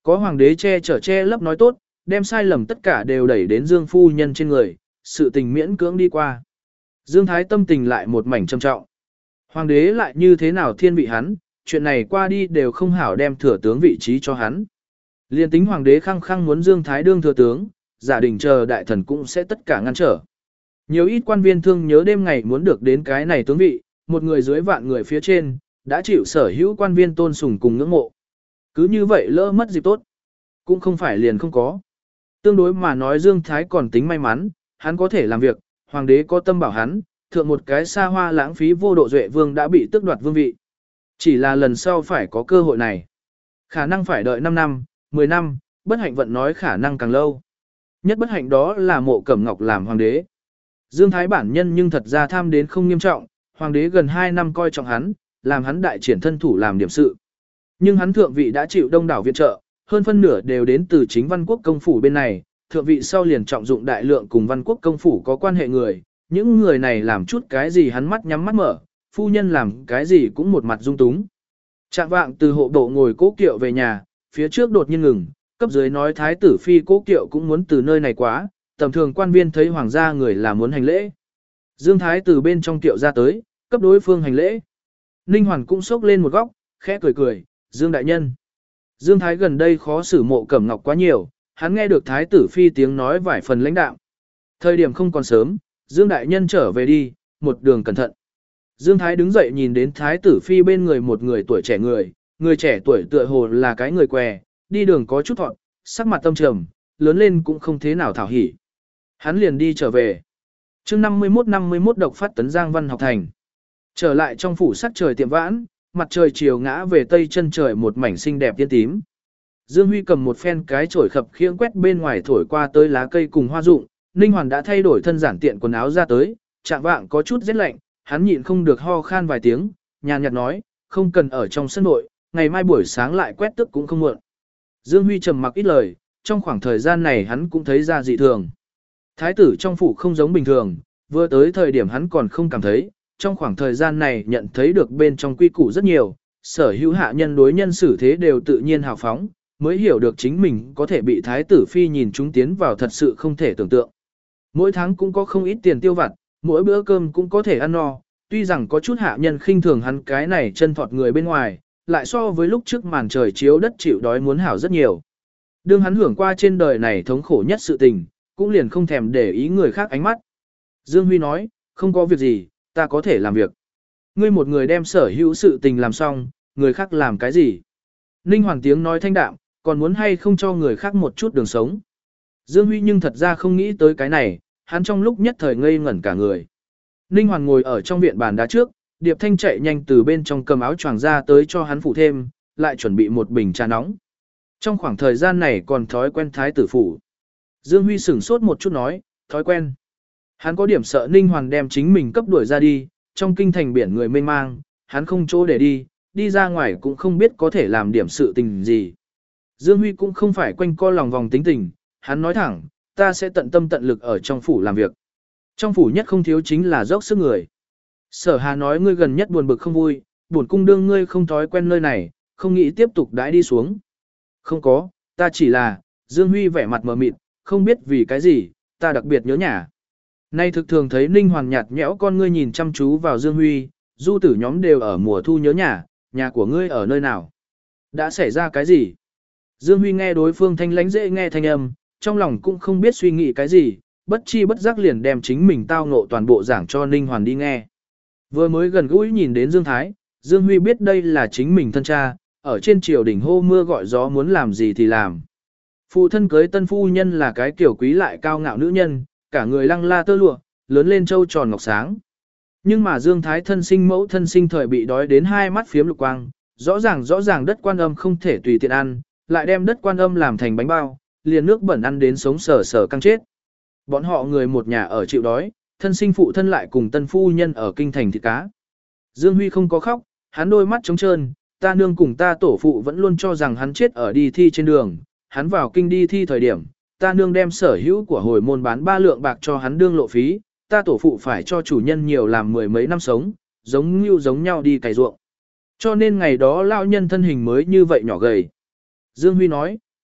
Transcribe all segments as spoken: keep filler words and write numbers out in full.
Có hoàng đế che chở che lấp nói tốt, đem sai lầm tất cả đều đẩy đến Dương phu nhân trên người, sự tình miễn cưỡng đi qua. Dương Thái tâm tình lại một mảnh trầm trọng. Hoàng đế lại như thế nào thiên vị hắn, chuyện này qua đi đều không hảo đem thừa tướng vị trí cho hắn. Liên tính hoàng đế khăng khăng muốn Dương Thái đương thừa tướng, giả đình chờ đại thần cũng sẽ tất cả ngăn trở. Nhiều ít quan viên thương nhớ đêm ngày muốn được đến cái này tướng vị, một người dưới vạn người phía trên, đã chịu sở hữu quan viên tôn sùng cùng ngưỡng mộ. Cứ như vậy lỡ mất dịp tốt, cũng không phải liền không có. Tương đối mà nói Dương Thái còn tính may mắn, hắn có thể làm việc, hoàng đế có tâm bảo hắn, thượng một cái xa hoa lãng phí vô độ duệ vương đã bị tước đoạt vương vị. Chỉ là lần sau phải có cơ hội này. Khả năng phải đợi năm năm, mười năm, bất hạnh vận nói khả năng càng lâu. Nhất bất hạnh đó là Mộ Cẩm Ngọc làm hoàng đế. Dương Thái bản nhân nhưng thật ra tham đến không nghiêm trọng, hoàng đế gần hai năm coi trọng hắn, làm hắn đại triển thân thủ làm điểm sự. Nhưng hắn thượng vị đã chịu đông đảo viện trợ, hơn phân nửa đều đến từ chính văn quốc công phủ bên này, thượng vị sau liền trọng dụng đại lượng cùng văn quốc công phủ có quan hệ người, những người này làm chút cái gì hắn mắt nhắm mắt mở, phu nhân làm cái gì cũng một mặt dung túng. Trạng vạng từ hộ bộ ngồi cố kiệu về nhà, phía trước đột nhiên ngừng, cấp dưới nói thái tử phi cố kiệu cũng muốn từ nơi này quá, tầm thường quan viên thấy hoàng gia người là muốn hành lễ. Dương Thái từ bên trong kiệu ra tới, cấp đối phương hành lễ. Ninh Hoàn cũng sốc lên một góc, khẽ cười cười, Dương đại nhân. Dương Thái gần đây khó xử Mộ Cẩm Ngọc quá nhiều, hắn nghe được thái tử phi tiếng nói vài phần lãnh đạm. Thời điểm không còn sớm, Dương đại nhân trở về đi, một đường cẩn thận. Dương Thái đứng dậy nhìn đến thái tử phi bên người một người tuổi trẻ người, người trẻ tuổi tựa hồ là cái người què, đi đường có chút thọn, sắc mặt tâm trầm, lớn lên cũng không thế nào thảo hỉ. Hắn liền đi trở về. Chương năm mươi mốt năm mươi mốt độc phát tấn Giang Văn học thành. Trở lại trong phủ sắc trời tiệm vãn, mặt trời chiều ngã về tây chân trời một mảnh xinh đẹp tiên tím. Dương Huy cầm một phen cái chổi khập khiễng quét bên ngoài thổi qua tới lá cây cùng hoa rụng, Ninh Hoàn đã thay đổi thân giản tiện quần áo ra tới, chạm vạng có chút rét lạnh, hắn nhịn không được ho khan vài tiếng, nhàn nhạt nói, không cần ở trong sân nội, ngày mai buổi sáng lại quét tức cũng không muộn. Dương Huy trầm mặc ít lời, trong khoảng thời gian này hắn cũng thấy ra dị thường. Thái tử trong phủ không giống bình thường, vừa tới thời điểm hắn còn không cảm thấy, trong khoảng thời gian này nhận thấy được bên trong quy củ rất nhiều, sở hữu hạ nhân đối nhân xử thế đều tự nhiên hào phóng, mới hiểu được chính mình có thể bị thái tử phi nhìn chúng tiến vào thật sự không thể tưởng tượng. Mỗi tháng cũng có không ít tiền tiêu vặt, mỗi bữa cơm cũng có thể ăn no, tuy rằng có chút hạ nhân khinh thường hắn cái này chân thọt người bên ngoài, lại so với lúc trước màn trời chiếu đất chịu đói muốn hảo rất nhiều. Đương hắn hưởng qua trên đời này thống khổ nhất sự tình, cũng liền không thèm để ý người khác ánh mắt. Dương Huy nói, không có việc gì, ta có thể làm việc. Ngươi một người đem sở hữu sự tình làm xong, người khác làm cái gì? Ninh Hoàng tiếng nói thanh đạm, còn muốn hay không cho người khác một chút đường sống. Dương Huy nhưng thật ra không nghĩ tới cái này, hắn trong lúc nhất thời ngây ngẩn cả người. Ninh Hoàng ngồi ở trong viện bàn đá trước, Điệp Thanh chạy nhanh từ bên trong cầm áo choàng ra tới cho hắn phụ thêm, lại chuẩn bị một bình trà nóng. Trong khoảng thời gian này còn thói quen thái tử phủ. Dương Huy sửng sốt một chút nói, thói quen. Hắn có điểm sợ Ninh Hoàng đem chính mình cấp đuổi ra đi, trong kinh thành biển người mênh mang, hắn không chỗ để đi, đi ra ngoài cũng không biết có thể làm điểm sự tình gì. Dương Huy cũng không phải quanh co lòng vòng tính tình, hắn nói thẳng, ta sẽ tận tâm tận lực ở trong phủ làm việc. Trong phủ nhất không thiếu chính là dốc sức người. Sở Hà nói ngươi gần nhất buồn bực không vui, buồn cung đương ngươi không thói quen nơi này, không nghĩ tiếp tục đãi đi xuống. Không có, ta chỉ là, Dương Huy vẻ mặt mờ mịt, không biết vì cái gì, ta đặc biệt nhớ nhà. Nay thực thường thấy Ninh Hoàng nhạt nhẽo con ngươi nhìn chăm chú vào Dương Huy, du tử nhóm đều ở mùa thu nhớ nhà, nhà của ngươi ở nơi nào? Đã xảy ra cái gì? Dương Huy nghe đối phương thanh lãnh dễ nghe thanh âm, trong lòng cũng không biết suy nghĩ cái gì, bất chi bất giác liền đem chính mình tao ngộ toàn bộ giảng cho Ninh Hoàn đi nghe. Vừa mới gần gũi nhìn đến Dương Thái, Dương Huy biết đây là chính mình thân cha, ở trên triều đỉnh hô mưa gọi gió muốn làm gì thì làm. Phụ thân cưới tân phu nhân là cái kiểu quý lại cao ngạo nữ nhân, cả người lăng la tơ lụa, lớn lên trâu tròn ngọc sáng. Nhưng mà Dương Thái thân sinh mẫu thân sinh thời bị đói đến hai mắt phiếm lục quang, rõ ràng rõ ràng đất quan âm không thể tùy tiện ăn, lại đem đất quan âm làm thành bánh bao, liền nước bẩn ăn đến sống sờ sờ căng chết. Bọn họ người một nhà ở chịu đói, thân sinh phụ thân lại cùng tân phu nhân ở kinh thành thịt cá. Dương Huy không có khóc, hắn đôi mắt trống trơn, ta nương cùng ta tổ phụ vẫn luôn cho rằng hắn chết ở đi thi trên đường, hắn vào kinh đi thi thời điểm, ta nương đem sở hữu của hồi môn bán ba lượng bạc cho hắn đương lộ phí, ta tổ phụ phải cho chủ nhân nhiều làm mười mấy năm sống, giống như giống nhau đi cày ruộng. Cho nên ngày đó lão nhân thân hình mới như vậy nhỏ gầy. Dương Huy nói,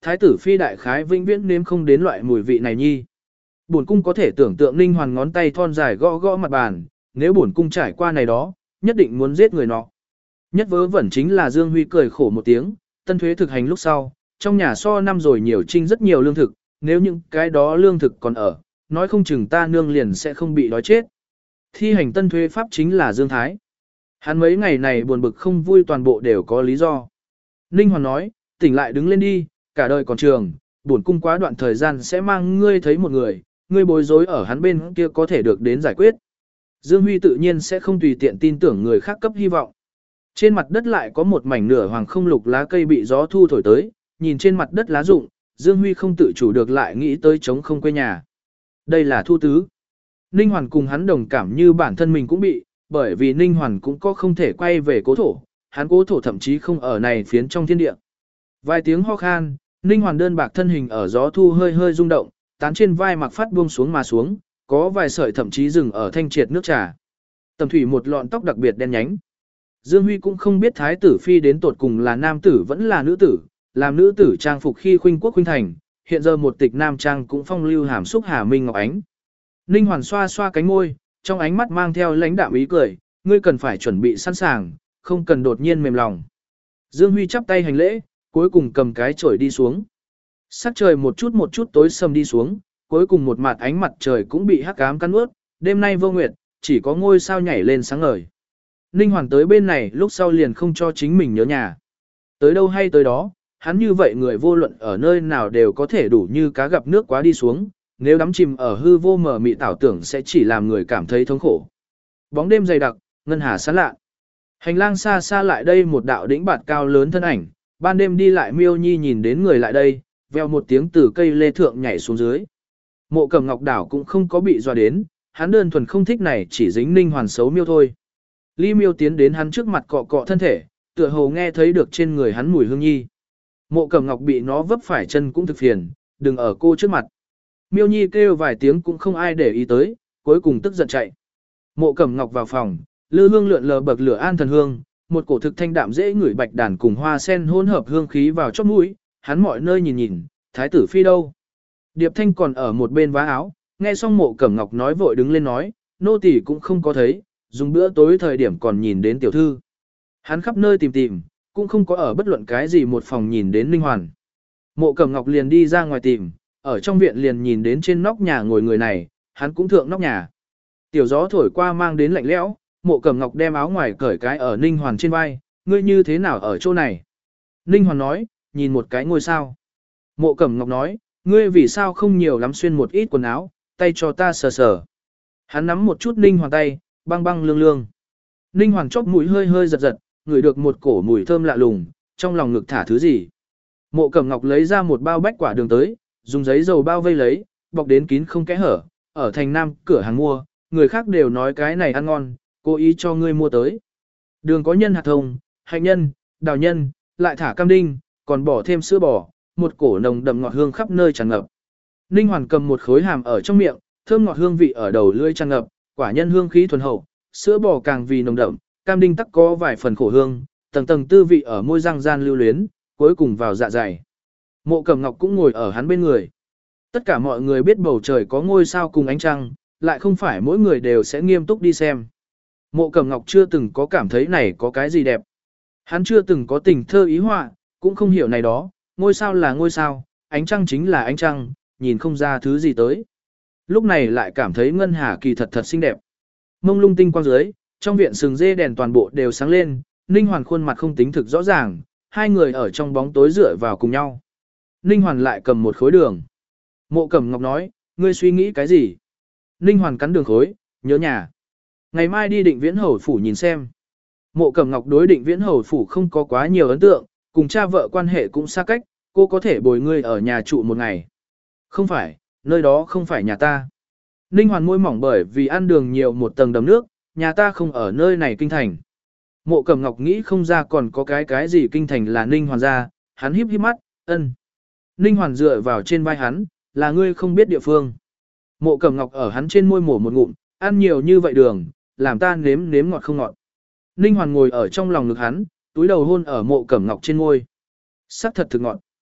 Thái tử phi đại khái vĩnh viễn nếm không đến loại mùi vị này nhi. Bổn cung có thể tưởng tượng Ninh Hoàn ngón tay thon dài gõ gõ mặt bàn, nếu bổn cung trải qua này đó, nhất định muốn giết người nọ. Nhất vớ vẩn chính là Dương Huy cười khổ một tiếng, tân thuế thực hành lúc sau, trong nhà so năm rồi nhiều trinh rất nhiều lương thực, nếu những cái đó lương thực còn ở, nói không chừng ta nương liền sẽ không bị đói chết. Thi hành tân thuế pháp chính là Dương Thái. Hắn mấy ngày này buồn bực không vui toàn bộ đều có lý do. Ninh Hoàn nói, tỉnh lại đứng lên đi, cả đời còn trường, bổn cung quá đoạn thời gian sẽ mang ngươi thấy một người, ngươi bối rối ở hắn bên kia có thể được đến giải quyết. Dương Huy tự nhiên sẽ không tùy tiện tin tưởng người khác cấp hy vọng. Trên mặt đất lại có một mảnh nửa hoàng không lục lá cây bị gió thu thổi tới, nhìn trên mặt đất lá rụng, Dương Huy không tự chủ được lại nghĩ tới trống không quê nhà. Đây là thu tứ. Ninh Hoàn cùng hắn đồng cảm như bản thân mình cũng bị, bởi vì Ninh Hoàn cũng có không thể quay về cố thổ, hắn cố thổ thậm chí không ở này phiến trong thiên địa. Vài tiếng ho khan, Ninh Hoàn đơn bạc thân hình ở gió thu hơi hơi rung động, tán trên vai mặc phát buông xuống mà xuống, có vài sợi thậm chí dừng ở thanh triệt nước trà. Tầm thủy một lọn tóc đặc biệt đen nhánh. Dương Huy cũng không biết thái tử phi đến tột cùng là nam tử vẫn là nữ tử, làm nữ tử trang phục khi khuynh quốc khuynh thành, hiện giờ một tịch nam trang cũng phong lưu hàm xúc Hà Minh Ngọc Ánh. Ninh Hoàn xoa xoa cánh môi, trong ánh mắt mang theo lãnh đạm ý cười, ngươi cần phải chuẩn bị sẵn sàng, không cần đột nhiên mềm lòng. Dương Huy chắp tay hành lễ, cuối cùng cầm cái chổi đi xuống. Sắc trời một chút một chút tối sầm đi xuống, cuối cùng một mặt ánh mặt trời cũng bị hắc ám cắn ướt, đêm nay vô nguyệt, chỉ có ngôi sao nhảy lên sáng ngời. Ninh Hoàn tới bên này lúc sau liền không cho chính mình nhớ nhà. Tới đâu hay tới đó, hắn như vậy người vô luận ở nơi nào đều có thể đủ như cá gặp nước quá đi xuống, nếu đắm chìm ở hư vô mờ mị tảo tưởng sẽ chỉ làm người cảm thấy thống khổ. Bóng đêm dày đặc, ngân hà sáng lạ. Hành lang xa xa lại đây một đạo đỉnh bạt cao lớn thân ảnh, ban đêm đi lại Miêu Nhi nhìn đến người lại đây, veo một tiếng từ cây lê thượng nhảy xuống dưới. Mộ Cẩm Ngọc đảo cũng không có bị dọa đến, hắn đơn thuần không thích này chỉ dính Ninh Hoàn xấu Miêu thôi. Ly Miêu tiến đến hắn trước mặt cọ cọ thân thể, tựa hồ nghe thấy được trên người hắn mùi hương nhi. Mộ Cẩm Ngọc bị nó vấp phải chân cũng thực phiền, đừng ở cô trước mặt. Miêu Nhi kêu vài tiếng cũng không ai để ý tới, cuối cùng tức giận chạy. Mộ Cẩm Ngọc vào phòng, lư hương lượn lờ bậc lửa an thần hương, một cổ thực thanh đạm dễ ngửi bạch đàn cùng hoa sen hỗn hợp hương khí vào chóp mũi, hắn mọi nơi nhìn nhìn, thái tử phi đâu? Điệp Thanh còn ở một bên vá áo, nghe xong Mộ Cẩm Ngọc nói vội đứng lên nói, nô tỳ cũng không có thấy, dùng bữa tối thời điểm còn nhìn đến tiểu thư. Hắn khắp nơi tìm tìm, cũng không có ở bất luận cái gì một phòng nhìn đến Ninh Hoàn. Mộ Cẩm Ngọc liền đi ra ngoài tìm, ở trong viện liền nhìn đến trên nóc nhà ngồi người này, hắn cũng thượng nóc nhà. Tiểu gió thổi qua mang đến lạnh lẽo, Mộ Cẩm Ngọc đem áo ngoài cởi cái ở Ninh Hoàn trên vai, ngươi như thế nào ở chỗ này? Ninh Hoàn nói, nhìn một cái ngôi sao. Mộ Cẩm Ngọc nói, ngươi vì sao không nhiều lắm xuyên một ít quần áo, tay cho ta sờ sờ. Hắn nắm một chút Ninh Hoàn tay, băng băng lương lương. Ninh Hoàn chóp mũi hơi hơi giật giật, ngửi được một cổ mùi thơm lạ lùng, trong lòng ngực thả thứ gì. Mộ Cẩm Ngọc lấy ra một bao bách quả đường tới, dùng giấy dầu bao vây lấy, bọc đến kín không kẽ hở, ở thành nam cửa hàng mua, người khác đều nói cái này ăn ngon, cố ý cho ngươi mua tới. Đường có nhân hạt thông, hạnh nhân, đào nhân, lại thả cam đinh, còn bỏ thêm sữa bò, một cổ nồng đậm ngọt hương khắp nơi tràn ngập. Ninh Hoàn cầm một khối hàm ở trong miệng, thơm ngọt hương vị ở đầu lưỡi tràn ngập, quả nhân hương khí thuần hậu, sữa bò càng vì nồng đậm, cam đinh tắc có vài phần khổ hương, tầng tầng tư vị ở môi răng gian lưu luyến, cuối cùng vào dạ dày. Mộ Cẩm Ngọc cũng ngồi ở hắn bên người. Tất cả mọi người biết bầu trời có ngôi sao cùng ánh trăng, lại không phải mỗi người đều sẽ nghiêm túc đi xem. Mộ Cẩm Ngọc chưa từng có cảm thấy này có cái gì đẹp. Hắn chưa từng có tình thơ ý họa, cũng không hiểu này đó, ngôi sao là ngôi sao, ánh trăng chính là ánh trăng, nhìn không ra thứ gì tới. Lúc này lại cảm thấy ngân hà kỳ thật thật xinh đẹp. Mông lung tinh quang dưới, trong viện sừng dê đèn toàn bộ đều sáng lên, Ninh Hoàn khuôn mặt không tính thực rõ ràng, hai người ở trong bóng tối dựa vào cùng nhau. Ninh Hoàn lại cầm một khối đường. Mộ Cẩm Ngọc nói, ngươi suy nghĩ cái gì? Ninh Hoàn cắn đường khối, nhớ nhà. Ngày mai đi Định Viễn Hầu phủ nhìn xem. Mộ Cẩm Ngọc đối Định Viễn Hầu phủ không có quá nhiều ấn tượng, cùng cha vợ quan hệ cũng xa cách, cô có thể bồi ngươi ở nhà trụ một ngày. Không phải, nơi đó không phải nhà ta. Ninh Hoàn môi mỏng bởi vì ăn đường nhiều một tầng đầm nước, nhà ta không ở nơi này kinh thành. Mộ Cẩm Ngọc nghĩ không ra còn có cái cái gì kinh thành là Ninh Hoàn ra, hắn híp híp mắt, ân. Ninh Hoàn dựa vào trên vai hắn, là ngươi không biết địa phương. Mộ Cẩm Ngọc ở hắn trên môi mổ một ngụm, ăn nhiều như vậy đường, làm ta nếm nếm ngọt không ngọt. Ninh Hoàn ngồi ở trong lòng ngực hắn, túi đầu hôn ở Mộ Cẩm Ngọc trên môi. Sắc thật thực ngọt.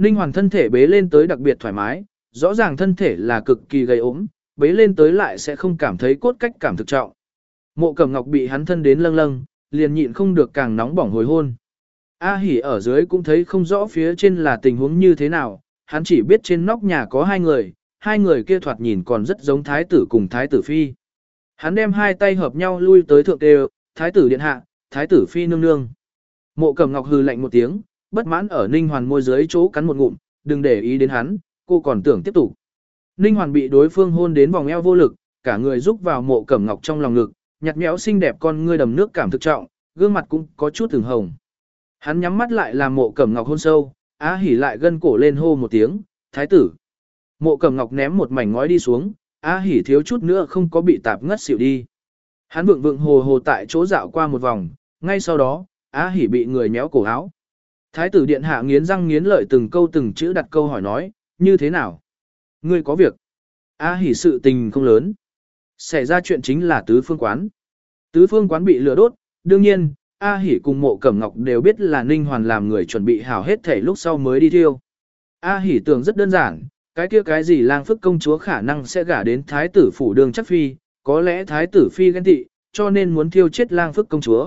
Ninh Hoàn thân thể bế lên tới đặc biệt thoải mái, rõ ràng thân thể là cực kỳ gầy ốm, bế lên tới lại sẽ không cảm thấy cốt cách cảm thực trọng. Mộ Cẩm Ngọc bị hắn thân đến lâng lâng, liền nhịn không được càng nóng bỏng hồi hôn. A Hỉ ở dưới cũng thấy không rõ phía trên là tình huống như thế nào, hắn chỉ biết trên nóc nhà có hai người, hai người kia thoạt nhìn còn rất giống thái tử cùng thái tử phi. Hắn đem hai tay hợp nhau lui tới thượng đều, thái tử điện hạ, thái tử phi nương nương. Mộ Cẩm Ngọc hừ lạnh một tiếng, bất mãn ở Ninh Hoàn môi dưới chỗ cắn một ngụm, đừng để ý đến hắn, cô còn tưởng tiếp tục. Ninh Hoàn bị đối phương hôn đến vòng eo vô lực, cả người rúc vào Mộ Cẩm Ngọc trong lòng ngực, nhặt nhẽo xinh đẹp con ngươi đầm nước cảm thực trọng, gương mặt cũng có chút từng hồng. Hắn nhắm mắt lại làm Mộ Cẩm Ngọc hôn sâu, Á Hỉ lại gân cổ lên hô một tiếng, thái tử. Mộ Cẩm Ngọc ném một mảnh ngói đi xuống, Á Hỉ thiếu chút nữa không có bị tạp ngất xỉu đi. Hắn vượng vượng hồ hồ tại chỗ dạo qua một vòng, ngay sau đó, Á Hỉ bị người méo cổ áo. Thái tử điện hạ nghiến răng nghiến lợi từng câu từng chữ đặt câu hỏi nói, như thế nào? Ngươi có việc. Á Hỉ sự tình không lớn. Xảy ra chuyện chính là tứ phương quán. Tứ phương quán bị lửa đốt, đương nhiên, A Hỉ cùng Mộ Cẩm Ngọc đều biết là Ninh Hoàn làm người chuẩn bị hảo hết thể lúc sau mới đi thiêu. A Hỉ tưởng rất đơn giản, cái kia cái gì lang phức công chúa khả năng sẽ gả đến thái tử phủ đường chắc phi, có lẽ thái tử phi ghen tị, cho nên muốn thiêu chết lang phức công chúa.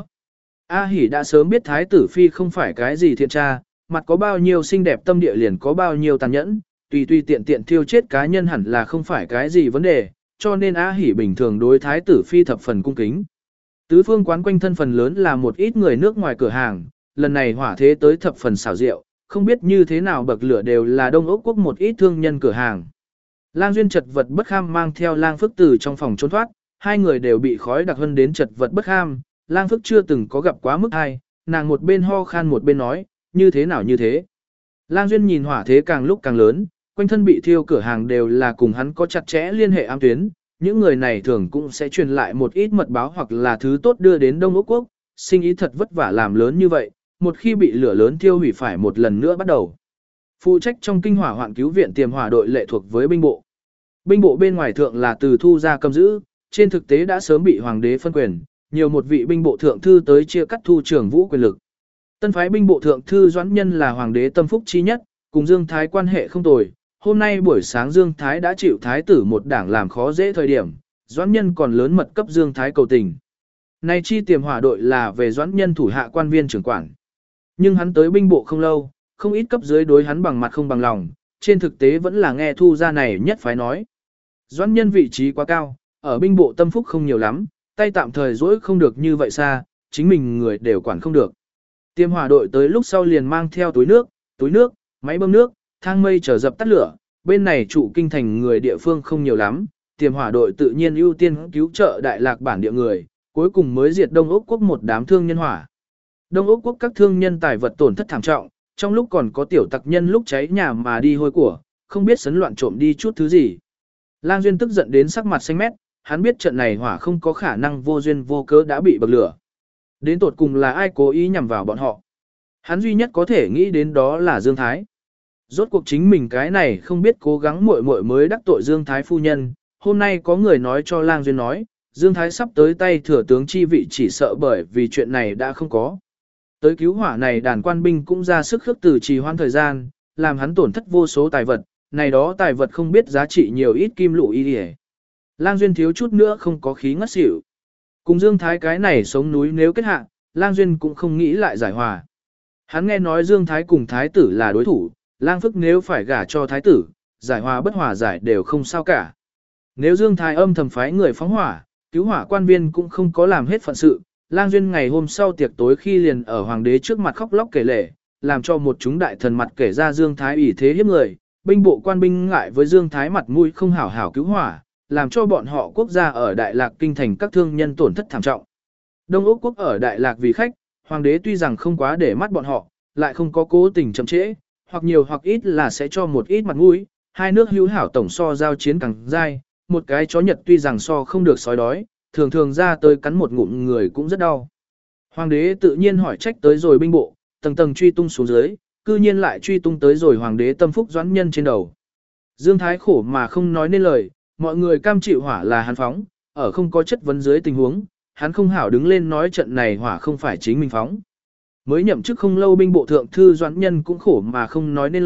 A Hỉ đã sớm biết thái tử phi không phải cái gì thiện tra, mặt có bao nhiêu xinh đẹp tâm địa liền có bao nhiêu tàn nhẫn, tùy tùy tiện tiện thiêu chết cá nhân hẳn là không phải cái gì vấn đề, cho nên A Hỉ bình thường đối thái tử phi thập phần cung kính. Tứ phương quán quanh thân phần lớn là một ít người nước ngoài cửa hàng, lần này hỏa thế tới thập phần xảo diệu, không biết như thế nào bậc lửa đều là Đông Ốc quốc một ít thương nhân cửa hàng. Lang Duyên chật vật bất kham mang theo Lang Phức từ trong phòng trốn thoát, hai người đều bị khói đặc hơn đến chật vật bất kham, Lang Phức chưa từng có gặp quá mức hay, nàng một bên ho khan một bên nói, như thế nào như thế. Lang Duyên nhìn hỏa thế càng lúc càng lớn, quanh thân bị thiêu cửa hàng đều là cùng hắn có chặt chẽ liên hệ ám tuyến, những người này thường cũng sẽ truyền lại một ít mật báo hoặc là thứ tốt đưa đến Đông Ốc quốc, sinh ý thật vất vả làm lớn như vậy, một khi bị lửa lớn thiêu hủy phải một lần nữa bắt đầu. Phụ trách trong kinh hỏa hoạn cứu viện tiềm hỏa đội lệ thuộc với binh bộ. Binh bộ bên ngoài thượng là từ thu ra cầm giữ, trên thực tế đã sớm bị hoàng đế phân quyền, nhiều một vị binh bộ thượng thư tới chia cắt thu trưởng vũ quyền lực. Tân phái binh bộ thượng thư Doãn Nhân là hoàng đế tâm phúc chi nhất, cùng Dương Thái quan hệ không tồi. Hôm nay buổi sáng Dương Thái đã chịu thái tử một đảng làm khó dễ thời điểm, Doãn Nhân còn lớn mật cấp Dương Thái cầu tình. Nay chi tiềm hỏa đội là về Doãn Nhân thủ hạ quan viên trưởng quản. Nhưng hắn tới binh bộ không lâu, không ít cấp dưới đối hắn bằng mặt không bằng lòng, trên thực tế vẫn là nghe thu ra này nhất phái nói. Doãn Nhân vị trí quá cao, ở binh bộ tâm phúc không nhiều lắm, tay tạm thời dỗi không được như vậy xa, chính mình người đều quản không được. Tiêm hỏa đội tới lúc sau liền mang theo túi nước, túi nước, máy bơm nước, thang mây chờ dập tắt lửa, bên này trụ kinh thành người địa phương không nhiều lắm, tiêm hỏa đội tự nhiên ưu tiên cứu trợ Đại Lạc bản địa người, cuối cùng mới diệt Đông Ốc quốc một đám thương nhân hỏa. Đông Ốc quốc các thương nhân tài vật tổn thất thảm trọng, trong lúc còn có tiểu tặc nhân lúc cháy nhà mà đi hôi của, không biết sấn loạn trộm đi chút thứ gì. Lang Duyên tức giận đến sắc mặt xanh mét, hắn biết trận này hỏa không có khả năng vô duyên vô cớ đã bị bậc lửa. Đến tột cùng là ai cố ý nhằm vào bọn họ. Hắn duy nhất có thể nghĩ đến đó là Dương Thái. Rốt cuộc chính mình cái này không biết cố gắng muội muội mới đắc tội Dương Thái phu nhân, hôm nay có người nói cho Lang Duyên nói, Dương Thái sắp tới tay thừa tướng chi vị chỉ sợ bởi vì chuyện này đã không có. Tới cứu hỏa này đàn quan binh cũng ra sức khước từ trì hoãn thời gian, làm hắn tổn thất vô số tài vật, này đó tài vật không biết giá trị nhiều ít kim lũ y đi. Lang Duyên thiếu chút nữa không có khí ngất xỉu. Cùng Dương Thái cái này sống núi nếu kết hạ, Lang Duyên cũng không nghĩ lại giải hòa. Hắn nghe nói Dương Thái cùng Thái tử là đối thủ, Lang Phức nếu phải gả cho Thái tử, giải hòa bất hòa giải đều không sao cả. Nếu Dương Thái âm thầm phái người phóng hỏa, cứu hỏa quan viên cũng không có làm hết phận sự, Lang Duyên ngày hôm sau tiệc tối khi liền ở hoàng đế trước mặt khóc lóc kể lể, làm cho một chúng đại thần mặt kể ra Dương Thái ủy thế hiếp người, binh bộ quan binh ngại với Dương Thái mặt mũi không hảo hảo cứu hỏa, làm cho bọn họ quốc gia ở Đại Lạc kinh thành các thương nhân tổn thất thảm trọng. Đông Úc quốc ở Đại Lạc vì khách, hoàng đế tuy rằng không quá để mắt bọn họ, lại không có cố tình chậm trễ, hoặc nhiều hoặc ít là sẽ cho một ít mặt mũi, hai nước hữu hảo tổng so giao chiến càng dai, một cái chó Nhật tuy rằng so không được sói đói, thường thường ra tới cắn một ngụm người cũng rất đau. Hoàng đế tự nhiên hỏi trách tới rồi binh bộ, tầng tầng truy tung xuống dưới, cư nhiên lại truy tung tới rồi hoàng đế tâm phúc Doãn Nhân trên đầu. Dương Thái khổ mà không nói nên lời, mọi người cam chịu hỏa là hắn phóng, ở không có chất vấn dưới tình huống, hắn không hảo đứng lên nói trận này hỏa không phải chính mình phóng. Mới nhậm chức không lâu binh bộ thượng thư Doãn Nhân cũng khổ mà không nói nên lời,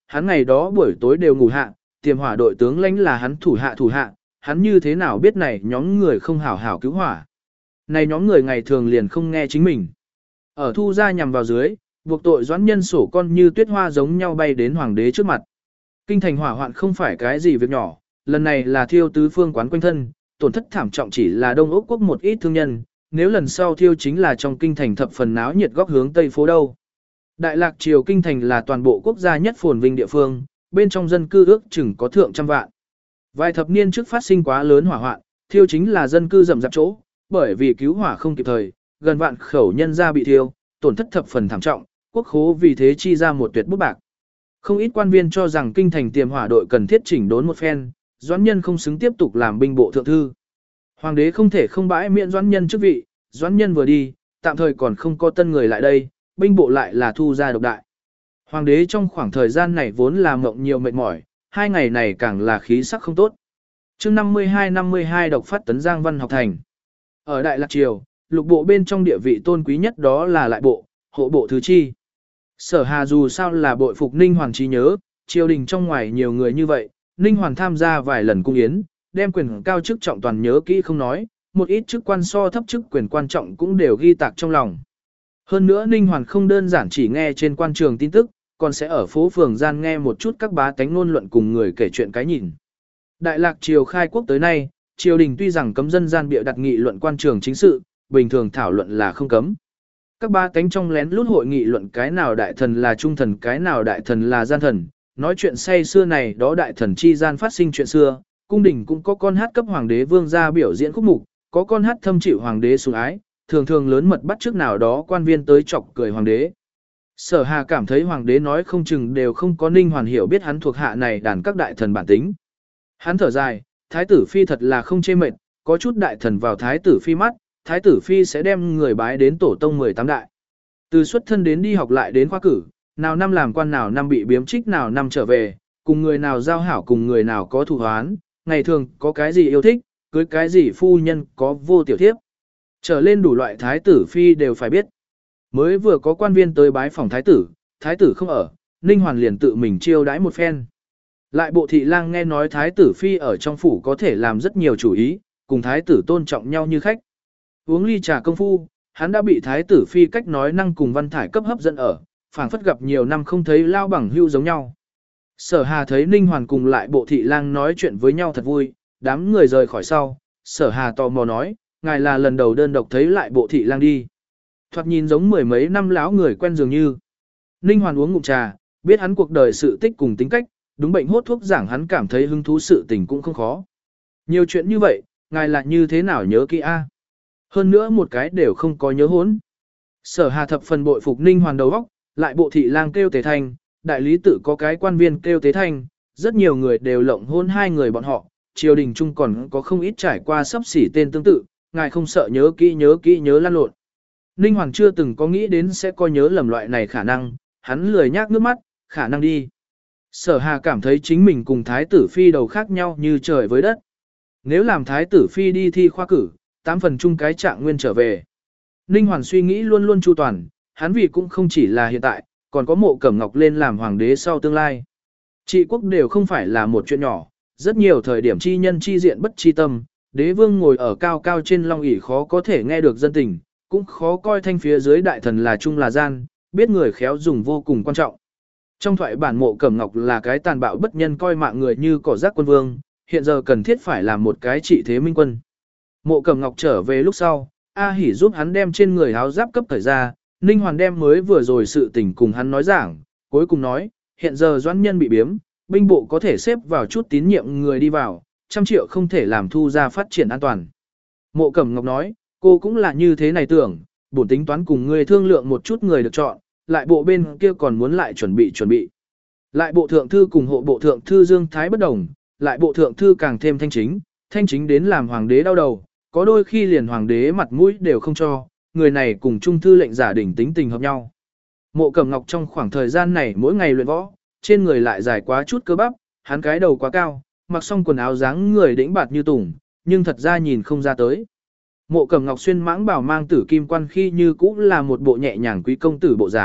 hắn ngày đó buổi tối đều ngủ hạ, tiềm hỏa đội tướng lãnh là hắn thủ hạ thủ hạ, hắn như thế nào biết này nhóm người không hảo hảo cứu hỏa. Này nhóm người ngày thường liền không nghe chính mình. Ở thu ra nhằm vào dưới, buộc tội doãn nhân sổ con như tuyết hoa giống nhau bay đến hoàng đế trước mặt. Kinh thành hỏa hoạn không phải cái gì việc nhỏ, lần này là thiêu tứ phương quán quanh thân, tổn thất thảm trọng chỉ là Đông Úc quốc một ít thương nhân, nếu lần sau thiêu chính là trong kinh thành thập phần náo nhiệt góc hướng tây phố đâu. Đại Lạc Triều kinh thành là toàn bộ quốc gia nhất phồn vinh địa phương, bên trong dân cư ước chừng có thượng trăm vạn. Vài thập niên trước phát sinh quá lớn hỏa hoạn, thiêu chính là dân cư rậm rạp chỗ, bởi vì cứu hỏa không kịp thời, gần vạn khẩu nhân gia bị thiêu, tổn thất thập phần thảm trọng, quốc khố vì thế chi ra một tuyệt bút bạc. Không ít quan viên cho rằng kinh thành tiềm hỏa đội cần thiết chỉnh đốn một phen, doãn nhân không xứng tiếp tục làm binh bộ thượng thư. Hoàng đế không thể không bãi miễn doãn nhân chức vị, doãn nhân vừa đi, tạm thời còn không có tân người lại đây, binh bộ lại là thu ra độc đại. Hoàng đế trong khoảng thời gian này vốn là mộng nhiều mệt mỏi, hai ngày này càng là khí sắc không tốt. Chương năm mươi hai năm mươi hai độc phát tấn Giang Văn học thành. Ở Đại Lạc Triều, lục bộ bên trong địa vị tôn quý nhất đó là lại bộ, hộ bộ thứ chi. Sở Hà dù sao là bội phục Ninh Hoàn trí nhớ, triều đình trong ngoài nhiều người như vậy, Ninh Hoàn tham gia vài lần cung yến, đem quyền cao chức trọng toàn nhớ kỹ không nói, một ít chức quan so thấp chức quyền quan trọng cũng đều ghi tạc trong lòng. Hơn nữa Ninh Hoàn không đơn giản chỉ nghe trên quan trường tin tức, còn sẽ ở phố phường gian nghe một chút các bá tánh ngôn luận cùng người kể chuyện cái nhìn. Đại Lạc Triều khai quốc tới nay, triều đình tuy rằng cấm dân gian bịa đặt nghị luận quan trường chính sự, bình thường thảo luận là không cấm. Các bá tánh trong lén lút hội nghị luận cái nào đại thần là trung thần, cái nào đại thần là gian thần, nói chuyện say xưa này đó đại thần chi gian phát sinh chuyện xưa, cung đình cũng có con hát cấp hoàng đế vương gia biểu diễn khúc mục, có con hát thâm chịu hoàng đế sủng ái, thường thường lớn mật bắt trước nào đó quan viên tới chọc cười hoàng đế. Sở Hà cảm thấy hoàng đế nói không chừng đều không có Ninh Hoàn hiểu biết hắn thuộc hạ này đàn các đại thần bản tính. Hắn thở dài, thái tử phi thật là không chê mệt, có chút đại thần vào thái tử phi mắt, thái tử phi sẽ đem người bái đến tổ tông mười tám đại. Từ xuất thân đến đi học lại đến khoa cử, nào năm làm quan nào năm bị biếm trích nào năm trở về, cùng người nào giao hảo cùng người nào có thù hoán, ngày thường có cái gì yêu thích, cưới cái gì phu nhân có vô tiểu thiếp. Trở lên đủ loại thái tử phi đều phải biết. Mới vừa có quan viên tới bái phòng thái tử, thái tử không ở, Ninh Hoàn liền tự mình chiêu đãi một phen. Lại bộ thị lang nghe nói thái tử phi ở trong phủ có thể làm rất nhiều chủ ý, cùng thái tử tôn trọng nhau như khách. Uống ly trà công phu, hắn đã bị thái tử phi cách nói năng cùng văn thải cấp hấp dẫn ở, phảng phất gặp nhiều năm không thấy lao bằng hưu giống nhau. Sở Hà thấy Ninh Hoàn cùng lại bộ thị lang nói chuyện với nhau thật vui, đám người rời khỏi sau, Sở Hà tò mò nói, ngài là lần đầu đơn độc thấy lại bộ thị lang đi. Thoạt nhìn giống mười mấy năm lão người quen dường như. Ninh Hoàn uống ngụm trà, biết hắn cuộc đời sự tích cùng tính cách, đúng bệnh hốt thuốc giảng hắn cảm thấy hứng thú sự tình cũng không khó. Nhiều chuyện như vậy, ngài là như thế nào nhớ kỹ a? Hơn nữa một cái đều không có nhớ hốn. Sở Hà thập phần bội phục Ninh Hoàn đầu óc, lại bộ thị lang kêu Tế Thanh, đại lý tự có cái quan viên kêu Tế Thanh, rất nhiều người đều lộng hôn hai người bọn họ, triều đình chung còn có không ít trải qua sắp xỉ tên tương tự, ngài không sợ nhớ kỹ nhớ kỹ nhớ lan lộn. Ninh Hoàng chưa từng có nghĩ đến sẽ có nhớ lầm loại này khả năng, hắn lười nhác nước mắt, khả năng đi. Sở Hà cảm thấy chính mình cùng thái tử phi đầu khác nhau như trời với đất. Nếu làm thái tử phi đi thi khoa cử, tám phần chung cái trạng nguyên trở về. Ninh Hoàn suy nghĩ luôn luôn chu toàn, hắn vì cũng không chỉ là hiện tại, còn có Mộ Cẩm Ngọc lên làm hoàng đế sau tương lai. Trị quốc đều không phải là một chuyện nhỏ, rất nhiều thời điểm chi nhân chi diện bất chi tâm, đế vương ngồi ở cao cao trên long ỷ khó có thể nghe được dân tình, cũng khó coi thanh phía dưới đại thần là chung là gian, biết người khéo dùng vô cùng quan trọng. Trong thoại bản Mộ Cẩm Ngọc là cái tàn bạo bất nhân coi mạng người như cỏ rác quân vương, hiện giờ cần thiết phải làm một cái trị thế minh quân. Mộ Cẩm Ngọc trở về lúc sau, A Hỉ giúp hắn đem trên người áo giáp cấp thời ra, Ninh Hoàn đem mới vừa rồi sự tình cùng hắn nói giảng, cuối cùng nói, hiện giờ doãn nhân bị biếm, binh bộ có thể xếp vào chút tín nhiệm người đi vào, trăm triệu không thể làm thu ra phát triển an toàn. Mộ Cẩm Ngọc nói, cô cũng là như thế này tưởng, bổn tính toán cùng người thương lượng một chút người được chọn, lại bộ bên kia còn muốn lại chuẩn bị chuẩn bị. Lại bộ thượng thư cùng hộ bộ thượng thư Dương Thái bất đồng, lại bộ thượng thư càng thêm thanh chính, thanh chính đến làm hoàng đế đau đầu, có đôi khi liền hoàng đế mặt mũi đều không cho, người này cùng trung thư lệnh giả đỉnh tính tình hợp nhau. Mộ Cẩm Ngọc trong khoảng thời gian này mỗi ngày luyện võ, trên người lại dài quá chút cơ bắp, hắn cái đầu quá cao, mặc xong quần áo dáng người đĩnh bạt như tùng, nhưng thật ra nhìn không ra tới. Mộ Cẩm Ngọc xuyên mãng bảo mang tử kim quan khi như cũ là một bộ nhẹ nhàng quý công tử bộ dáng,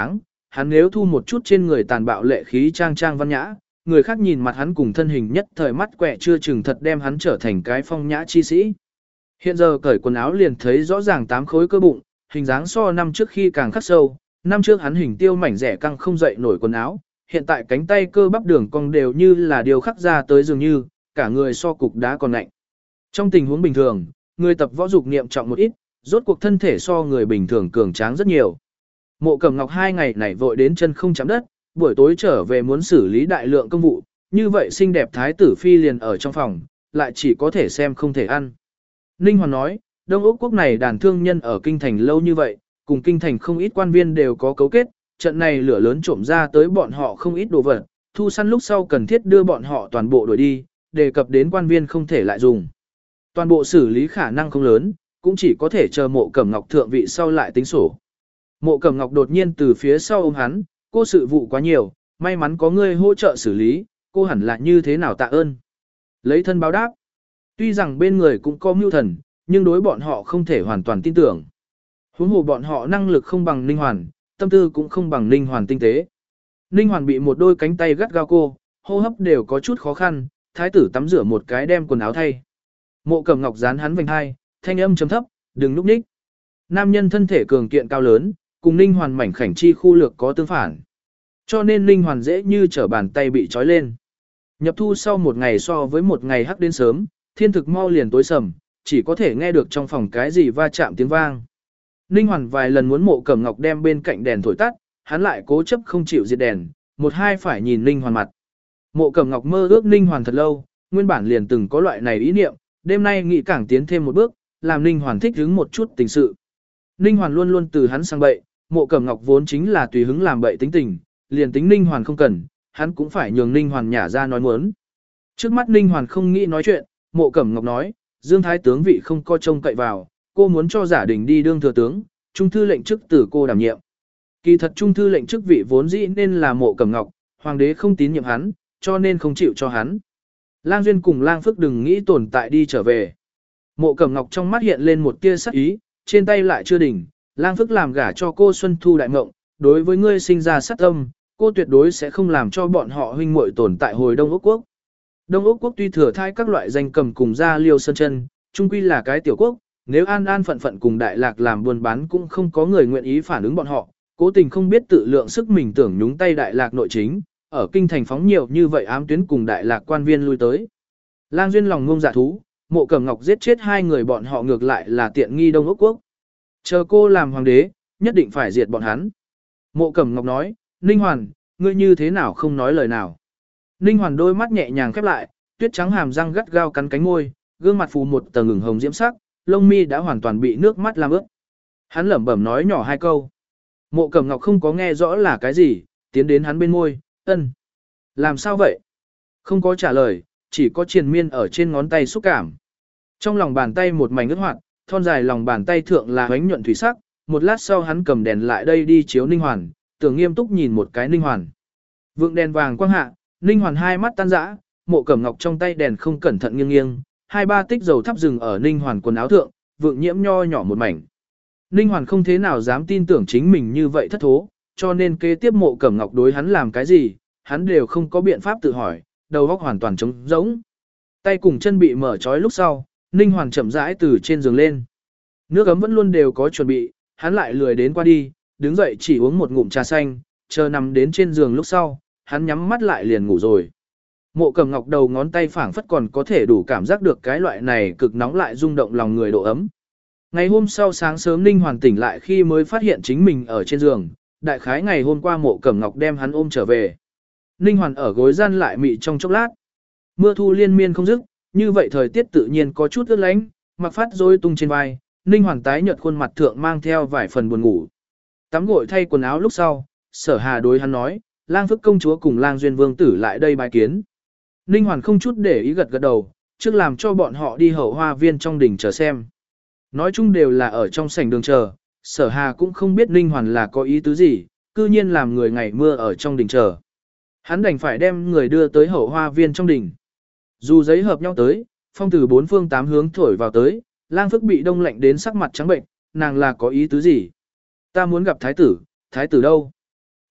hắn nếu thu một chút trên người tàn bạo lệ khí trang trang văn nhã, người khác nhìn mặt hắn cùng thân hình nhất thời mắt quẹ chưa chừng thật đem hắn trở thành cái phong nhã chi sĩ. Hiện giờ cởi quần áo liền thấy rõ ràng tám khối cơ bụng, hình dáng so năm trước khi càng khắc sâu, năm trước hắn hình tiêu mảnh rẻ căng không dậy nổi quần áo, hiện tại cánh tay cơ bắp đường cong đều như là điều khắc ra tới dường như, cả người so cục đá còn lạnh. Trong tình huống bình thường, người tập võ dục niệm trọng một ít, rốt cuộc thân thể so người bình thường cường tráng rất nhiều. Mộ Cẩm Ngọc hai ngày này vội đến chân không chạm đất, buổi tối trở về muốn xử lý đại lượng công vụ, như vậy xinh đẹp thái tử phi liền ở trong phòng, lại chỉ có thể xem không thể ăn. Ninh Hoàn nói, Đông Úc quốc này đàn thương nhân ở kinh thành lâu như vậy, cùng kinh thành không ít quan viên đều có cấu kết, trận này lửa lớn trộm ra tới bọn họ không ít đồ vật, thu săn lúc sau cần thiết đưa bọn họ toàn bộ đuổi đi, đề cập đến quan viên không thể lại dùng. Toàn bộ xử lý khả năng không lớn, cũng chỉ có thể chờ Mộ Cẩm Ngọc thượng vị sau lại tính sổ. Mộ Cẩm Ngọc đột nhiên từ phía sau ôm hắn, cô sự vụ quá nhiều, may mắn có ngươi hỗ trợ xử lý, cô hẳn là như thế nào tạ ơn. Lấy thân báo đáp. Tuy rằng bên người cũng có mưu thần, nhưng đối bọn họ không thể hoàn toàn tin tưởng. Huống hồ bọn họ năng lực không bằng Ninh Hoàn, tâm tư cũng không bằng Ninh Hoàn tinh tế. Ninh Hoàn bị một đôi cánh tay gắt gao cô, hô hấp đều có chút khó khăn, thái tử tắm rửa một cái đem quần áo thay. Mộ Cẩm Ngọc dán hắn vành hai, thanh âm trầm thấp, đừng núp ních. Nam nhân thân thể cường kiện cao lớn, cùng Ninh Hoàn mảnh khảnh chi khu lược có tương phản. Cho nên Ninh Hoàn dễ như trở bàn tay bị trói lên. Nhập thu sau một ngày so với một ngày hắc đến sớm, thiên thực mau liền tối sầm, chỉ có thể nghe được trong phòng cái gì va chạm tiếng vang. Ninh Hoàn vài lần muốn Mộ Cẩm Ngọc đem bên cạnh đèn thổi tắt, hắn lại cố chấp không chịu diệt đèn, một hai phải nhìn Ninh Hoàn mặt. Mộ Cẩm Ngọc mơ ước Ninh Hoàn thật lâu, nguyên bản liền từng có loại này ý niệm, đêm nay nghĩ càng tiến thêm một bước, làm Ninh Hoàn thích hứng một chút tình sự. Ninh Hoàn luôn luôn từ hắn sang bậy, Mộ Cẩm Ngọc vốn chính là tùy hứng làm bậy tính tình, liền tính Ninh Hoàn không cần, hắn cũng phải nhường Ninh Hoàn nhả ra nói muốn. Trước mắt Ninh Hoàn không nghĩ nói chuyện, Mộ Cẩm Ngọc nói, Dương Thái tướng vị không co trông cậy vào, cô muốn cho giả đình đi đương thừa tướng, trung thư lệnh chức từ cô đảm nhiệm. Kỳ thật trung thư lệnh chức vị vốn dĩ nên là Mộ Cẩm Ngọc, hoàng đế không tín nhiệm hắn, cho nên không chịu cho hắn. Lang Duyên cùng Lang Phước đừng nghĩ tồn tại đi trở về. Mộ Cẩm Ngọc trong mắt hiện lên một tia sắc ý, trên tay lại chưa đỉnh, Lang Phước làm gả cho cô Xuân Thu đại mộng, đối với ngươi sinh ra sát tâm, cô tuyệt đối sẽ không làm cho bọn họ huynh muội tồn tại hồi Đông Úc quốc. Đông Úc quốc tuy thừa thai các loại danh cầm cùng gia liêu sơn chân, chung quy là cái tiểu quốc, nếu an an phận phận cùng Đại Lạc làm buôn bán cũng không có người nguyện ý phản ứng bọn họ, cố tình không biết tự lượng sức mình tưởng nhúng tay Đại Lạc nội chính, ở kinh thành phóng nhiều như vậy ám tuyến cùng Đại Lạc quan viên lui tới. Lang Duyên lòng ngông dạ thú, Mộ Cẩm Ngọc giết chết hai người bọn họ ngược lại là tiện nghi Đông Úc quốc. Chờ cô làm hoàng đế, nhất định phải diệt bọn hắn. Mộ Cẩm Ngọc nói, Ninh Hoàn, ngươi như thế nào không nói lời nào. Ninh Hoàn đôi mắt nhẹ nhàng khép lại, tuyết trắng hàm răng gắt gao cắn cánh môi, gương mặt phù một tầng ngừng hồng diễm sắc, lông mi đã hoàn toàn bị nước mắt làm ướt. Hắn lẩm bẩm nói nhỏ hai câu. Mộ Cẩm Ngọc không có nghe rõ là cái gì, tiến đến hắn bên môi, ân. Làm sao vậy? Không có trả lời, chỉ có triền miên ở trên ngón tay xúc cảm. Trong lòng bàn tay một mảnh ướt hoạt, thon dài lòng bàn tay thượng là ánh nhuận thủy sắc, một lát sau hắn cầm đèn lại đây đi chiếu Ninh Hoàn, tưởng nghiêm túc nhìn một cái Ninh Hoàn. Vượng đèn vàng quang hạ, Ninh Hoàn hai mắt tan rã, Mộ Cẩm Ngọc trong tay đèn không cẩn thận nghiêng nghiêng, hai ba tích dầu thắp rừng ở Ninh Hoàn quần áo thượng, vượng nhiễm nho nhỏ một mảnh. Ninh Hoàn không thế nào dám tin tưởng chính mình như vậy thất thố, cho nên kế tiếp Mộ Cẩm Ngọc đối hắn làm cái gì, hắn đều không có biện pháp tự hỏi, đầu óc hoàn toàn trống rỗng. Tay cùng chân bị mở trói lúc sau, Ninh Hoàn chậm rãi từ trên giường lên. Nước ấm vẫn luôn đều có chuẩn bị, hắn lại lười đến qua đi, đứng dậy chỉ uống một ngụm trà xanh, chờ nằm đến trên giường lúc sau, hắn nhắm mắt lại liền ngủ rồi. Mộ Cẩm Ngọc đầu ngón tay phảng phất còn có thể đủ cảm giác được cái loại này cực nóng lại rung động lòng người độ ấm. Ngày hôm sau sáng sớm Ninh Hoàn tỉnh lại khi mới phát hiện chính mình ở trên giường, đại khái ngày hôm qua Mộ Cẩm Ngọc đem hắn ôm trở về. Ninh Hoàn ở gối gian lại mị trong chốc lát. Mưa thu liên miên không dứt, như vậy thời tiết tự nhiên có chút ướt lánh, mặc phát rối tung trên vai, Ninh Hoàn tái nhợt khuôn mặt thượng mang theo vài phần buồn ngủ. Tắm gội thay quần áo lúc sau, Sở Hà đối hắn nói, Lang Phước công chúa cùng Lang Duyên vương tử lại đây bái kiến. Ninh Hoàn không chút để ý gật gật đầu, trước làm cho bọn họ đi hậu hoa viên trong đỉnh chờ xem. Nói chung đều là ở trong sảnh đường chờ, Sở Hà cũng không biết Ninh Hoàn là có ý tứ gì, cư nhiên làm người ngày mưa ở trong đỉnh chờ. Hắn đành phải đem người đưa tới hậu hoa viên trong đỉnh. Dù giấy hợp nhau tới, phong từ bốn phương tám hướng thổi vào tới, Lang Phước bị đông lạnh đến sắc mặt trắng bệnh, nàng là có ý tứ gì? Ta muốn gặp thái tử, thái tử đâu?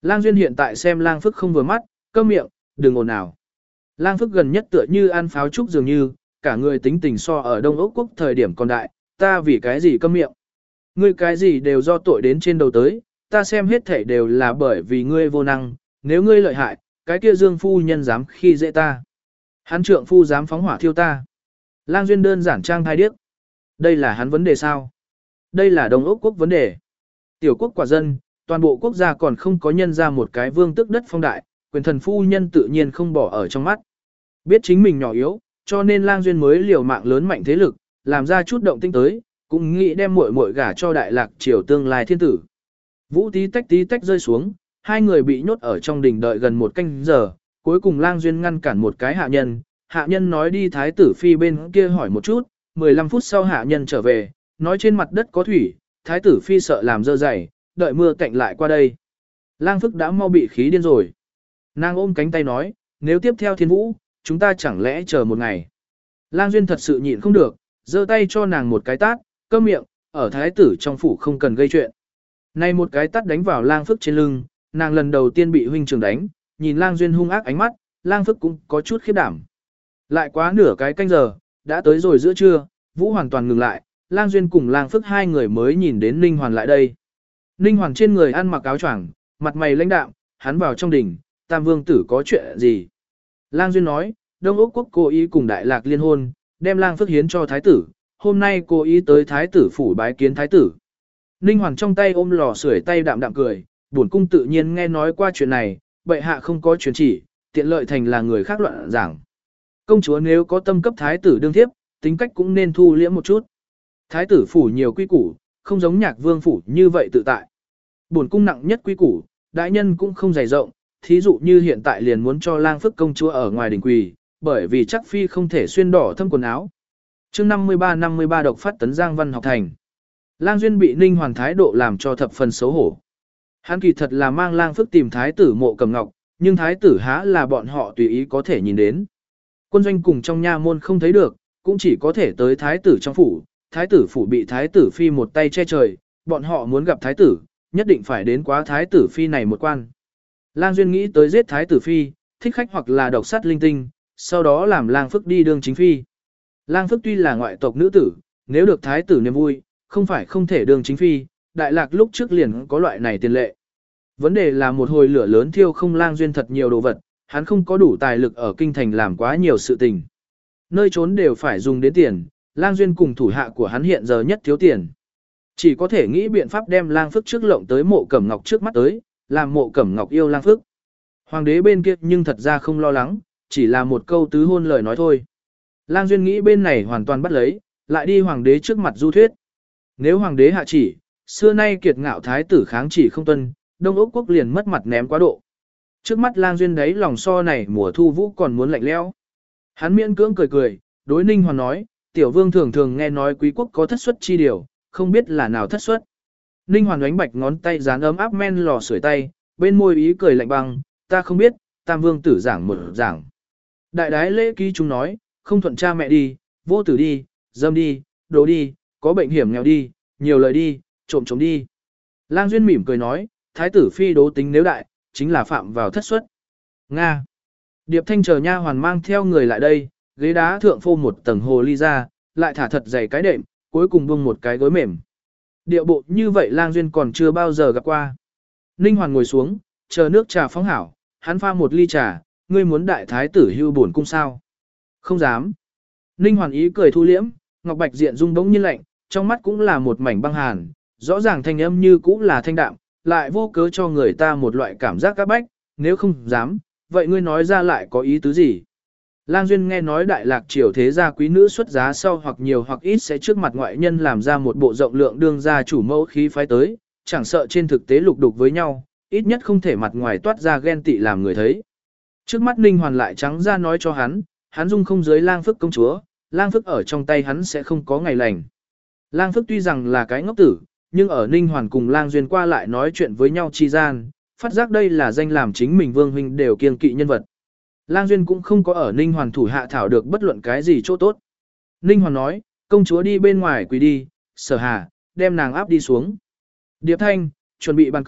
Lang Duyên hiện tại xem Lang Phức không vừa mắt, câm miệng, đừng ồn ào. Lang Phức gần nhất tựa như ăn pháo trúc dường như, cả người tính tình so ở Đông Ốc Quốc thời điểm còn đại, ta vì cái gì câm miệng. Ngươi cái gì đều do tội đến trên đầu tới, ta xem hết thảy đều là bởi vì ngươi vô năng, nếu ngươi lợi hại, cái kia Dương phu nhân dám khi dễ ta. Hắn trượng phu dám phóng hỏa thiêu ta. Lang Duyên đơn giản trang thai điếc. Đây là hắn vấn đề sao? Đây là Đông Ốc Quốc vấn đề. Tiểu quốc quả dân, toàn bộ quốc gia còn không có nhân ra một cái vương tước đất phong đại, quyền thần phu nhân tự nhiên không bỏ ở trong mắt. Biết chính mình nhỏ yếu, cho nên Lang Duyên mới liều mạng lớn mạnh thế lực, làm ra chút động tinh tới, cũng nghĩ đem muội muội gả cho đại lạc triều tương lai thiên tử. Vũ tí tách tí tách rơi xuống, hai người bị nhốt ở trong đình đợi gần một canh giờ, cuối cùng Lang Duyên ngăn cản một cái hạ nhân, hạ nhân nói đi thái tử phi bên kia hỏi một chút, mười lăm phút sau hạ nhân trở về, nói trên mặt đất có thủy, thái tử phi sợ làm dơ dày, đợi mưa cạnh lại qua đây. Lang Phức đã mau bị khí điên rồi. Nàng ôm cánh tay nói, nếu tiếp theo thiên vũ, chúng ta chẳng lẽ chờ một ngày. Lang Duyên thật sự nhịn không được, giơ tay cho nàng một cái tát, câm miệng, ở thái tử trong phủ không cần gây chuyện. Này một cái tát đánh vào Lang Phức trên lưng, nàng lần đầu tiên bị huynh trưởng đánh, nhìn Lang Duyên hung ác ánh mắt, Lang Phức cũng có chút khiếp đảm. Lại quá nửa cái canh giờ, đã tới rồi giữa trưa, vũ hoàn toàn ngừng lại, Lang Duyên cùng Lang Phức hai người mới nhìn đến Ninh Hoàn lại đây. Ninh Hoàn trên người ăn mặc áo choàng, mặt mày lãnh đạm, hắn vào trong đỉnh, Tam Vương tử có chuyện gì? Lang Duyên nói, Đông Úc Quốc cố ý cùng Đại Lạc liên hôn, đem Lang Phức hiến cho thái tử, hôm nay cố ý tới thái tử phủ bái kiến thái tử. Ninh Hoàn trong tay ôm lò sưởi tay đạm đạm cười, bổn cung tự nhiên nghe nói qua chuyện này, bệ hạ không có truyền chỉ, tiện lợi thành là người khác loạn giảng. Công chúa nếu có tâm cấp thái tử đương thiếp, tính cách cũng nên thu liễm một chút. Thái tử phủ nhiều quy củ, không giống Nhạc Vương phủ như vậy tự tại. Bổn cung nặng nhất quy củ, đại nhân cũng không dày rộng, thí dụ như hiện tại liền muốn cho Lang Phức công chúa ở ngoài đình quỳ, bởi vì chắc phi không thể xuyên đỏ thâm quần áo. Chương năm mươi ba năm mươi ba độc phát tấn Giang Văn học thành. Lang Duyên bị Ninh Hoàn thái độ làm cho thập phần xấu hổ. Hắn kỳ thật là mang Lang Phức tìm thái tử Mộ Cẩm Ngọc, nhưng thái tử há là bọn họ tùy ý có thể nhìn đến. Quân doanh cùng trong nha môn không thấy được, cũng chỉ có thể tới thái tử trong phủ, thái tử phủ bị thái tử phi một tay che trời, bọn họ muốn gặp thái tử, nhất định phải đến quá thái tử phi này một quan. Lang Duyên nghĩ tới giết thái tử phi, thích khách hoặc là độc sát linh tinh, sau đó làm Lang Phức đi đương chính phi. Lang Phức tuy là ngoại tộc nữ tử, nếu được thái tử niềm vui, không phải không thể đương chính phi, Đại Lạc lúc trước liền có loại này tiền lệ. Vấn đề là một hồi lửa lớn thiêu không Lang Duyên thật nhiều đồ vật, hắn không có đủ tài lực ở kinh thành làm quá nhiều sự tình. Nơi trốn đều phải dùng đến tiền, Lang Duyên cùng thủ hạ của hắn hiện giờ nhất thiếu tiền. Chỉ có thể nghĩ biện pháp đem Lang Phức trước lộng tới Mộ Cẩm Ngọc trước mắt tới, làm Mộ Cẩm Ngọc yêu Lang Phức. Hoàng đế bên kia nhưng thật ra không lo lắng, chỉ là một câu tứ hôn lời nói thôi. Lang Duyên nghĩ bên này hoàn toàn bắt lấy, lại đi hoàng đế trước mặt du thuyết. Nếu hoàng đế hạ chỉ, xưa nay kiệt ngạo thái tử kháng chỉ không tuân, Đông Úc Quốc liền mất mặt ném quá độ. Trước mắt Lang Duyên đấy lòng so này mùa thu vũ còn muốn lạnh lẽo. Hắn miễn cưỡng cười cười, đối Ninh Hoàn nói, tiểu vương thường thường nghe nói quý quốc có thất xuất chi điều, không biết là nào thất xuất. Ninh Hoàn đánh bạch ngón tay dán ấm áp men lò sưởi tay, bên môi ý cười lạnh băng, ta không biết, Tam Vương tử giảng một giảng. Đại đái lễ ký chúng nói, không thuận cha mẹ đi, vô tử đi, dâm đi, đồ đi, có bệnh hiểm nghèo đi, nhiều lời đi, trộm trộm đi. Lang Duyên mỉm cười nói, thái tử phi đố tính nếu đại, chính là phạm vào thất xuất. Nga. Điệp Thanh chờ nha hoàn mang theo người lại đây, ghế đá thượng phô một tầng hồ ly ra, lại thả thật dày cái đệm, cuối cùng buông một cái gối mềm. Điệu bộ như vậy Lang Duyên còn chưa bao giờ gặp qua. Ninh Hoàn ngồi xuống, chờ nước trà phóng hảo, hắn pha một ly trà, ngươi muốn đại thái tử hưu bổn cung sao? Không dám. Ninh Hoàn ý cười thu liễm, Ngọc Bạch diện rung bỗng nhiên lạnh, trong mắt cũng là một mảnh băng hàn, rõ ràng thanh âm như cũng là thanh đạm, lại vô cớ cho người ta một loại cảm giác các bách, nếu không dám, vậy ngươi nói ra lại có ý tứ gì? Lang Duyên nghe nói Đại Lạc triều thế gia quý nữ xuất giá sau hoặc nhiều hoặc ít sẽ trước mặt ngoại nhân làm ra một bộ rộng lượng đương gia chủ mẫu khí phái tới, chẳng sợ trên thực tế lục đục với nhau, ít nhất không thể mặt ngoài toát ra ghen tị làm người thấy. Trước mắt Ninh Hoàn lại trắng ra nói cho hắn, hắn dung không dưới Lang Phức công chúa, Lang Phức ở trong tay hắn sẽ không có ngày lành. Lang Phức tuy rằng là cái ngốc tử, nhưng ở Ninh Hoàn cùng Lang Duyên qua lại nói chuyện với nhau chi gian, phát giác đây là danh làm chính mình Vương huynh đều kiêng kỵ nhân vật. Lang Duyên cũng không có ở Ninh Hoàn thủ hạ thảo được bất luận cái gì chỗ tốt. Ninh Hoàn nói, công chúa đi bên ngoài quỳ đi, Sở Hà, đem nàng áp đi xuống. Điệp Thanh, chuẩn bị bàn cờ,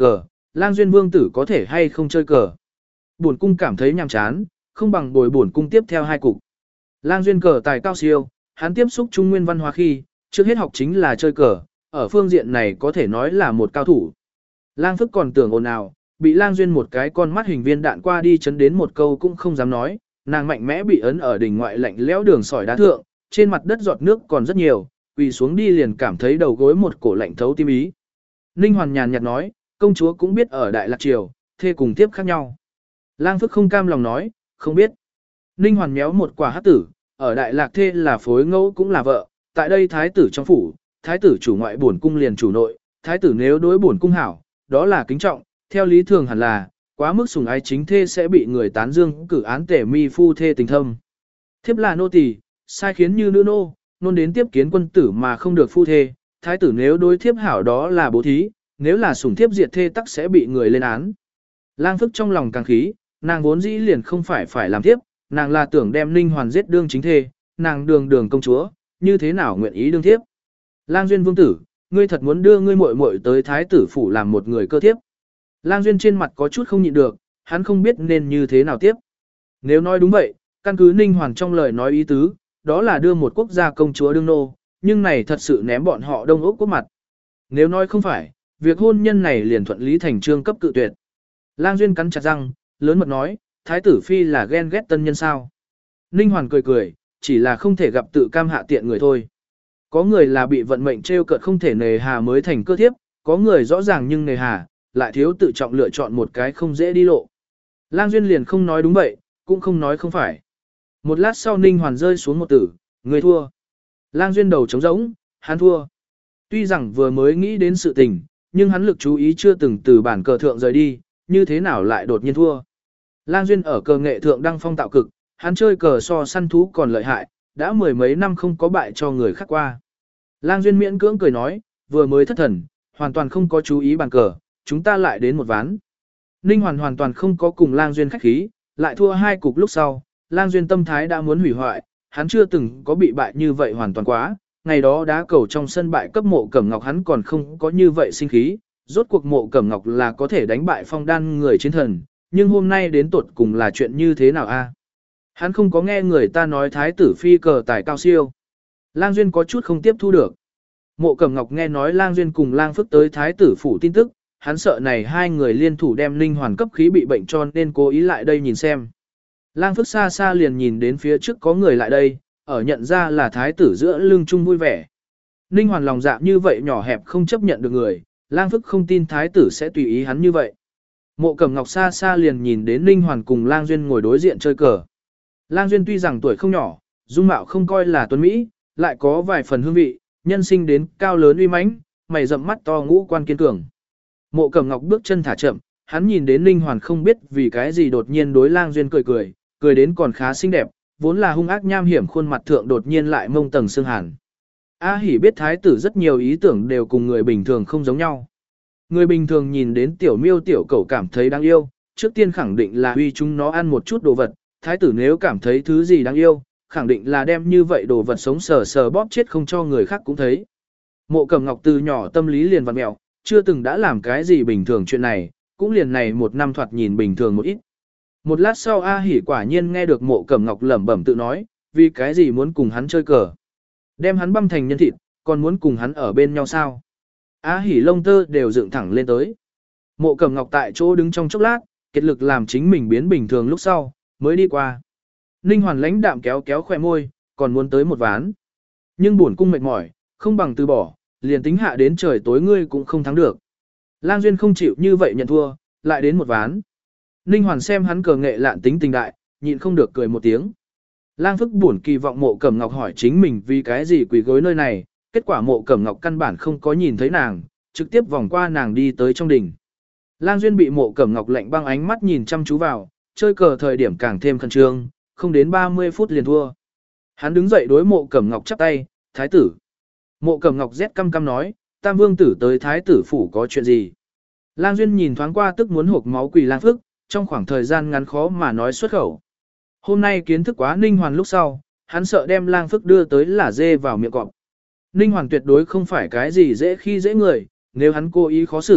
Lang Duyên Vương tử có thể hay không chơi cờ. Bổn cung cảm thấy nhàm chán, không bằng bồi bổn cung tiếp theo hai cục. Lang Duyên cờ tài cao siêu, hắn tiếp xúc trung nguyên văn hóa khi, trước hết học chính là chơi cờ, ở phương diện này có thể nói là một cao thủ. Lang Phức còn tưởng ồn ào, bị Lang Duyên một cái con mắt hình viên đạn qua đi chấn đến một câu cũng không dám nói, nàng mạnh mẽ bị ấn ở đỉnh ngoại lạnh lẽo đường sỏi đá thượng, trên mặt đất giọt nước còn rất nhiều, quỳ xuống đi liền cảm thấy đầu gối một cổ lạnh thấu tim ý. Ninh Hoàn nhàn nhạt nói, công chúa cũng biết ở Đại Lạc Triều, thê cùng tiếp khác nhau. Lang Phức không cam lòng nói, không biết. Ninh Hoàn méo một quả hắc tử, ở Đại Lạc thê là phối ngẫu cũng là vợ, tại đây thái tử trong phủ, thái tử chủ ngoại bổn cung liền chủ nội, thái tử nếu đối bổn cung hảo, đó là kính trọng, theo lý thường hẳn là, quá mức sủng ái chính thê sẽ bị người tán dương cử án tể mi phu thê tình thâm. Thiếp là nô tỳ, sai khiến như nữ nô, nôn đến tiếp kiến quân tử mà không được phu thê, thái tử nếu đối thiếp hảo đó là bố thí, nếu là sủng thiếp diệt thê tắc sẽ bị người lên án. Lang Phức trong lòng càng khí, nàng vốn dĩ liền không phải phải làm thiếp, nàng là tưởng đem Ninh Hoàn giết đương chính thê, nàng đường đường công chúa, như thế nào nguyện ý đương thiếp. Lang Duyên Vương tử, ngươi thật muốn đưa ngươi muội muội tới thái tử phủ làm một người cơ thiếp. Lang Duyên trên mặt có chút không nhịn được, hắn không biết nên như thế nào tiếp. Nếu nói đúng vậy, căn cứ Ninh Hoàn trong lời nói ý tứ, đó là đưa một quốc gia công chúa đương nô, nhưng này thật sự ném bọn họ Đông Úc quốc mặt. Nếu nói không phải, việc hôn nhân này liền thuận lý thành trương cấp cự tuyệt. Lang Duyên cắn chặt răng, lớn mật nói, thái tử phi là ghen ghét tân nhân sao. Ninh Hoàn cười cười, chỉ là không thể gặp tự cam hạ tiện người thôi. Có người là bị vận mệnh trêu cợt không thể nề hà mới thành cơ thiếp, có người rõ ràng nhưng nề hà, lại thiếu tự trọng lựa chọn một cái không dễ đi lộ. Lang Duyên liền không nói đúng vậy, cũng không nói không phải. Một lát sau Ninh Hoàn rơi xuống một tử, người thua. Lang Duyên đầu trống rỗng, hắn thua. Tuy rằng vừa mới nghĩ đến sự tình, nhưng hắn lực chú ý chưa từng từ bản cờ thượng rời đi, như thế nào lại đột nhiên thua. Lang Duyên ở cờ nghệ thượng đăng phong tạo cực, hắn chơi cờ so săn thú còn lợi hại, đã mười mấy năm không có bại cho người khác qua. Lang Duyên miễn cưỡng cười nói, vừa mới thất thần, hoàn toàn không có chú ý bàn cờ, chúng ta lại đến một ván. Ninh Hoàn hoàn toàn không có cùng Lang Duyên khách khí, lại thua hai cục lúc sau, Lang Duyên tâm thái đã muốn hủy hoại, hắn chưa từng có bị bại như vậy hoàn toàn quá, ngày đó đá cầu trong sân bại cấp Mộ Cẩm Ngọc hắn còn không có như vậy sinh khí, rốt cuộc Mộ Cẩm Ngọc là có thể đánh bại Phong Đan người chiến thần, nhưng hôm nay đến tuột cùng là chuyện như thế nào a? Hắn không có nghe người ta nói thái tử phi cờ tài cao siêu. Lang Duyên có chút không tiếp thu được. Mộ Cẩm Ngọc nghe nói Lang Duyên cùng Lang Phức tới thái tử phủ tin tức, hắn sợ này hai người liên thủ đem Ninh Hoàn cấp khí bị bệnh cho nên cố ý lại đây nhìn xem. Lang Phức xa xa liền nhìn đến phía trước có người lại đây, ở nhận ra là thái tử giữa lưng chung vui vẻ. Ninh Hoàn lòng dạ như vậy nhỏ hẹp không chấp nhận được người, Lang Phức không tin thái tử sẽ tùy ý hắn như vậy. Mộ Cẩm Ngọc xa xa liền nhìn đến Ninh Hoàn cùng Lang Duyên ngồi đối diện chơi cờ. Lang Duyên tuy rằng tuổi không nhỏ, dung mạo không coi là tuấn Mỹ, lại có vài phần hương vị, nhân sinh đến cao lớn uy mãnh, mày rậm mắt to ngũ quan kiên cường. Mộ Cẩm Ngọc bước chân thả chậm, hắn nhìn đến Ninh Hoàn không biết vì cái gì đột nhiên đối Lang Duyên cười cười, cười đến còn khá xinh đẹp, vốn là hung ác nham hiểm khuôn mặt thượng đột nhiên lại mông tầng xương hàn. A Hỉ biết thái tử rất nhiều ý tưởng đều cùng người bình thường không giống nhau. Người bình thường nhìn đến tiểu miêu tiểu cẩu cảm thấy đáng yêu, trước tiên khẳng định là uy chúng nó ăn một chút đồ vật, thái tử nếu cảm thấy thứ gì đáng yêu, khẳng định là đem như vậy đồ vật sống sờ sờ bóp chết không cho người khác cũng thấy. Mộ Cẩm Ngọc từ nhỏ tâm lý liền vặn mẹo, chưa từng đã làm cái gì bình thường chuyện này, cũng liền này một năm thoạt nhìn bình thường một ít. Một lát sau A Hỉ quả nhiên nghe được Mộ Cẩm Ngọc lẩm bẩm tự nói, vì cái gì muốn cùng hắn chơi cờ. Đem hắn băm thành nhân thịt, còn muốn cùng hắn ở bên nhau sao. A Hỉ lông tơ đều dựng thẳng lên tới. Mộ Cẩm Ngọc tại chỗ đứng trong chốc lát, kết lực làm chính mình biến bình thường lúc sau, mới đi qua. Ninh Hoàn lãnh đạm kéo kéo khỏe môi, còn muốn tới một ván. Nhưng buồn cung mệt mỏi, không bằng từ bỏ, liền tính hạ đến trời tối ngươi cũng không thắng được. Lang Duyên không chịu như vậy nhận thua, lại đến một ván. Ninh Hoàn xem hắn cờ nghệ lạn tính tình đại, nhịn không được cười một tiếng. Lang Phức buồn kỳ vọng Mộ Cẩm Ngọc hỏi chính mình vì cái gì quỳ gối nơi này, kết quả Mộ Cẩm Ngọc căn bản không có nhìn thấy nàng, trực tiếp vòng qua nàng đi tới trong đỉnh. Lang Duyên bị Mộ Cẩm Ngọc lạnh băng ánh mắt nhìn chăm chú vào, chơi cờ thời điểm càng thêm khẩn trương, không đến ba mươi phút liền thua. Hắn đứng dậy đối Mộ Cẩm Ngọc chắp tay, thái tử. Mộ Cẩm Ngọc rét căm căm nói, Tam Vương tử tới thái tử phủ có chuyện gì. Lang Duyên nhìn thoáng qua tức muốn hộc máu quỳ Lang Phức, trong khoảng thời gian ngắn khó mà nói xuất khẩu. Hôm nay kiến thức quá Ninh Hoàn lúc sau, hắn sợ đem Lang Phức đưa tới là dê vào miệng cọp. Ninh Hoàn tuyệt đối không phải cái gì dễ khi dễ người, nếu hắn cố ý khó xử,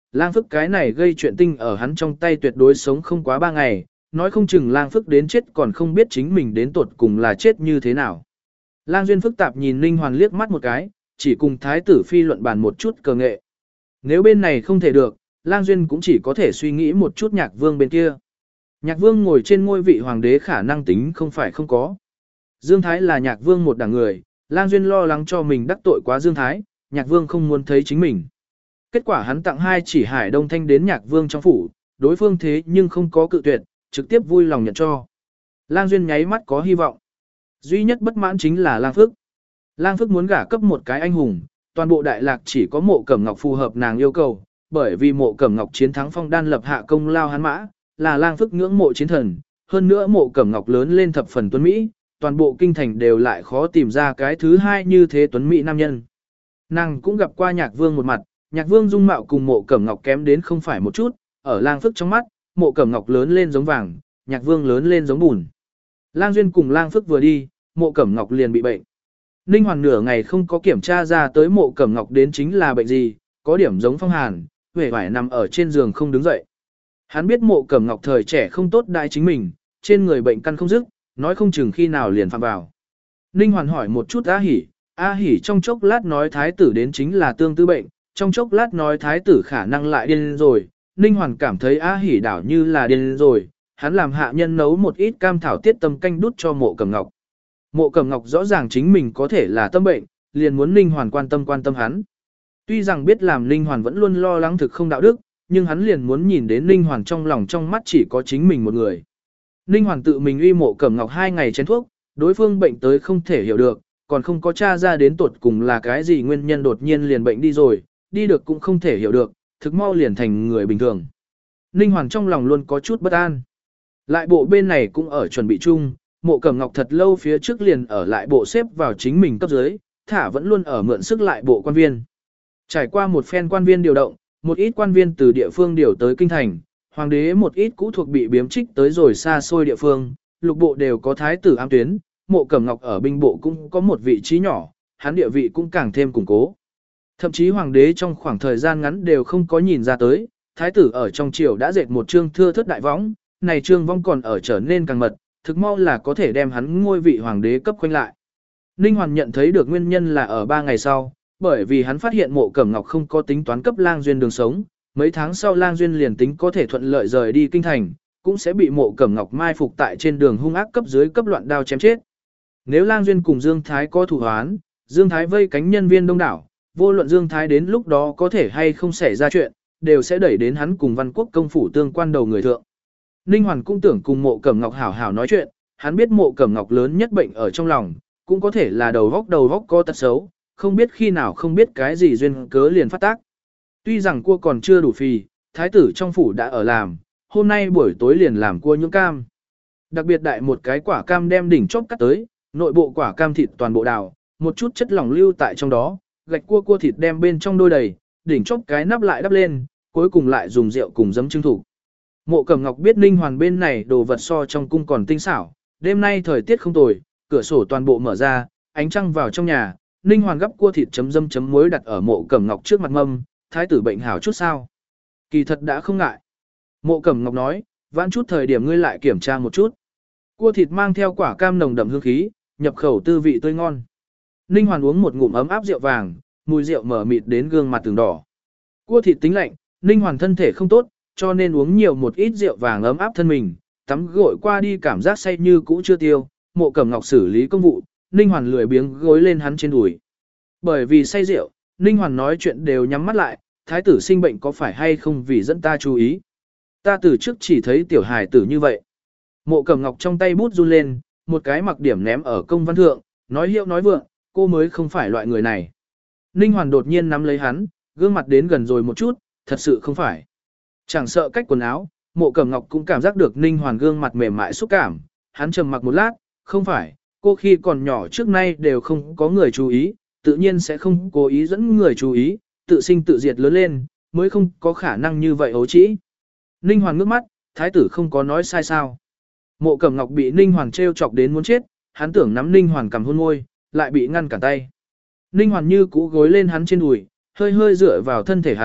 lang phức cái này gây chuyện tinh ở hắn trong tay tuyệt đối sống không quá ba ngày, nói không chừng lang phức đến chết còn không biết chính mình đến tuột cùng là chết như thế nào. Lang Duyên phức tạp nhìn Ninh Hoàn liếc mắt một cái, chỉ cùng thái tử phi luận bàn một chút cờ nghệ. Nếu bên này không thể được, Lang Duyên cũng chỉ có thể suy nghĩ một chút Nhạc Vương bên kia. Nhạc Vương ngồi trên ngôi vị hoàng đế khả năng tính không phải không có. Dương Thái là Nhạc Vương một đảng người, Lang Duyên lo lắng cho mình đắc tội quá Dương Thái, Nhạc Vương không muốn thấy chính mình. Kết quả hắn tặng hai chỉ Hải Đông Thanh đến Nhạc Vương trong phủ, đối phương thế nhưng không có cự tuyệt, trực tiếp vui lòng nhận cho. Lang Duyên nháy mắt có hy vọng. Duy nhất bất mãn chính là Lang Phước. Lang Phước muốn gả cấp một cái anh hùng, toàn bộ Đại Lạc chỉ có Mộ Cẩm Ngọc phù hợp nàng yêu cầu, bởi vì Mộ Cẩm Ngọc chiến thắng Phong Đan lập hạ công lao hắn mã, là Lang Phước ngưỡng mộ chiến thần, hơn nữa Mộ Cẩm Ngọc lớn lên thập phần tuấn mỹ, toàn bộ kinh thành đều lại khó tìm ra cái thứ hai như thế tuấn mỹ nam nhân. Nàng cũng gặp qua Nhạc Vương một mặt, Nhạc Vương dung mạo cùng Mộ Cẩm Ngọc kém đến không phải một chút, ở Lang Phước trong mắt, Mộ Cẩm Ngọc lớn lên giống vàng, Nhạc Vương lớn lên giống bùn. Lang Duyên cùng Lang Phước vừa đi, Mộ Cẩm Ngọc liền bị bệnh. Ninh Hoàng nửa ngày không có kiểm tra ra tới Mộ Cẩm Ngọc đến chính là bệnh gì, có điểm giống phong hàn, vẻ vải nằm ở trên giường không đứng dậy. Hắn biết Mộ Cẩm Ngọc thời trẻ không tốt đại chính mình, trên người bệnh căn không dứt, nói không chừng khi nào liền phạm vào. Ninh Hoàn hỏi một chút A Hỉ, A Hỉ trong chốc lát nói thái tử đến chính là tương tư bệnh, trong chốc lát nói thái tử khả năng lại điên rồi. Ninh Hoàn cảm thấy A Hỉ đảo như là điên rồi, hắn làm hạ nhân nấu một ít cam thảo tiết tâm canh đút cho Mộ Cẩm Ngọc. Mộ Cẩm Ngọc rõ ràng chính mình có thể là tâm bệnh, liền muốn Ninh Hoàn quan tâm quan tâm hắn. Tuy rằng biết làm Ninh Hoàn vẫn luôn lo lắng thực không đạo đức, nhưng hắn liền muốn nhìn đến Ninh Hoàn trong lòng trong mắt chỉ có chính mình một người. Ninh Hoàn tự mình uy Mộ Cẩm Ngọc hai ngày chén thuốc, đối phương bệnh tới không thể hiểu được, còn không có tra ra đến tuột cùng là cái gì nguyên nhân đột nhiên liền bệnh đi rồi, đi được cũng không thể hiểu được, thực mau liền thành người bình thường. Ninh Hoàn trong lòng luôn có chút bất an. Lại bộ bên này cũng ở chuẩn bị chung, Mộ Cẩm Ngọc thật lâu phía trước liền ở lại bộ xếp vào chính mình cấp dưới, thả vẫn luôn ở mượn sức lại bộ quan viên. Trải qua một phen quan viên điều động, một ít quan viên từ địa phương điều tới kinh thành, hoàng đế một ít cũ thuộc bị biếm trích tới rồi xa xôi địa phương, lục bộ đều có thái tử ám tuyến, Mộ Cẩm Ngọc ở binh bộ cũng có một vị trí nhỏ, hắn địa vị cũng càng thêm củng cố. Thậm chí hoàng đế trong khoảng thời gian ngắn đều không có nhìn ra tới, thái tử ở trong triều đã dệt một chương thưa thất đại võng, này trương vong còn ở trở nên càng mật, thực mau là có thể đem hắn ngôi vị hoàng đế cấp khoanh lại. Ninh Hoàn nhận thấy được nguyên nhân là ở ba ngày sau, bởi vì hắn phát hiện Mộ Cẩm Ngọc không có tính toán cấp Lang Duyên đường sống, mấy tháng sau Lang Duyên liền tính có thể thuận lợi rời đi kinh thành, cũng sẽ bị Mộ Cẩm Ngọc mai phục tại trên đường hung ác cấp dưới cấp loạn đao chém chết. Nếu Lang Duyên cùng Dương Thái có thủ hoán, Dương Thái vây cánh nhân viên đông đảo, vô luận Dương Thái đến lúc đó có thể hay không xảy ra chuyện, đều sẽ đẩy đến hắn cùng Văn Quốc công phủ tương quan đầu người thượng. Ninh Hoàn cũng tưởng cùng Mộ Cẩm Ngọc hảo hảo nói chuyện, hắn biết Mộ Cẩm Ngọc lớn nhất bệnh ở trong lòng, cũng có thể là đầu góc đầu góc có tật xấu, không biết khi nào không biết cái gì duyên cớ liền phát tác. Tuy rằng cua còn chưa đủ phì, thái tử trong phủ đã ở làm, hôm nay buổi tối liền làm cua nhưỡng cam. Đặc biệt đại một cái quả cam đem đỉnh chóp cắt tới, nội bộ quả cam thịt toàn bộ đào, một chút chất lỏng lưu tại trong đó, gạch cua cua thịt đem bên trong đôi đầy, đỉnh chóp cái nắp lại đắp lên, cuối cùng lại dùng rượu cùng giấm trưng thủ. Mộ Cẩm Ngọc biết Ninh Hoàn bên này đồ vật so trong cung còn tinh xảo, đêm nay thời tiết không tồi, cửa sổ toàn bộ mở ra, ánh trăng vào trong nhà, Ninh Hoàn gấp cua thịt chấm dâm chấm muối đặt ở Mộ Cẩm Ngọc trước mặt mâm, thái tử bệnh hảo chút sao? Kỳ thật đã không ngại. Mộ Cẩm Ngọc nói, vãn chút thời điểm ngươi lại kiểm tra một chút. Cua thịt mang theo quả cam nồng đậm hương khí, nhập khẩu tư vị tươi ngon. Ninh Hoàn uống một ngụm ấm áp rượu vàng, mùi rượu mở mịt đến gương mặt từng đỏ. Cua thịt tính lạnh, Ninh Hoàn thân thể không tốt, cho nên uống nhiều một ít rượu vàng ấm áp thân mình, tắm gội qua đi cảm giác say như cũ chưa tiêu. Mộ Cẩm Ngọc xử lý công vụ, Ninh Hoàn lười biếng gối lên hắn trên đùi. Bởi vì say rượu, Ninh Hoàn nói chuyện đều nhắm mắt lại, thái tử sinh bệnh có phải hay không vì dẫn ta chú ý. Ta từ trước chỉ thấy tiểu hài tử như vậy. Mộ Cẩm Ngọc trong tay bút run lên, một cái mặc điểm ném ở công văn thượng, nói hiệu nói vượng, cô mới không phải loại người này. Ninh Hoàn đột nhiên nắm lấy hắn, gương mặt đến gần rồi một chút, thật sự không phải. Chẳng sợ cách quần áo, Mộ Cẩm Ngọc cũng cảm giác được Ninh Hoàn gương mặt mềm mại xúc cảm, hắn trầm mặc một lát, không phải, cô khi còn nhỏ trước nay đều không có người chú ý, tự nhiên sẽ không cố ý dẫn người chú ý, tự sinh tự diệt lớn lên, mới không có khả năng như vậy ấu trĩ. Ninh Hoàn ngước mắt, thái tử không có nói sai sao. Mộ Cẩm Ngọc bị Ninh Hoàn trêu chọc đến muốn chết, hắn tưởng nắm Ninh Hoàn cầm hôn môi, lại bị ngăn cản tay. Ninh Hoàn như cũ gối lên hắn trên đùi, hơi hơi dựa vào thân thể hắn,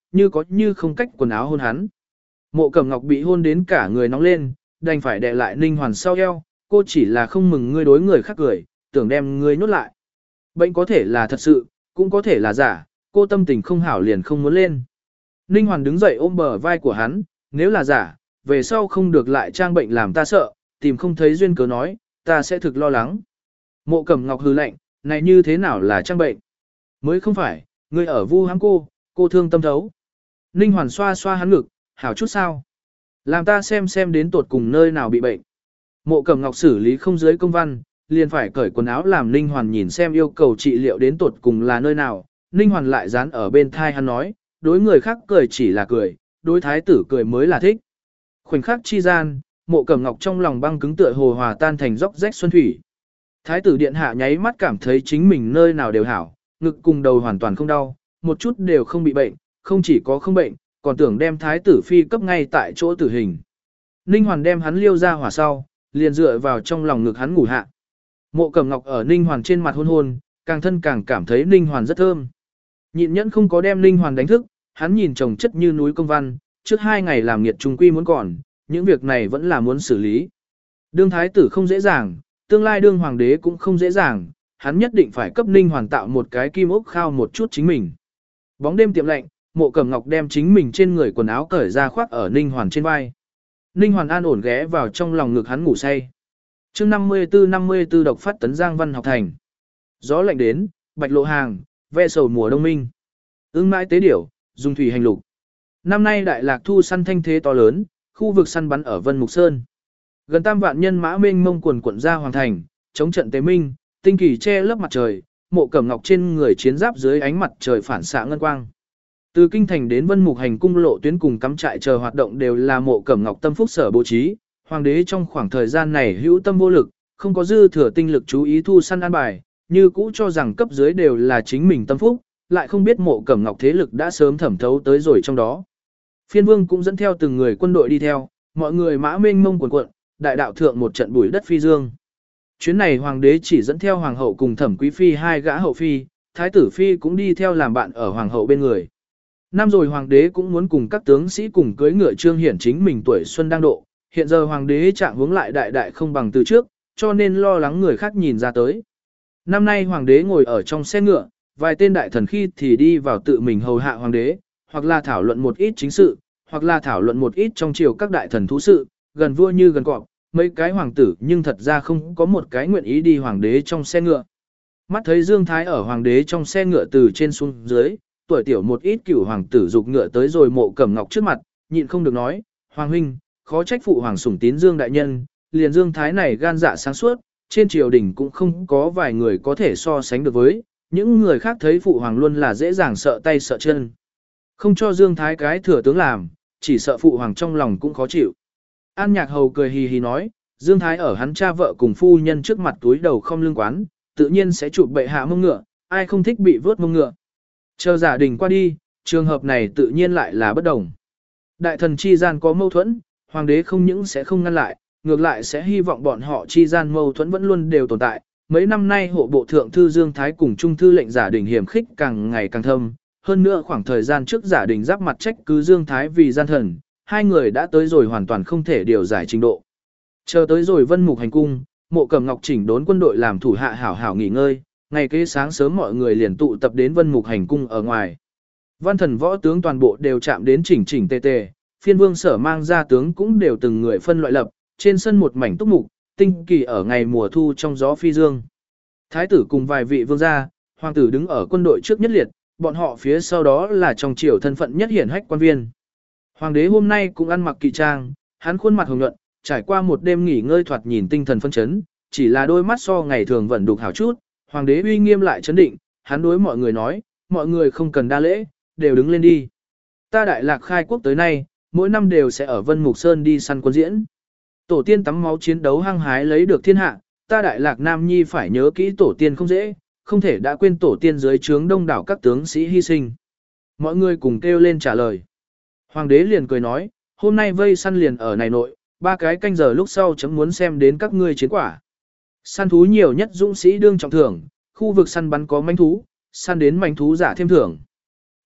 như có như không cách quần áo hôn hắn. Mộ Cẩm Ngọc bị hôn đến cả người nóng lên, đành phải đè lại Ninh Hoàn sau eo, cô chỉ là không mừng ngươi đối người khác cười, tưởng đem ngươi nhốt lại. Bệnh có thể là thật sự, cũng có thể là giả, cô tâm tình không hảo liền không muốn lên. Ninh Hoàn đứng dậy ôm bờ vai của hắn, nếu là giả, về sau không được lại trang bệnh làm ta sợ, tìm không thấy duyên cớ nói, ta sẽ thực lo lắng. Mộ Cẩm Ngọc hừ lạnh, này như thế nào là trang bệnh? Mới không phải, ngươi ở vu hãm cô, cô thương tâm thấu. Ninh Hoàn xoa xoa hắn ngực, hảo chút sao? Làm ta xem xem đến tột cùng nơi nào bị bệnh. Mộ Cẩm Ngọc xử lý không dưới công văn, liền phải cởi quần áo làm Ninh Hoàn nhìn xem yêu cầu trị liệu đến tột cùng là nơi nào. Ninh Hoàn lại dán ở bên thai hắn nói, đối người khác cười chỉ là cười, đối thái tử cười mới là thích. Khoảnh khắc chi gian, Mộ Cẩm Ngọc trong lòng băng cứng tựa hồ hòa tan thành dốc rách xuân thủy. Thái tử điện hạ nháy mắt cảm thấy chính mình nơi nào đều hảo, ngực cùng đầu hoàn toàn không đau, một chút đều không bị bệnh, không chỉ có không bệnh, còn tưởng đem thái tử phi cấp ngay tại chỗ tử hình. Ninh Hoàn đem hắn liêu ra hỏa sau, liền dựa vào trong lòng ngực hắn ngủ hạ. Mộ Cẩm Ngọc ở Ninh Hoàn trên mặt hôn hôn, càng thân càng cảm thấy Ninh Hoàn rất thơm. Nhịn nhẫn không có đem Ninh Hoàn đánh thức, hắn nhìn chồng chất như núi công văn, trước hai ngày làm nghiệt trung quy muốn còn, những việc này vẫn là muốn xử lý. Đương thái tử không dễ dàng, tương lai đương hoàng đế cũng không dễ dàng, hắn nhất định phải cấp Ninh Hoàn tạo một cái kim ốc khao một chút chính mình. Bóng đêm tiệm lạnh, Mộ Cẩm Ngọc đem chính mình trên người quần áo cởi ra khoác ở Ninh Hoàn trên vai. Ninh Hoàn an ổn ghé vào trong lòng ngực hắn ngủ say. Chương năm mươi tư năm mươi tư độc phát tấn Giang Văn học thành. Gió lạnh đến, bạch lộ hàng, ve sầu mùa đông minh. Ưng mãi tế điểu, dùng thủy hành lục. Năm nay Đại Lạc thu săn thanh thế to lớn, khu vực săn bắn ở Vân Mục Sơn. Gần tam vạn nhân mã mênh mông quần quận ra hoàng thành, chống trận tế minh, tinh kỳ che lớp mặt trời, Mộ Cẩm Ngọc trên người chiến giáp dưới ánh mặt trời phản xạ ngân quang. Từ kinh thành đến Vân Mục hành cung lộ tuyến cùng cắm trại chờ hoạt động đều là Mộ Cẩm Ngọc tâm phúc sở bố trí, hoàng đế trong khoảng thời gian này hữu tâm vô lực, không có dư thừa tinh lực chú ý thu săn an bài, như cũ cho rằng cấp dưới đều là chính mình tâm phúc, lại không biết Mộ Cẩm Ngọc thế lực đã sớm thẩm thấu tới rồi trong đó. Phiên Vương cũng dẫn theo từng người quân đội đi theo, mọi người mã mênh mông quần quận, đại đạo thượng một trận bụi đất phi dương. Chuyến này hoàng đế chỉ dẫn theo hoàng hậu cùng thẩm quý phi hai gã hậu phi, thái tử phi cũng đi theo làm bạn ở hoàng hậu bên người. Năm rồi hoàng đế cũng muốn cùng các tướng sĩ cùng cưỡi ngựa trương hiển chính mình tuổi xuân đang độ, hiện giờ hoàng đế trạng hướng lại đại đại không bằng từ trước, cho nên lo lắng người khác nhìn ra tới. Năm nay hoàng đế ngồi ở trong xe ngựa, vài tên đại thần khi thì đi vào tự mình hầu hạ hoàng đế, hoặc là thảo luận một ít chính sự, hoặc là thảo luận một ít trong triều các đại thần thú sự, gần vua như gần cọp, mấy cái hoàng tử nhưng thật ra không có một cái nguyện ý đi hoàng đế trong xe ngựa. Mắt thấy Dương Thái ở hoàng đế trong xe ngựa từ trên xuống dưới, tuổi tiểu một ít cửu hoàng tử dục ngựa tới rồi Mộ Cẩm Ngọc trước mặt, nhịn không được nói, hoàng huynh, khó trách phụ hoàng sủng tín Dương đại nhân, liền Dương Thái này gan dạ sáng suốt, trên triều đình cũng không có vài người có thể so sánh được với, những người khác thấy phụ hoàng luôn là dễ dàng sợ tay sợ chân. Không cho Dương Thái cái thừa tướng làm, chỉ sợ phụ hoàng trong lòng cũng khó chịu. An Nhạc Hầu cười hì hì nói, Dương Thái ở hắn cha vợ cùng phu nhân trước mặt túi đầu không lưng quán, tự nhiên sẽ chụp bệ hạ mông ngựa, ai không thích bị vớt mông ngựa. Chờ giả đình qua đi, trường hợp này tự nhiên lại là bất đồng. Đại thần chi gian có mâu thuẫn, hoàng đế không những sẽ không ngăn lại, ngược lại sẽ hy vọng bọn họ chi gian mâu thuẫn vẫn luôn đều tồn tại. Mấy năm nay hộ bộ thượng thư Dương Thái cùng trung thư lệnh giả đình hiểm khích càng ngày càng thâm, hơn nữa khoảng thời gian trước giả đình giáp mặt trách cứ Dương Thái vì gian thần, hai người đã tới rồi hoàn toàn không thể điều giải trình độ. Chờ tới rồi Vân Mục hành cung, Mộ Cẩm Ngọc chỉnh đốn quân đội làm thủ hạ hảo hảo nghỉ ngơi, ngày kế sáng sớm mọi người liền tụ tập đến Vân Mục hành cung ở ngoài. Văn thần võ tướng toàn bộ đều chạm đến chỉnh chỉnh tề tề, phiên vương sở mang ra tướng cũng đều từng người phân loại lập, trên sân một mảnh túc mục, tinh kỳ ở ngày mùa thu trong gió phi dương. Thái tử cùng vài vị vương gia, hoàng tử đứng ở quân đội trước nhất liệt, bọn họ phía sau đó là trong triều thân phận nhất hiển hách quan viên. Hoàng đế hôm nay cũng ăn mặc kỵ trang, hắn khuôn mặt hồng nhuận, trải qua một đêm nghỉ ngơi thoạt nhìn tinh thần phân chấn, chỉ là đôi mắt so ngày thường vẫn đục hảo chút, hoàng đế uy nghiêm lại chấn định, hắn đối mọi người nói, mọi người không cần đa lễ, đều đứng lên đi. Ta Đại Lạc khai quốc tới nay, mỗi năm đều sẽ ở Vân Mục Sơn đi săn quân diễn. Tổ tiên tắm máu chiến đấu hăng hái lấy được thiên hạ, ta Đại Lạc Nam Nhi phải nhớ kỹ tổ tiên không dễ, không thể đã quên tổ tiên dưới trướng đông đảo các tướng sĩ hy sinh. Mọi người cùng kêu lên trả lời. Hoàng đế liền cười nói, hôm nay vây săn liền ở này nội, ba cái canh giờ lúc sau chấm muốn xem đến các ngươi chiến quả. Săn thú nhiều nhất dũng sĩ đương trọng thưởng, khu vực săn bắn có manh thú, săn đến manh thú giả thêm thưởng.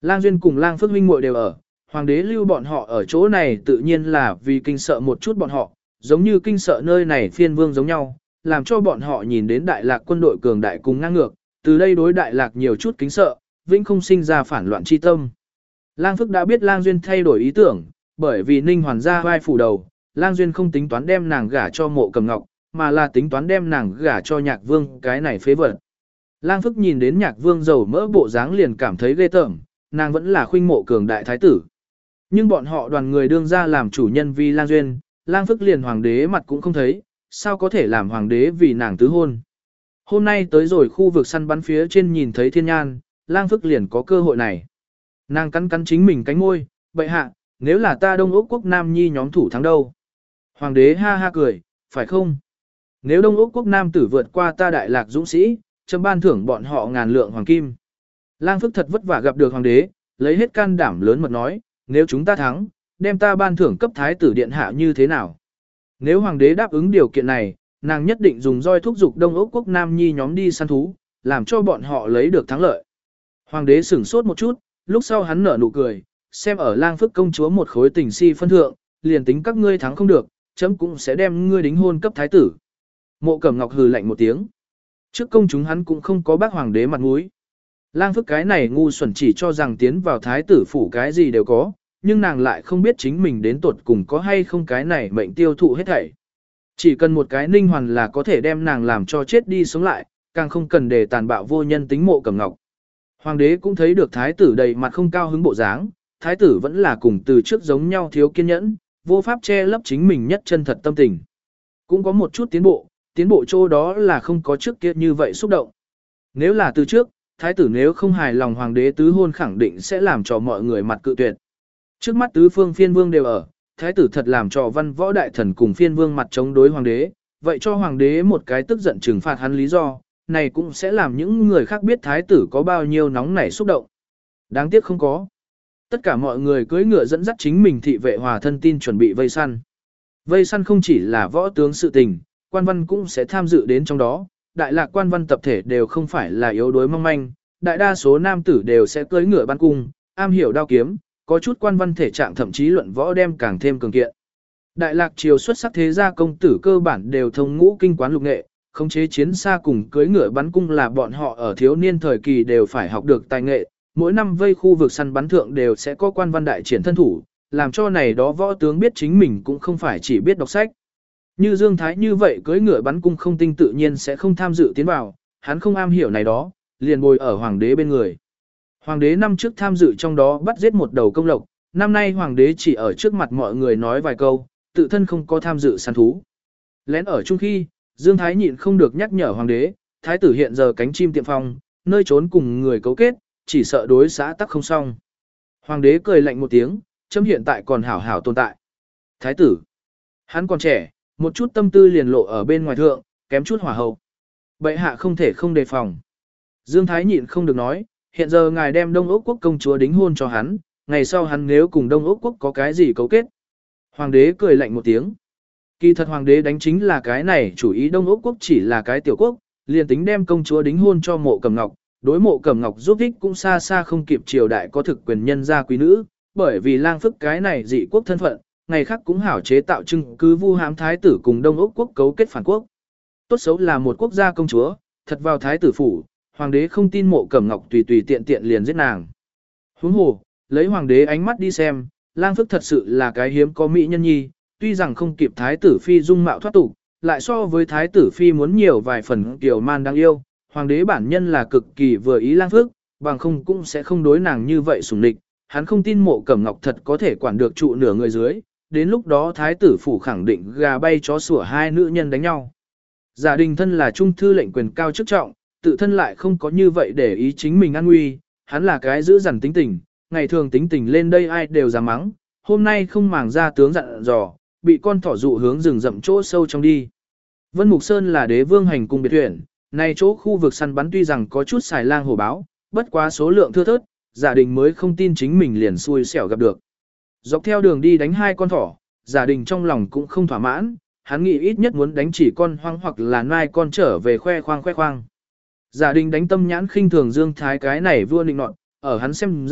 Lang Duyên cùng Lang Phước huynh muội đều ở, hoàng đế lưu bọn họ ở chỗ này tự nhiên là vì kinh sợ một chút bọn họ, giống như kinh sợ nơi này phiên vương giống nhau, làm cho bọn họ nhìn đến Đại Lạc quân đội cường đại cùng ngang ngược, từ đây đối Đại Lạc nhiều chút kính sợ, vĩnh không sinh ra phản loạn chi tâm. Lang Phước đã biết Lang Duyên thay đổi ý tưởng, bởi vì Ninh Hoàn gia vai phủ đầu, Lang Duyên không tính toán đem nàng gả cho Mộ Cầm Ngọc, mà là tính toán đem nàng gả cho Nhạc Vương cái này phế vật. Lang Phước nhìn đến Nhạc Vương dầu mỡ bộ dáng liền cảm thấy ghê tởm, nàng vẫn là khuynh mộ cường đại thái tử. Nhưng bọn họ đoàn người đương ra làm chủ nhân vì Lang Duyên, Lang Phước liền hoàng đế mặt cũng không thấy, sao có thể làm hoàng đế vì nàng tứ hôn. Hôm nay tới rồi khu vực săn bắn phía trên nhìn thấy thiên nhan, Lang Phước liền có cơ hội này. Nàng cắn cắn chính mình cánh môi, bệ hạ, nếu là ta Đông Úc quốc Nam Nhi nhóm thủ thắng đâu? Hoàng đế ha ha cười, phải không? Nếu Đông Úc quốc Nam tử vượt qua ta Đại Lạc dũng sĩ, chấm ban thưởng bọn họ ngàn lượng hoàng kim. Lang Phước thật vất vả gặp được hoàng đế, lấy hết can đảm lớn mật nói, nếu chúng ta thắng, đem ta ban thưởng cấp thái tử điện hạ như thế nào? Nếu hoàng đế đáp ứng điều kiện này, nàng nhất định dùng roi thúc giục Đông Úc quốc Nam Nhi nhóm đi săn thú, làm cho bọn họ lấy được thắng lợi. Hoàng đế sửng sốt một chút, lúc sau hắn nở nụ cười, xem ở Lang Phước công chúa một khối tình si phân thượng, liền tính các ngươi thắng không được, chấm cũng sẽ đem ngươi đính hôn cấp thái tử. Mộ Cẩm Ngọc hừ lạnh một tiếng. Trước công chúng hắn cũng không có bác hoàng đế mặt mũi. Lang Phước cái này ngu xuẩn chỉ cho rằng tiến vào thái tử phủ cái gì đều có, nhưng nàng lại không biết chính mình đến tuột cùng có hay không cái này mệnh tiêu thụ hết thảy. Chỉ cần một cái Ninh Hoàn là có thể đem nàng làm cho chết đi sống lại, càng không cần để tàn bạo vô nhân tính Mộ Cẩm Ngọc. Hoàng đế cũng thấy được thái tử đầy mặt không cao hứng bộ dáng, thái tử vẫn là cùng từ trước giống nhau thiếu kiên nhẫn, vô pháp che lấp chính mình nhất chân thật tâm tình. Cũng có một chút tiến bộ, tiến bộ chỗ đó là không có trước kia như vậy xúc động. Nếu là từ trước, thái tử nếu không hài lòng hoàng đế tứ hôn khẳng định sẽ làm cho mọi người mặt cự tuyệt. Trước mắt tứ phương phiên vương đều ở, thái tử thật làm cho văn võ đại thần cùng phiên vương mặt chống đối hoàng đế, vậy cho hoàng đế một cái tức giận trừng phạt hắn lý do, này cũng sẽ làm những người khác biết thái tử có bao nhiêu nóng nảy xúc động. Đáng tiếc không có. Tất cả mọi người cưỡi ngựa dẫn dắt chính mình thị vệ hòa thân tin chuẩn bị vây săn. Vây săn không chỉ là võ tướng sự tình, quan văn cũng sẽ tham dự đến trong đó. Đại Lạc quan văn tập thể đều không phải là yếu đuối mong manh, đại đa số nam tử đều sẽ cưỡi ngựa bắn cung, am hiểu đao kiếm, có chút quan văn thể trạng thậm chí luận võ đem càng thêm cường kiện. Đại Lạc triều xuất sắc thế gia công tử cơ bản đều thông ngũ kinh quán lục nghệ, khống chế chiến xa cùng cưỡi ngựa bắn cung là bọn họ ở thiếu niên thời kỳ đều phải học được tài nghệ, mỗi năm vây khu vực săn bắn thượng đều sẽ có quan văn đại triển thân thủ, làm cho này đó võ tướng biết chính mình cũng không phải chỉ biết đọc sách. Như Dương Thái như vậy cưỡi ngựa bắn cung không tinh tự nhiên sẽ không tham dự tiến vào, hắn không am hiểu này đó, liền bồi ở hoàng đế bên người. Hoàng đế năm trước tham dự trong đó bắt giết một đầu công lộc, năm nay hoàng đế chỉ ở trước mặt mọi người nói vài câu, tự thân không có tham dự săn thú. Lén ở chung khi, Dương Thái nhịn không được nhắc nhở hoàng đế, thái tử hiện giờ cánh chim tiệm phong, nơi trốn cùng người cấu kết, chỉ sợ đối xã tắc không xong. Hoàng đế cười lạnh một tiếng, chấm hiện tại còn hảo hảo tồn tại. Thái tử, hắn còn trẻ, một chút tâm tư liền lộ ở bên ngoài thượng, kém chút hỏa hậu. Bệ hạ không thể không đề phòng. Dương Thái nhịn không được nói, hiện giờ ngài đem Đông Úc quốc công chúa đính hôn cho hắn, ngày sau hắn nếu cùng Đông Úc quốc có cái gì cấu kết. Hoàng đế cười lạnh một tiếng. Kỳ thật hoàng đế đánh chính là cái này, chủ ý Đông Úc quốc chỉ là cái tiểu quốc, liền tính đem công chúa đính hôn cho Mộ Cẩm Ngọc, đối Mộ Cẩm Ngọc giúp ích cũng xa xa không kịp triều đại có thực quyền nhân gia quý nữ, bởi vì Lang Phước cái này dị quốc thân phận, ngày khác cũng hảo chế tạo chứng cứ vu hãm thái tử cùng Đông Úc quốc cấu kết phản quốc. Tốt xấu là một quốc gia công chúa, thật vào thái tử phủ, hoàng đế không tin Mộ Cẩm Ngọc tùy tùy tiện tiện liền giết nàng. Huống hồ, lấy hoàng đế ánh mắt đi xem, Lang Phước thật sự là cái hiếm có mỹ nhân nhi, tuy rằng không kịp thái tử phi dung mạo thoát tục, lại so với thái tử phi muốn nhiều vài phần kiều man đáng yêu, hoàng đế bản nhân là cực kỳ vừa ý Lang Phước, bằng không cũng sẽ không đối nàng như vậy sủng địch, hắn không tin Mộ Cẩm Ngọc thật có thể quản được trụ nửa người dưới, đến lúc đó thái tử phủ khẳng định gà bay chó sủa hai nữ nhân đánh nhau. Giả Đình thân là trung thư lệnh quyền cao chức trọng, tự thân lại không có như vậy để ý chính mình an nguy, hắn là cái giữ dằn tính tình, ngày thường tính tình lên đây ai đều dám mắng, hôm nay không màng ra tướng dặn dò, bị con thỏ dụ hướng rừng rậm chỗ sâu trong đi. Vân Mục Sơn là đế vương hành cung biệt huyện, này chỗ khu vực săn bắn tuy rằng có chút xài lang hổ báo, bất quá số lượng thưa thớt, Giả Đình mới không tin chính mình liền xui xẻo gặp được. Dọc theo đường đi đánh hai con thỏ, Giả Đình trong lòng cũng không thỏa mãn, hắn nghĩ ít nhất muốn đánh chỉ con hoang hoặc là nai con trở về khoe khoang khoe khoang. Giả Đình đánh tâm nhãn khinh thường Dương Thái cái này vua nịnh nọt, ở hắn xem ra,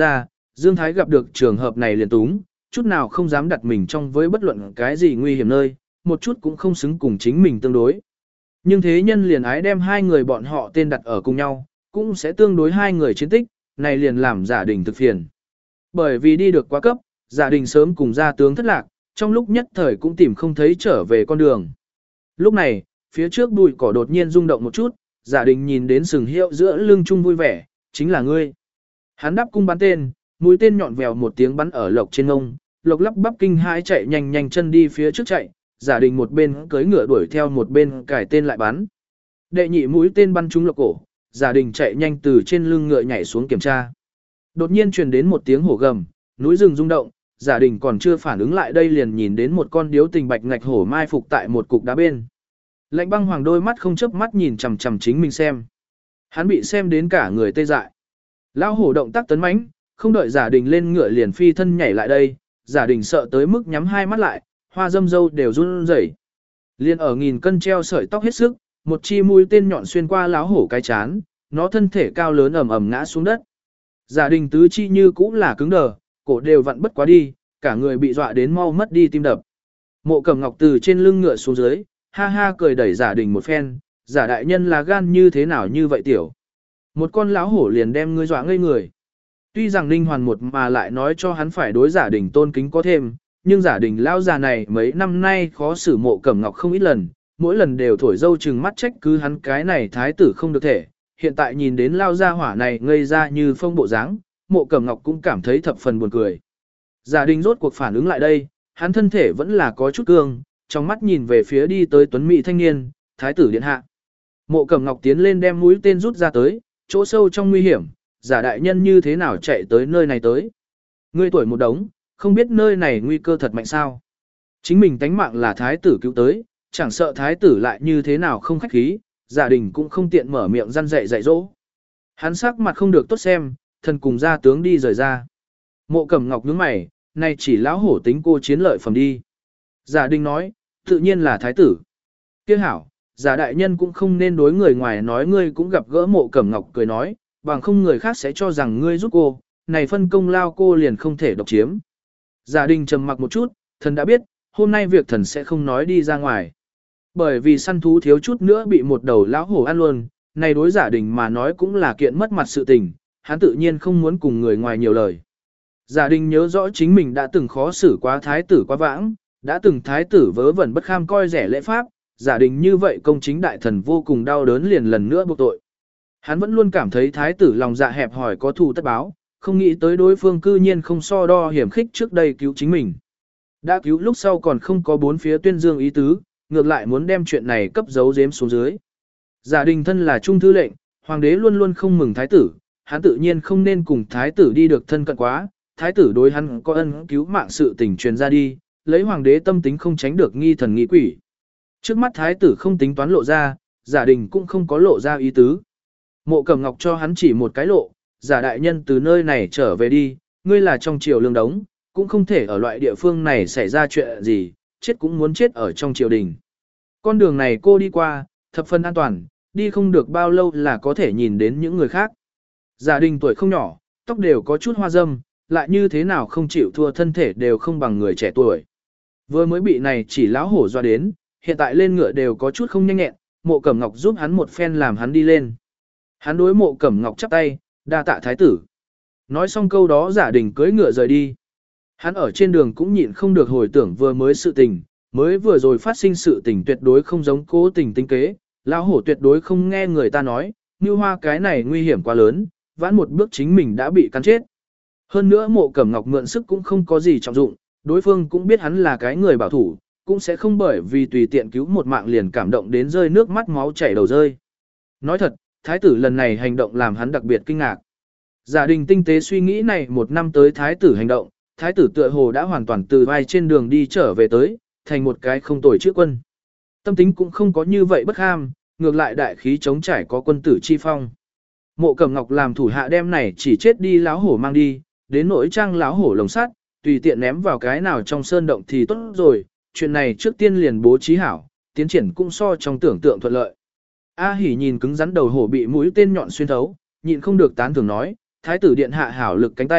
Dương Thái gặp được trường hợp này liền túng, chút nào không dám đặt mình trong với bất luận cái gì nguy hiểm nơi, một chút cũng không xứng cùng chính mình tương đối. Nhưng thế nhân liền ái đem hai người bọn họ tên đặt ở cùng nhau, cũng sẽ tương đối hai người chiến tích, này liền làm Giả Đình thực phiền. Bởi vì đi được quá cấp, Giả Đình sớm cùng gia tướng thất lạc, trong lúc nhất thời cũng tìm không thấy trở về con đường. Lúc này, phía trước bụi cỏ đột nhiên rung động một chút, Giả Đình nhìn đến sừng hiệu giữa lưng chung vui vẻ, chính là ngươi. Hắn đáp cung bắn tên, mũi tên nhọn vèo một tiếng bắn ở Lộc trên ngông, Lộc lắp bắp kinh hãi chạy nhanh nhanh chân đi phía trước chạy, Giả Đình một bên cưỡi ngựa đuổi theo một bên cải tên lại bắn. Đệ nhị mũi tên bắn trúng Lộc cổ, Giả Đình chạy nhanh từ trên lưng ngựa nhảy xuống kiểm tra. Đột nhiên truyền đến một tiếng hổ gầm, núi rừng rung động, Giả Đình còn chưa phản ứng lại đây liền nhìn đến một con điếu tình bạch ngạch hổ mai phục tại một cục đá bên. Lạnh băng hoàng đôi mắt không chớp mắt nhìn chằm chằm chính mình xem. Hắn bị xem đến cả người tê dại. Lão hổ động tác tấn mãnh, không đợi Giả Đình lên ngựa liền phi thân nhảy lại đây, Giả Đình sợ tới mức nhắm hai mắt lại, hoa dâm dâu đều run rẩy. Liên ở nghìn cân treo sợi tóc hết sức, một chi mũi tên nhọn xuyên qua lão hổ cái chán, nó thân thể cao lớn ầm ầm ngã xuống đất. Giả Đình tứ chi như cũng là cứng đờ, cổ đều vặn bất quá đi, cả người bị dọa đến mau mất đi tim đập. Mộ Cẩm Ngọc từ trên lưng ngựa xuống dưới, ha ha cười đẩy Giả Đình một phen, Giả đại nhân là gan như thế nào như vậy tiểu. Một con lão hổ liền đem ngươi dọa ngây người. Tuy rằng Ninh Hoàn một mà lại nói cho hắn phải đối Giả Đình tôn kính có thêm, nhưng Giả Đình lão già này mấy năm nay khó xử Mộ Cẩm Ngọc không ít lần, mỗi lần đều thổi dâu chừng mắt trách cứ hắn cái này thái tử không được thể. Hiện tại nhìn đến lao gia hỏa này ngây ra như phong bộ dáng, Mộ Cẩm Ngọc cũng cảm thấy thập phần buồn cười. Giả Đình rốt cuộc phản ứng lại đây, hắn thân thể vẫn là có chút cương, trong mắt nhìn về phía đi tới tuấn mỹ thanh niên, thái tử điện hạ. Mộ Cẩm Ngọc tiến lên đem mũi tên rút ra tới, chỗ sâu trong nguy hiểm, Giả đại nhân như thế nào chạy tới nơi này tới. Ngươi tuổi một đống, không biết nơi này nguy cơ thật mạnh sao. Chính mình tánh mạng là thái tử cứu tới, chẳng sợ thái tử lại như thế nào không khách khí, Giả Đình cũng không tiện mở miệng răn dạy dạy dỗ. Hắn sắc mặt không được tốt xem, thần cùng gia tướng đi rời ra. Mộ Cẩm Ngọc nhướng mày, này chỉ lão hổ tính cô chiến lợi phẩm đi. Giả Đình nói, tự nhiên là thái tử. Kia hảo, Giả đại nhân cũng không nên đối người ngoài nói ngươi cũng gặp gỡ Mộ Cẩm Ngọc cười nói, bằng không người khác sẽ cho rằng ngươi giúp cô, này phân công lao cô liền không thể độc chiếm. Giả Đình trầm mặc một chút, thần đã biết, hôm nay việc thần sẽ không nói đi ra ngoài. Bởi vì săn thú thiếu chút nữa bị một đầu lão hổ ăn luôn, này đối Giả Đình mà nói cũng là kiện mất mặt sự tình, hắn tự nhiên không muốn cùng người ngoài nhiều lời. Giả Đình nhớ rõ chính mình đã từng khó xử quá thái tử quá vãng, đã từng thái tử vớ vẩn bất kham coi rẻ lễ pháp, Giả Đình như vậy công chính đại thần vô cùng đau đớn liền lần nữa buộc tội. Hắn vẫn luôn cảm thấy thái tử lòng dạ hẹp hòi có thù tất báo, không nghĩ tới đối phương cư nhiên không so đo hiểm khích trước đây cứu chính mình. Đã cứu lúc sau còn không có bốn phía tuyên dương ý tứ, ngược lại muốn đem chuyện này cấp giấu giếm xuống dưới. Giả Đình thân là trung thư lệnh, hoàng đế luôn luôn không mừng thái tử, hắn tự nhiên không nên cùng thái tử đi được thân cận quá, thái tử đối hắn có ân cứu mạng sự tình truyền ra đi, lấy hoàng đế tâm tính không tránh được nghi thần nghi quỷ. Trước mắt thái tử không tính toán lộ ra, Giả Đình cũng không có lộ ra ý tứ. Mộ Cẩm Ngọc cho hắn chỉ một cái lộ, Giả đại nhân từ nơi này trở về đi, ngươi là trong triều lương đống, cũng không thể ở loại địa phương này xảy ra chuyện gì, chết cũng muốn chết ở trong triều đình. Con đường này cô đi qua, thập phần an toàn, đi không được bao lâu là có thể nhìn đến những người khác. Giả Đình tuổi không nhỏ, tóc đều có chút hoa râm, lại như thế nào không chịu thua thân thể đều không bằng người trẻ tuổi. Vừa mới bị này chỉ lão hổ doa đến, hiện tại lên ngựa đều có chút không nhanh nhẹn, Mộ Cẩm Ngọc giúp hắn một phen làm hắn đi lên. Hắn đối Mộ Cẩm Ngọc chắp tay, đa tạ thái tử. Nói xong câu đó Giả Đình cưỡi ngựa rời đi. Hắn ở trên đường cũng nhịn không được hồi tưởng vừa mới sự tình, mới vừa rồi phát sinh sự tình tuyệt đối không giống cố tình tính kế, lão hổ tuyệt đối không nghe người ta nói, như hoa cái này nguy hiểm quá lớn, vãn một bước chính mình đã bị cắn chết. Hơn nữa Mộ Cẩm Ngọc mượn sức cũng không có gì trọng dụng, đối phương cũng biết hắn là cái người bảo thủ, cũng sẽ không bởi vì tùy tiện cứu một mạng liền cảm động đến rơi nước mắt máu chảy đầu rơi. Nói thật, thái tử lần này hành động làm hắn đặc biệt kinh ngạc. Giả Đình tinh tế suy nghĩ này một năm tới thái tử hành động, thái tử tựa hồ đã hoàn toàn từ vai trên đường đi trở về tới, thành một cái không tồi chữ quân. Tâm tính cũng không có như vậy bất ham, ngược lại đại khí chống trải có quân tử chi phong. Mộ Cẩm Ngọc làm thủ hạ đem này chỉ chết đi lão hổ mang đi, đến nỗi trang lão hổ lồng sắt, tùy tiện ném vào cái nào trong sơn động thì tốt rồi, chuyện này trước tiên liền bố trí hảo, tiến triển cũng so trong tưởng tượng thuận lợi. A Hỉ nhìn cứng rắn đầu hổ bị mũi tên nhọn xuyên thấu, nhịn không được tán thưởng nói, thái tử điện hạ hảo lực cánh tay,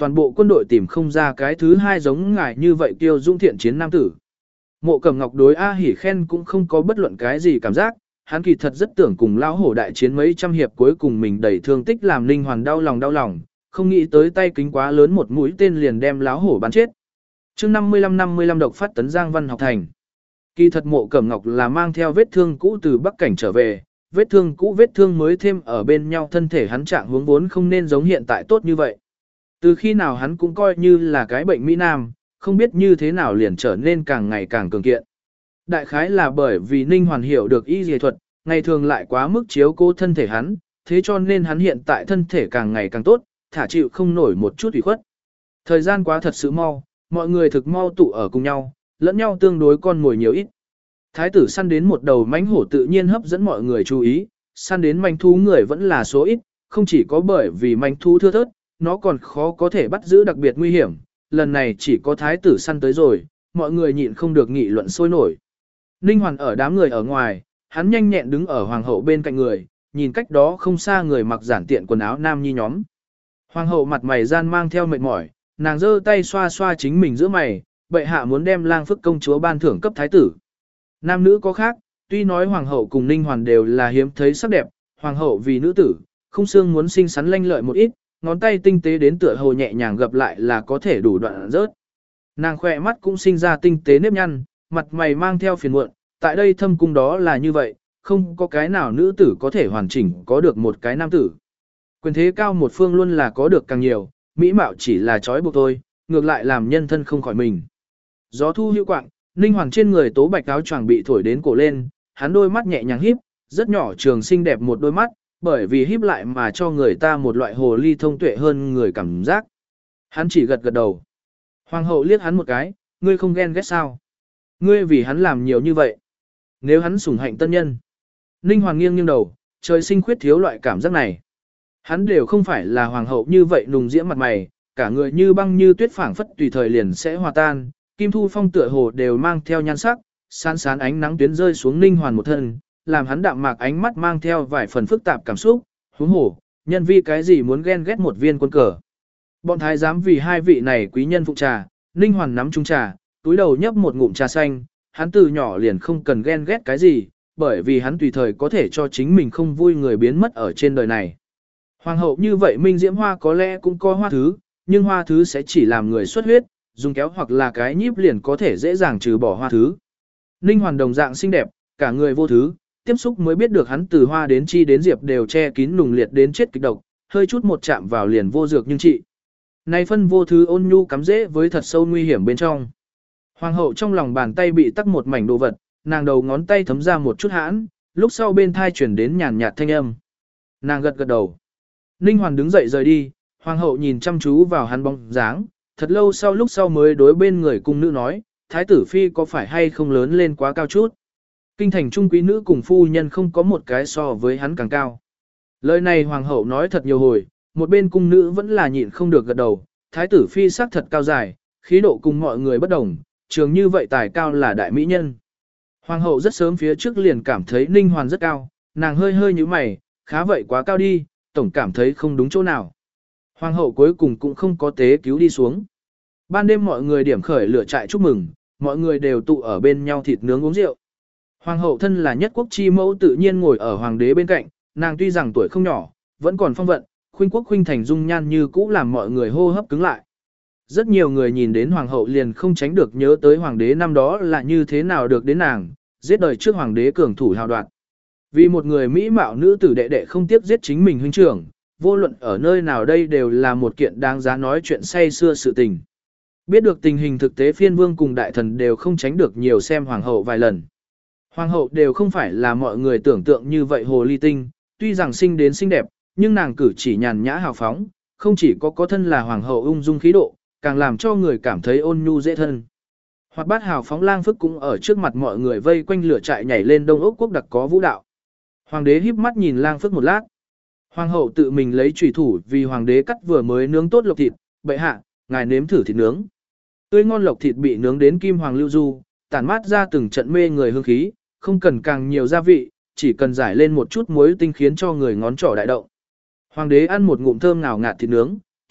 toàn bộ quân đội tìm không ra cái thứ hai giống ngài như vậy kiêu dung thiện chiến nam tử. Mộ Cẩm Ngọc đối A Hỉ khen cũng không có bất luận cái gì cảm giác, hắn kỳ thật rất tưởng cùng lão hổ đại chiến mấy trăm hiệp cuối cùng mình đẩy thương tích làm Ninh Hoàn đau lòng đau lòng, không nghĩ tới tay kính quá lớn một mũi tên liền đem lão hổ bắn chết. Chương năm mươi lăm năm mươi lăm độc phát tấn Giang Văn học thành. Kỳ thật Mộ Cẩm Ngọc là mang theo vết thương cũ từ Bắc Cảnh trở về, vết thương cũ vết thương mới thêm ở bên nhau, thân thể hắn trạng huống vốn không nên giống hiện tại tốt như vậy. Từ khi nào hắn cũng coi như là cái bệnh Mỹ Nam, không biết như thế nào liền trở nên càng ngày càng cường kiện. Đại khái là bởi vì Ninh Hoàn hiểu được y y thuật, ngày thường lại quá mức chiếu cố thân thể hắn, thế cho nên hắn hiện tại thân thể càng ngày càng tốt, thả chịu không nổi một chút ủy khuất. Thời gian quá thật sự mau, mọi người thực mau tụ ở cùng nhau, lẫn nhau tương đối con ngồi nhiều ít. Thái tử săn đến một đầu mãnh hổ tự nhiên hấp dẫn mọi người chú ý, săn đến manh thú người vẫn là số ít, không chỉ có bởi vì manh thú thưa thớt, nó còn khó có thể bắt giữ, đặc biệt nguy hiểm. Lần này chỉ có thái tử săn tới rồi, mọi người nhịn không được nghị luận sôi nổi. Ninh Hoàn ở đám người ở ngoài, hắn nhanh nhẹn đứng ở hoàng hậu bên cạnh người, nhìn cách đó không xa người mặc giản tiện quần áo nam nhi nhóm. Hoàng hậu mặt mày gian mang theo mệt mỏi, nàng giơ tay xoa xoa chính mình giữa mày, bệ hạ muốn đem lang phức công chúa ban thưởng cấp thái tử. Nam nữ có khác, tuy nói hoàng hậu cùng Ninh Hoàn đều là hiếm thấy sắc đẹp, hoàng hậu vì nữ tử, không xương muốn xinh xắn lanh lợi một ít, ngón tay tinh tế đến tựa hồ nhẹ nhàng gập lại là có thể đủ đoạn rớt. Nàng khỏe mắt cũng sinh ra tinh tế nếp nhăn, mặt mày mang theo phiền muộn, tại đây thâm cung đó là như vậy, không có cái nào nữ tử có thể hoàn chỉnh có được một cái nam tử. Quyền thế cao một phương luôn là có được càng nhiều, mỹ mạo chỉ là trói buộc thôi, ngược lại làm nhân thân không khỏi mình. Gió thu hữu quạng, Ninh Hoàng trên người tố bạch áo choàng bị thổi đến cổ lên, hắn đôi mắt nhẹ nhàng híp, rất nhỏ trường xinh đẹp một đôi mắt, bởi vì híp lại mà cho người ta một loại hồ ly thông tuệ hơn người cảm giác. Hắn chỉ gật gật đầu. Hoàng hậu liếc hắn một cái, ngươi không ghen ghét sao? Ngươi vì hắn làm nhiều như vậy. Nếu hắn sủng hạnh tân nhân. Ninh Hoàng nghiêng nghiêng đầu, trời sinh khuyết thiếu loại cảm giác này. Hắn đều không phải là hoàng hậu như vậy nùng diễm mặt mày, cả người như băng như tuyết phảng phất tùy thời liền sẽ hòa tan, kim thu phong tựa hồ đều mang theo nhan sắc, sán sán ánh nắng tuyến rơi xuống Ninh Hoàn một thân, làm hắn đạm mạc ánh mắt mang theo vài phần phức tạp cảm xúc, huống hồ, nhân vi cái gì muốn ghen ghét một viên quân cờ. Bọn thái giám vì hai vị này quý nhân phụ trà, Ninh Hoàn nắm chung trà, túi đầu nhấp một ngụm trà xanh, hắn từ nhỏ liền không cần ghen ghét cái gì, bởi vì hắn tùy thời có thể cho chính mình không vui người biến mất ở trên đời này. Hoàng hậu như vậy Minh Diễm Hoa có lẽ cũng có hoa thứ, nhưng hoa thứ sẽ chỉ làm người xuất huyết, dùng kéo hoặc là cái nhíp liền có thể dễ dàng trừ bỏ hoa thứ. Ninh Hoàn đồng dạng xinh đẹp, cả người vô thứ, tiếp xúc mới biết được hắn từ hoa đến chi đến diệp đều che kín nùng liệt đến chết kịch độc, hơi chút một chạm vào liền vô dược nhưng trị. Này phân vô thứ ôn nhu cắm dễ với thật sâu nguy hiểm bên trong. Hoàng hậu trong lòng bàn tay bị tắc một mảnh đồ vật, nàng đầu ngón tay thấm ra một chút hãn, lúc sau bên thai chuyển đến nhàn nhạt thanh âm. Nàng gật gật đầu. Ninh Hoàn đứng dậy rời đi, hoàng hậu nhìn chăm chú vào hắn bóng dáng, thật lâu sau lúc sau mới đối bên người cung nữ nói, thái tử phi có phải hay không lớn lên quá cao chút. Kinh thành trung quý nữ cùng phu nhân không có một cái so với hắn càng cao. Lời này hoàng hậu nói thật nhiều hồi, một bên cung nữ vẫn là nhịn không được gật đầu, thái tử phi sắc thật cao dài, khí độ cùng mọi người bất đồng, trường như vậy tài cao là đại mỹ nhân. Hoàng hậu rất sớm phía trước liền cảm thấy Ninh Hoàn rất cao, nàng hơi hơi như mày, khá vậy quá cao đi, tổng cảm thấy không đúng chỗ nào. Hoàng hậu cuối cùng cũng không có tế cứu đi xuống. Ban đêm mọi người điểm khởi lửa trại chúc mừng, mọi người đều tụ ở bên nhau thịt nướng uống rượu. Hoàng hậu thân là nhất quốc chi mẫu tự nhiên ngồi ở hoàng đế bên cạnh, nàng tuy rằng tuổi không nhỏ, vẫn còn phong vận, khuynh quốc khuynh thành dung nhan như cũ làm mọi người hô hấp cứng lại. Rất nhiều người nhìn đến hoàng hậu liền không tránh được nhớ tới hoàng đế năm đó là như thế nào được đến nàng, giết đời trước hoàng đế cường thủ hào đoạt. Vì một người mỹ mạo nữ tử đệ đệ không tiếc giết chính mình huynh trưởng, vô luận ở nơi nào đây đều là một kiện đáng giá nói chuyện say xưa sự tình. Biết được tình hình thực tế phiên vương cùng đại thần đều không tránh được nhiều xem hoàng hậu vài lần. Hoàng hậu đều không phải là mọi người tưởng tượng như vậy hồ ly tinh, tuy rằng sinh đến xinh đẹp, nhưng nàng cử chỉ nhàn nhã hào phóng, không chỉ có có thân là hoàng hậu ung dung khí độ, càng làm cho người cảm thấy ôn nhu dễ thân. Hoạt bát hào phóng lang phức cũng ở trước mặt mọi người vây quanh lửa trại nhảy lên Đông Ốc quốc đặc có vũ đạo. Hoàng đế híp mắt nhìn lang phức một lát. Hoàng hậu tự mình lấy chùy thủ vì hoàng đế cắt vừa mới nướng tốt lộc thịt, bệ hạ, ngài nếm thử thịt nướng. Tươi ngon lộc thịt bị nướng đến kim hoàng lưu du, tản mát ra từng trận mê người hương khí, không cần càng nhiều gia vị, chỉ cần giải lên một chút muối tinh khiến cho người ngón trỏ đại động. Hoàng đế ăn một ngụm thơm ngào ngạt thịt nướng,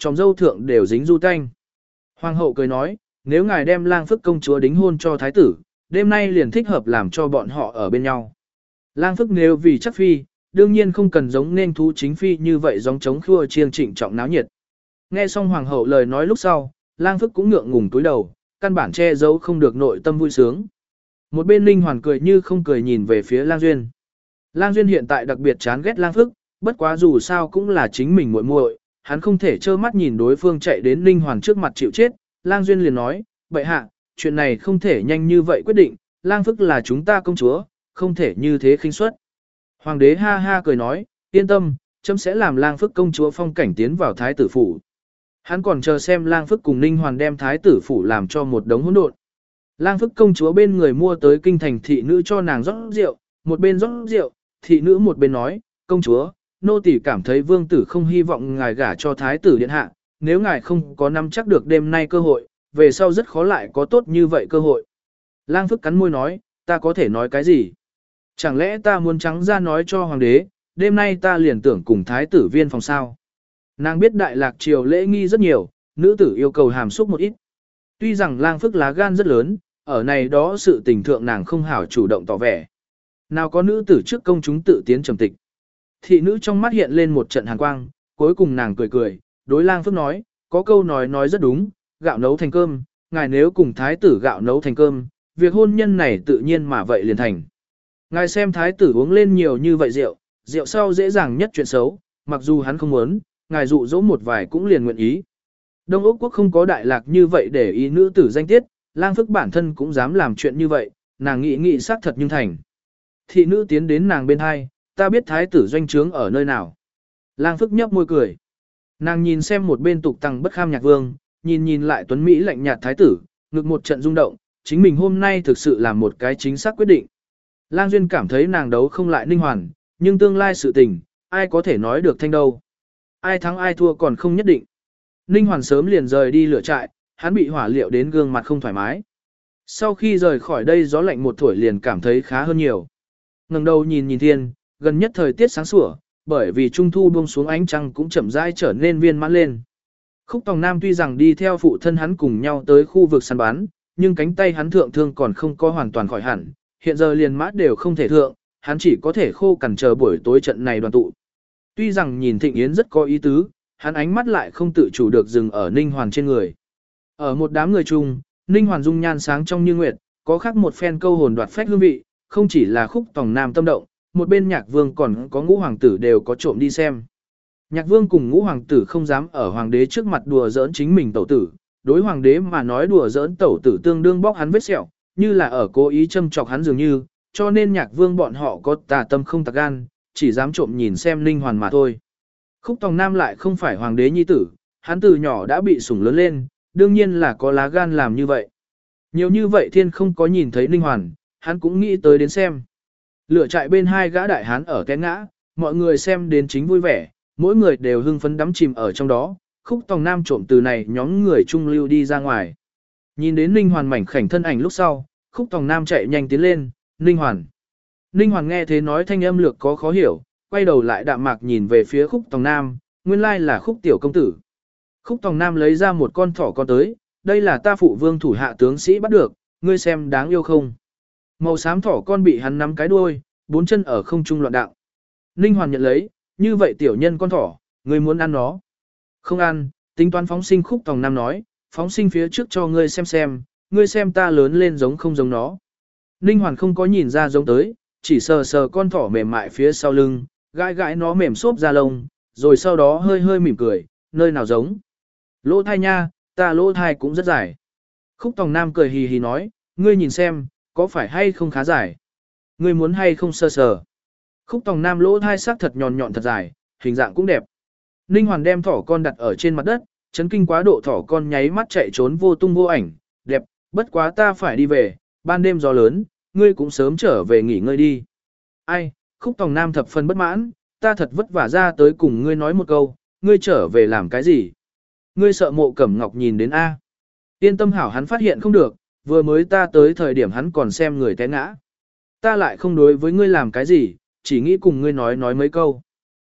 tròm dâu thượng đều dính du tanh. Hoàng hậu cười nói, nếu ngài đem lang phức công chúa đính hôn cho thái tử, đêm nay liền thích hợp làm cho bọn họ ở bên nhau. Lang phức nếu vì chắc phi, đương nhiên không cần giống nên thú chính phi như vậy giống chống khua chiêng trịnh trọng náo nhiệt. Nghe xong hoàng hậu lời nói lúc sau, lang phức cũng ngượng ngùng túi đầu, căn bản che giấu không được nội tâm vui sướng. Một bên Ninh Hoàn cười như không cười nhìn về phía Lang Duyên. Lang Duyên hiện tại đặc biệt chán ghét lang phức, bất quá dù sao cũng là chính mình muội muội, hắn không thể trơ mắt nhìn đối phương chạy đến Ninh Hoàn trước mặt chịu chết. Lang Duyên liền nói, bệ hạ, chuyện này không thể nhanh như vậy quyết định, lang phức là chúng ta công chúa, không thể như thế khinh suất. Hoàng đế ha ha cười nói, yên tâm, chấm sẽ làm lang phức công chúa phong cảnh tiến vào thái tử phủ. Hắn còn chờ xem lang phức cùng Ninh Hoàn đem thái tử phủ làm cho một đống hỗn độn. Lang phức công chúa bên người mua tới kinh thành thị nữ cho nàng rót rượu, một bên rót rượu, thị nữ một bên nói, công chúa, nô tỳ cảm thấy vương tử không hy vọng ngài gả cho thái tử điện hạ, nếu ngài không có nắm chắc được đêm nay cơ hội, về sau rất khó lại có tốt như vậy cơ hội. Lang phức cắn môi nói, ta có thể nói cái gì? Chẳng lẽ ta muốn trắng ra nói cho hoàng đế, đêm nay ta liền tưởng cùng thái tử viên phòng sao? Nàng biết đại lạc triều lễ nghi rất nhiều, nữ tử yêu cầu hàm xúc một ít. Tuy rằng lang phức lá gan rất lớn, ở này đó sự tình thượng nàng không hảo chủ động tỏ vẻ. Nào có nữ tử trước công chúng tự tiến trầm tịch. Thị nữ trong mắt hiện lên một trận hàn quang, cuối cùng nàng cười cười, đối lang phức nói, có câu nói nói rất đúng, gạo nấu thành cơm, ngài nếu cùng thái tử gạo nấu thành cơm, việc hôn nhân này tự nhiên mà vậy liền thành. Ngài xem thái tử uống lên nhiều như vậy rượu, rượu sau dễ dàng nhất chuyện xấu, mặc dù hắn không muốn, ngài dụ dỗ một vài cũng liền nguyện ý. Đông Úc quốc không có đại lạc như vậy để ý nữ tử danh tiết, lang phức bản thân cũng dám làm chuyện như vậy, nàng nghĩ nghĩ xác thật nhưng thành. Thị nữ tiến đến nàng bên hai, ta biết thái tử doanh trướng ở nơi nào. Lang phức nhấp môi cười. Nàng nhìn xem một bên tục tăng bất kham nhạc vương, nhìn nhìn lại tuấn Mỹ lạnh nhạt thái tử, ngực một trận rung động, chính mình hôm nay thực sự là một cái chính xác quyết định. Lang Duyên cảm thấy nàng đấu không lại Ninh Hoàn, nhưng tương lai sự tình, ai có thể nói được thanh đâu. Ai thắng ai thua còn không nhất định. Ninh Hoàn sớm liền rời đi lửa trại, hắn bị hỏa liệu đến gương mặt không thoải mái. Sau khi rời khỏi đây gió lạnh một thổi liền cảm thấy khá hơn nhiều. Ngẩng đầu nhìn nhìn thiên, gần nhất thời tiết sáng sủa, bởi vì trung thu buông xuống ánh trăng cũng chậm rãi trở nên viên mãn lên. Khúc Tòng Nam tuy rằng đi theo phụ thân hắn cùng nhau tới khu vực săn bắn, nhưng cánh tay hắn thượng thương còn không có hoàn toàn khỏi hẳn, hiện giờ liền mã đều không thể thượng, hắn chỉ có thể khô cằn chờ buổi tối trận này đoàn tụ. Tuy rằng nhìn Thịnh Yến rất có ý tứ, hắn ánh mắt lại không tự chủ được dừng ở Ninh Hoàn trên người. Ở một đám người chung, Ninh Hoàn dung nhan sáng trong như nguyệt, có khác một phen câu hồn đoạt phách hương vị, không chỉ là Khúc Tòng Nam tâm động, một bên Nhạc Vương còn có Ngũ hoàng tử đều có trộm đi xem. Nhạc Vương cùng Ngũ hoàng tử không dám ở hoàng đế trước mặt đùa giỡn chính mình tẩu tử, đối hoàng đế mà nói đùa giỡn tẩu tử tương đương bóc hắn vết sẹo, như là ở cố ý châm chọc hắn dường như, cho nên Nhạc Vương bọn họ có tà tâm không tà gan, chỉ dám trộm nhìn xem Ninh Hoàn mà thôi. Khúc Tòng Nam lại không phải hoàng đế nhi tử, hắn từ nhỏ đã bị sủng lớn lên, đương nhiên là có lá gan làm như vậy. Nhiều như vậy thiên không có nhìn thấy Ninh Hoàn, hắn cũng nghĩ tới đến xem. Lửa trại bên hai gã đại hán ở cái ngã, mọi người xem đến chính vui vẻ, mỗi người đều hưng phấn đắm chìm ở trong đó. Khúc Tòng Nam trộm từ này nhóm người trung lưu đi ra ngoài. Nhìn đến Ninh Hoàn mảnh khảnh thân ảnh lúc sau, Khúc Tòng Nam chạy nhanh tiến lên, Ninh Hoàn. Ninh Hoàn nghe thế nói thanh âm lược có khó hiểu, quay đầu lại đạm mạc nhìn về phía Khúc Tòng Nam, nguyên lai là Khúc tiểu công tử. Khúc Tòng Nam lấy ra một con thỏ con tới, đây là ta phụ vương thủ hạ tướng sĩ bắt được, ngươi xem đáng yêu không. Màu xám thỏ con bị hắn nắm cái đuôi, bốn chân ở không trung loạn đạo. Ninh Hoàn nhận lấy, như vậy tiểu nhân con thỏ, ngươi muốn ăn nó. Không ăn, tính toán phóng sinh. Khúc Tòng Nam nói, phóng sinh phía trước cho ngươi xem xem, ngươi xem ta lớn lên giống không giống nó. Ninh Hoàn không có nhìn ra giống tới, chỉ sờ sờ con thỏ mềm mại phía sau lưng, gãi gãi nó mềm xốp da lông, rồi sau đó hơi hơi mỉm cười, nơi nào giống. Lỗ thai nha, ta lỗ thai cũng rất dài. Khúc Tòng Nam cười hì hì nói, ngươi nhìn xem, có phải hay không khá dài. Ngươi muốn hay không sơ sờ. Khúc Tòng Nam lỗ thai sắc thật nhọn nhọn thật dài, hình dạng cũng đẹp. Ninh Hoàn đem thỏ con đặt ở trên mặt đất, chấn kinh quá độ thỏ con nháy mắt chạy trốn vô tung vô ảnh, đẹp, bất quá ta phải đi về, ban đêm gió lớn, ngươi cũng sớm trở về nghỉ ngơi đi. Ai, Khúc Tòng Nam thập phần bất mãn, ta thật vất vả ra tới cùng ngươi nói một câu, ngươi trở về làm cái gì? Ngươi sợ Mộ Cẩm Ngọc nhìn đến A. Yên tâm hảo, hắn phát hiện không được, vừa mới ta tới thời điểm hắn còn xem người té ngã. Ta lại không đối với ngươi làm cái gì, chỉ nghĩ cùng ngươi nói nói mấy câu.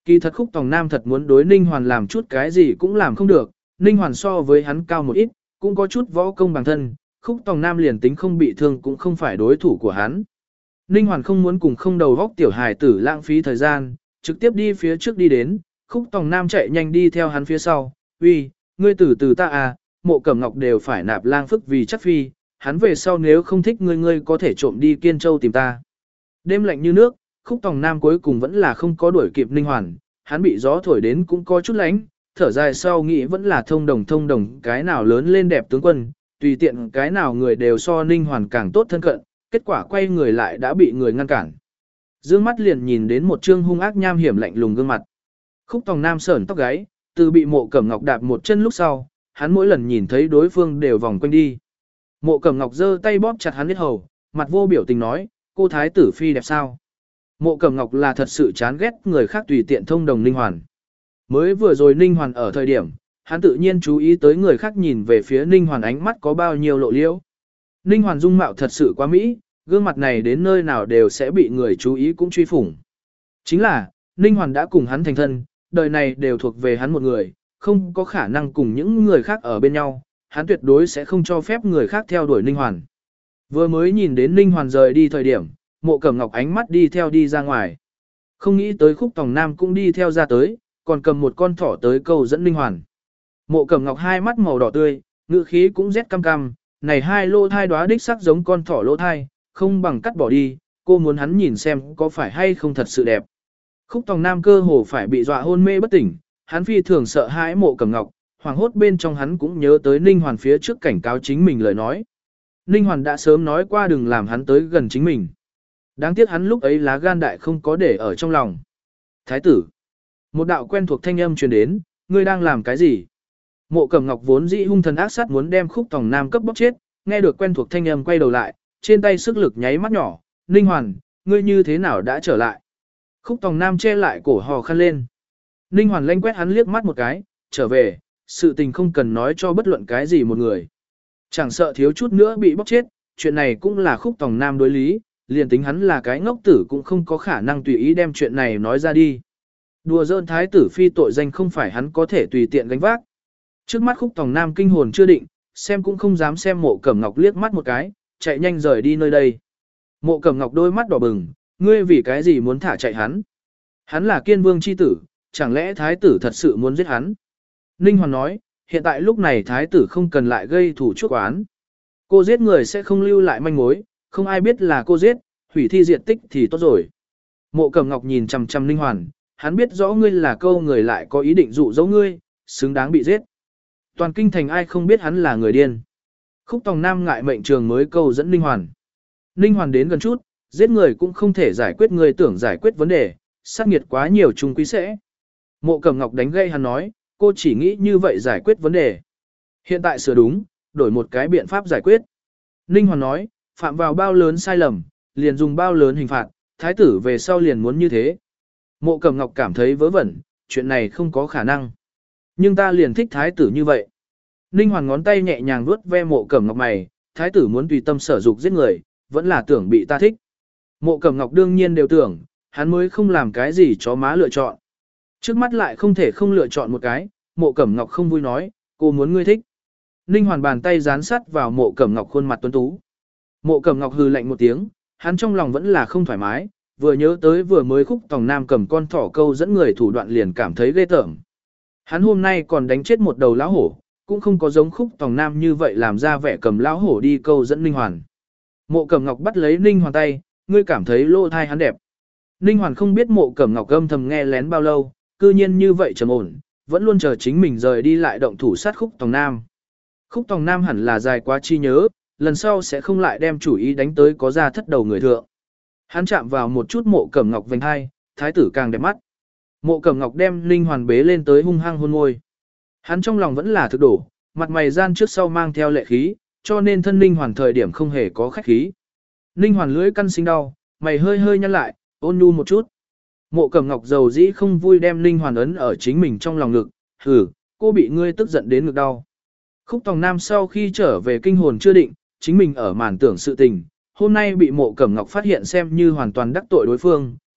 Kỳ thật Khúc Tòng Nam thật muốn đối Ninh Hoàn làm chút cái gì cũng làm không được, Ninh Hoàn so với hắn cao một ít, cũng có chút võ công bằng thân, Khúc Tòng Nam liền tính không bị thương cũng không phải đối thủ của hắn. Ninh Hoàn không muốn cùng không đầu vóc tiểu hài tử lãng phí thời gian, trực tiếp đi phía trước đi đến, Khúc Tòng Nam chạy nhanh đi theo hắn phía sau, uy, ngươi từ từ ta à, Mộ Cẩm Ngọc đều phải nạp lang phức vì chắc phi, hắn về sau nếu không thích ngươi ngươi có thể trộm đi Kiên Châu tìm ta. Đêm lạnh như nước, Khúc Tòng Nam cuối cùng vẫn là không có đuổi kịp Ninh Hoàn, hắn bị gió thổi đến cũng có chút lánh, thở dài sau nghĩ vẫn là thông đồng thông đồng cái nào lớn lên đẹp tướng quân, tùy tiện cái nào người đều so Ninh Hoàn càng tốt thân cận, kết quả quay người lại đã bị người ngăn cản. Dương mắt liền nhìn đến một trương hung ác nham hiểm lạnh lùng gương mặt. Khúc Tòng Nam sởn tóc gáy, từ bị Mộ Cẩm Ngọc đạp một chân lúc sau, hắn mỗi lần nhìn thấy đối phương đều vòng quanh đi. Mộ Cẩm Ngọc giơ tay bóp chặt hắn huyết hầu, mặt vô biểu tình nói, cô thái tử phi đẹp sao? Mộ Cẩm Ngọc là thật sự chán ghét người khác tùy tiện thông đồng Ninh Hoàn. Mới vừa rồi Ninh Hoàn ở thời điểm, hắn tự nhiên chú ý tới người khác nhìn về phía Ninh Hoàn ánh mắt có bao nhiêu lộ liễu. Ninh Hoàn dung mạo thật sự quá mỹ, gương mặt này đến nơi nào đều sẽ bị người chú ý cũng truy phủng. Chính là, Ninh Hoàn đã cùng hắn thành thân, đời này đều thuộc về hắn một người, không có khả năng cùng những người khác ở bên nhau, hắn tuyệt đối sẽ không cho phép người khác theo đuổi Ninh Hoàn. Vừa mới nhìn đến Ninh Hoàn rời đi thời điểm, Mộ Cẩm Ngọc ánh mắt đi theo đi ra ngoài. Không nghĩ tới Khúc Tòng Nam cũng đi theo ra tới, còn cầm một con thỏ tới câu dẫn Ninh Hoàn. Mộ Cẩm Ngọc hai mắt màu đỏ tươi, ngữ khí cũng rét căm căm, này hai lô thai đóa đích sắc giống con thỏ lô thai, không bằng cắt bỏ đi, cô muốn hắn nhìn xem có phải hay không thật sự đẹp. Khúc Tòng Nam cơ hồ phải bị dọa hôn mê bất tỉnh, hắn phi thường sợ hãi Mộ Cẩm Ngọc, hoảng hốt bên trong hắn cũng nhớ tới Ninh Hoàn phía trước cảnh cáo chính mình lời nói. Ninh Hoàn đã sớm nói qua đừng làm hắn tới gần chính mình. Đáng tiếc hắn lúc ấy lá gan đại không có để ở trong lòng. Thái tử. Một đạo quen thuộc thanh âm truyền đến, ngươi đang làm cái gì? Mộ Cẩm Ngọc vốn dĩ hung thần ác sát muốn đem Khúc Tòng Nam cấp bóc chết, nghe được quen thuộc thanh âm quay đầu lại, trên tay sức lực nháy mắt nhỏ, Ninh Hoàn, ngươi như thế nào đã trở lại? Khúc Tòng Nam che lại cổ hò khăn lên. Ninh Hoàn lanh quét hắn liếc mắt một cái, trở về, sự tình không cần nói cho bất luận cái gì một người. Chẳng sợ thiếu chút nữa bị bóc chết, chuyện này cũng là Khúc Tòng Nam đối lý, liền tính hắn là cái ngốc tử cũng không có khả năng tùy ý đem chuyện này nói ra đi. Đùa giỡn thái tử phi tội danh không phải hắn có thể tùy tiện gánh vác. Trước mắt Khúc Tòng Nam kinh hồn chưa định, xem cũng không dám xem Mộ Cẩm Ngọc liếc mắt một cái, chạy nhanh rời đi nơi đây. Mộ Cẩm Ngọc đôi mắt đỏ bừng, ngươi vì cái gì muốn thả chạy hắn? Hắn là Kiên Vương chi tử, chẳng lẽ thái tử thật sự muốn giết hắn? Ninh Hoàn nói, hiện tại lúc này thái tử không cần lại gây thủ chuốc oán. Cô giết người sẽ không lưu lại manh mối, không ai biết là cô giết, hủy thi diệt tích thì tốt rồi. Mộ Cẩm Ngọc nhìn chằm chằm Ninh Hoàn, hắn biết rõ ngươi là câu người lại có ý định dụ dỗ ngươi, xứng đáng bị giết. Toàn kinh thành ai không biết hắn là người điên. Khúc Tòng Nam ngại mệnh trường mới câu dẫn Ninh Hoàn. Ninh Hoàn đến gần chút, giết người cũng không thể giải quyết người tưởng giải quyết vấn đề, sát nghiệt quá nhiều chung quý sẽ. Mộ Cẩm Ngọc đánh gây hắn nói, cô chỉ nghĩ như vậy giải quyết vấn đề. Hiện tại sửa đúng, đổi một cái biện pháp giải quyết. Ninh Hoàn nói, phạm vào bao lớn sai lầm, liền dùng bao lớn hình phạt, thái tử về sau liền muốn như thế. Mộ Cẩm Ngọc cảm thấy vớ vẩn, chuyện này không có khả năng. Nhưng ta liền thích thái tử như vậy. Ninh Hoàn ngón tay nhẹ nhàng vuốt ve Mộ Cẩm Ngọc mày, thái tử muốn tùy tâm sở dục giết người, vẫn là tưởng bị ta thích. Mộ Cẩm Ngọc đương nhiên đều tưởng, hắn mới không làm cái gì chó má lựa chọn. Trước mắt lại không thể không lựa chọn một cái, Mộ Cẩm Ngọc không vui nói, cô muốn ngươi thích. Ninh Hoàn bàn tay dán sát vào Mộ Cẩm Ngọc khuôn mặt tuấn tú. Mộ Cẩm Ngọc hừ lạnh một tiếng, hắn trong lòng vẫn là không thoải mái, vừa nhớ tới vừa mới Khúc Tòng Nam cầm con thỏ câu dẫn người thủ đoạn liền cảm thấy ghê tởm. Hắn hôm nay còn đánh chết một đầu lão hổ, cũng không có giống Khúc Tòng Nam như vậy làm ra vẻ cầm lão hổ đi câu dẫn Ninh Hoàn. Mộ Cẩm Ngọc bắt lấy Ninh Hoàn tay, ngươi cảm thấy lỗ thai hắn đẹp. Ninh Hoàn không biết Mộ Cẩm Ngọc âm thầm nghe lén bao lâu, cư nhiên như vậy trầm ổn, vẫn luôn chờ chính mình rời đi lại động thủ sát Khúc Tòng Nam. Khúc Tòng Nam hẳn là dài quá chi nhớ, lần sau sẽ không lại đem chủ ý đánh tới có ra thất đầu người thượng. Hắn chạm vào một chút Mộ Cẩm Ngọc vành hai, thái tử càng đẹp mắt. Mộ Cẩm Ngọc đem Ninh Hoàn bế lên tới hung hăng hôn môi. Hắn trong lòng vẫn là thực đổ, mặt mày gian trước sau mang theo lệ khí, cho nên thân Ninh Hoàn thời điểm không hề có khách khí. Ninh Hoàn lưỡi căn sinh đau, mày hơi hơi nhăn lại, ôn nhu một chút. Mộ Cẩm Ngọc dầu dĩ không vui đem Ninh Hoàn ấn ở chính mình trong lòng ngực, hử, cô bị ngươi tức giận đến ngực đau. Khúc Tòng Nam sau khi trở về kinh hồn chưa định, chính mình ở màn tưởng sự tình, hôm nay bị Mộ Cẩm Ngọc phát hiện xem như hoàn toàn đắc tội đối phương,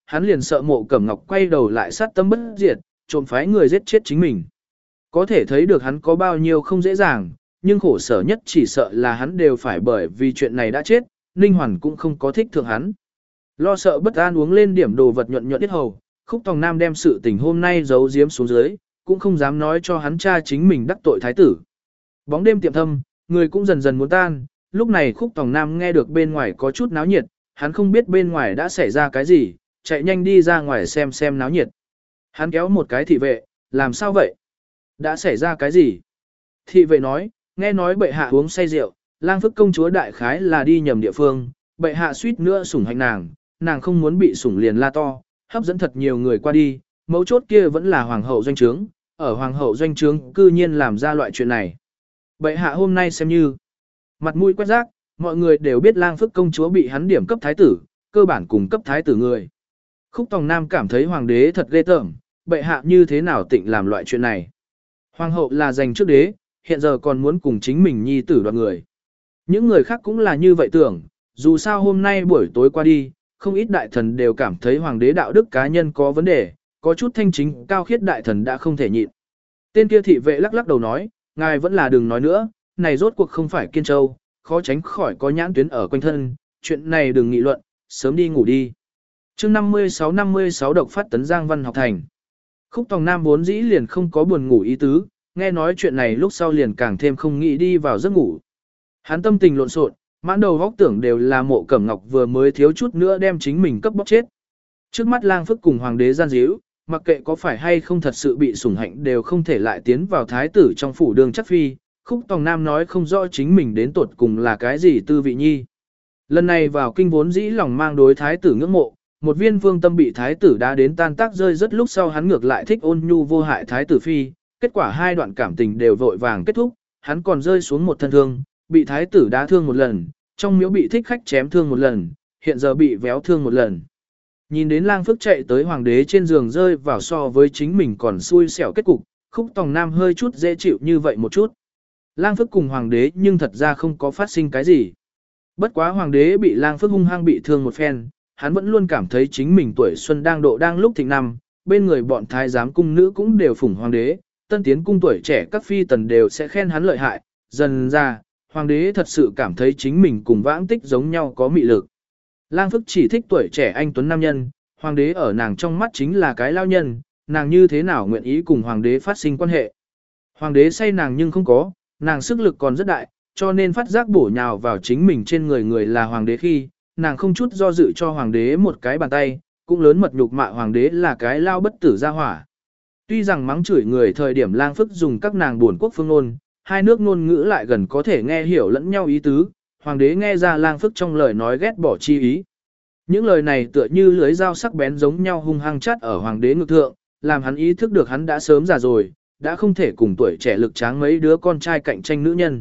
hắn liền sợ Mộ Cẩm Ngọc quay đầu lại sát tâm bất diệt, trộm phái người giết chết chính mình. Có thể thấy được hắn có bao nhiêu không dễ dàng, nhưng khổ sở nhất chỉ sợ là hắn đều phải bởi vì chuyện này đã chết, Ninh Hoàn cũng không có thích thượng hắn. Lo sợ bất an uống lên điểm đồ vật nhuận nhuận tiết hầu, Khúc Tòng Nam đem sự tình hôm nay giấu giếm xuống dưới, cũng không dám nói cho hắn cha chính mình đắc tội thái tử. Bóng đêm tiệm thâm, người cũng dần dần muốn tan, lúc này Khúc Tòng Nam nghe được bên ngoài có chút náo nhiệt, hắn không biết bên ngoài đã xảy ra cái gì, chạy nhanh đi ra ngoài xem xem náo nhiệt. Hắn kéo một cái thị vệ, làm sao vậy? Đã xảy ra cái gì? Thị vệ nói, nghe nói bệ hạ uống say rượu, lang phức công chúa đại khái là đi nhầm địa phương, bệ hạ suýt nữa sủng hạnh nàng, nàng không muốn bị sủng liền la to, hấp dẫn thật nhiều người qua đi, mấu chốt kia vẫn là hoàng hậu doanh trướng, ở hoàng hậu doanh trướng cư nhiên làm ra loại chuyện này. Bệ hạ hôm nay xem như mặt mũi quét rác, mọi người đều biết lang phức công chúa bị hắn điểm cấp thái tử, cơ bản cùng cấp thái tử người. Khúc Tòng Nam cảm thấy hoàng đế thật ghê tởm, bệ hạ như thế nào tịnh làm loại chuyện này. Hoàng hậu là giành trước đế, hiện giờ còn muốn cùng chính mình nhi tử đoạt người. Những người khác cũng là như vậy tưởng, dù sao hôm nay buổi tối qua đi, không ít đại thần đều cảm thấy hoàng đế đạo đức cá nhân có vấn đề, có chút thanh chính cao khiết đại thần đã không thể nhịn. Tên kia thị vệ lắc lắc đầu nói, ngài vẫn là đừng nói nữa, này rốt cuộc không phải Kiên Châu, khó tránh khỏi có nhãn tuyến ở quanh thân, chuyện này đừng nghị luận, sớm đi ngủ đi. chương năm mươi sáu năm mươi sáu độc phát tấn Giang Văn học thành. Khúc Tòng Nam vốn dĩ liền không có buồn ngủ ý tứ, nghe nói chuyện này lúc sau liền càng thêm không nghĩ đi vào giấc ngủ. Hắn tâm tình lộn xộn, mãn đầu góc tưởng đều là Mộ Cẩm Ngọc vừa mới thiếu chút nữa đem chính mình cấp bóc chết. Trước mắt lang phức cùng hoàng đế gian díu, mặc kệ có phải hay không thật sự bị sủng hạnh đều không thể lại tiến vào thái tử trong phủ đường chắc phi. Khúc Tòng Nam nói không rõ chính mình đến tuột cùng là cái gì tư vị nhi. Lần này vào kinh vốn dĩ lòng mang đối thái tử ngưỡng mộ, một viên vương tâm bị thái tử đã đến tan tác rơi rất lúc sau hắn ngược lại thích ôn nhu vô hại thái tử phi, kết quả hai đoạn cảm tình đều vội vàng kết thúc, hắn còn rơi xuống một thân thương, bị thái tử đá thương một lần, trong miếu bị thích khách chém thương một lần, hiện giờ bị véo thương một lần. Nhìn đến lang phức chạy tới hoàng đế trên giường rơi vào so với chính mình còn xui xẻo kết cục, Khúc Tòng Nam hơi chút dễ chịu như vậy một chút. Lang phức cùng hoàng đế nhưng thật ra không có phát sinh cái gì. Bất quá hoàng đế bị lang phức hung hăng bị thương một phen, hắn vẫn luôn cảm thấy chính mình tuổi xuân đang độ đang lúc thịnh năm, bên người bọn thái giám cung nữ cũng đều phụng hoàng đế, tân tiến cung tuổi trẻ các phi tần đều sẽ khen hắn lợi hại, dần ra, hoàng đế thật sự cảm thấy chính mình cùng vãng tích giống nhau có mị lực. Lang phức chỉ thích tuổi trẻ anh tuấn nam nhân, hoàng đế ở nàng trong mắt chính là cái lao nhân, nàng như thế nào nguyện ý cùng hoàng đế phát sinh quan hệ. Hoàng đế say nàng nhưng không có, nàng sức lực còn rất đại, cho nên phát giác bổ nhào vào chính mình trên người người là hoàng đế khi, nàng không chút do dự cho hoàng đế một cái bàn tay, cũng lớn mật nhục mạ hoàng đế là cái lao bất tử ra hỏa. Tuy rằng mắng chửi người thời điểm lang phức dùng các nàng buồn quốc phương ngôn, hai nước ngôn ngữ lại gần có thể nghe hiểu lẫn nhau ý tứ, hoàng đế nghe ra lang phức trong lời nói ghét bỏ chi ý. Những lời này tựa như lưới dao sắc bén giống nhau hung hăng chát ở hoàng đế ngực thượng, làm hắn ý thức được hắn đã sớm già rồi, đã không thể cùng tuổi trẻ lực tráng mấy đứa con trai cạnh tranh nữ nhân.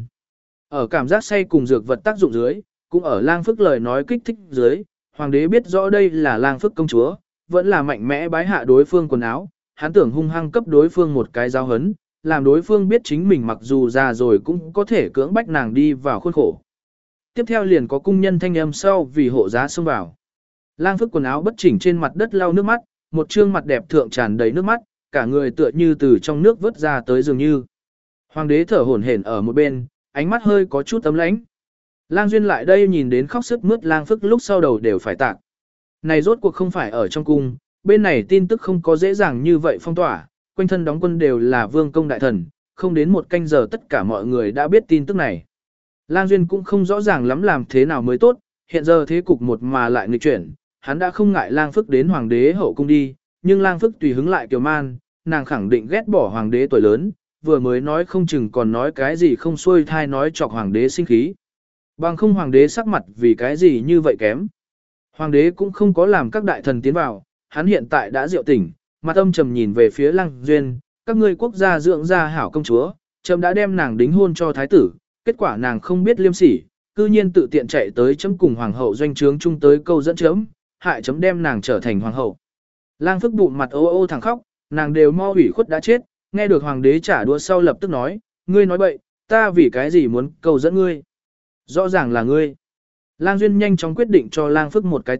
Ở cảm giác say cùng dược vật tác dụng dưới, cũng ở lang phức lời nói kích thích dưới, hoàng đế biết rõ đây là lang phức công chúa, vẫn là mạnh mẽ bái hạ đối phương quần áo, hắn tưởng hung hăng cấp đối phương một cái giáo hấn, làm đối phương biết chính mình mặc dù già rồi cũng có thể cưỡng bách nàng đi vào khuôn khổ. Tiếp theo liền có cung nhân thanh âm sau vì hộ giá xông vào. Lang phức quần áo bất chỉnh trên mặt đất lau nước mắt, một trương mặt đẹp thượng tràn đầy nước mắt, cả người tựa như từ trong nước vớt ra tới dường như. Hoàng đế thở hổn hển ở một bên, ánh mắt hơi có chút tấm lãnh. Lang Duyên lại đây nhìn đến khóc sướt mướt lang phức lúc sau đầu đều phải tạc. Này rốt cuộc không phải ở trong cung, bên này tin tức không có dễ dàng như vậy phong tỏa, quanh thân đóng quân đều là vương công đại thần, không đến một canh giờ tất cả mọi người đã biết tin tức này. Lang Duyên cũng không rõ ràng lắm làm thế nào mới tốt, hiện giờ thế cục một mà lại nghịch chuyển, hắn đã không ngại lang phức đến hoàng đế hậu cung đi, nhưng lang phức tùy hứng lại kiều man, nàng khẳng định ghét bỏ hoàng đế tuổi lớn, vừa mới nói không chừng còn nói cái gì không xuôi thai nói chọc hoàng đế sinh khí. Bằng không hoàng đế sắc mặt vì cái gì như vậy kém. Hoàng đế cũng không có làm các đại thần tiến vào, hắn hiện tại đã rượu tỉnh, mặt âm trầm nhìn về phía Lăng Duyên, các ngươi quốc gia dưỡng ra hảo công chúa, trầm đã đem nàng đính hôn cho thái tử, kết quả nàng không biết liêm sỉ, cư nhiên tự tiện chạy tới chấm cùng hoàng hậu doanh trướng chung tới câu dẫn chấm, hại chấm đem nàng trở thành hoàng hậu. Lang phức bụng mặt ô ô thẳng khóc, nàng đều mo ủy khuất đã chết, nghe được hoàng đế trả đũa sau lập tức nói, ngươi nói bậy, ta vì cái gì muốn câu dẫn ngươi? Rõ ràng là ngươi. Lang Duyên nhanh chóng quyết định cho Lang phức một cái tát,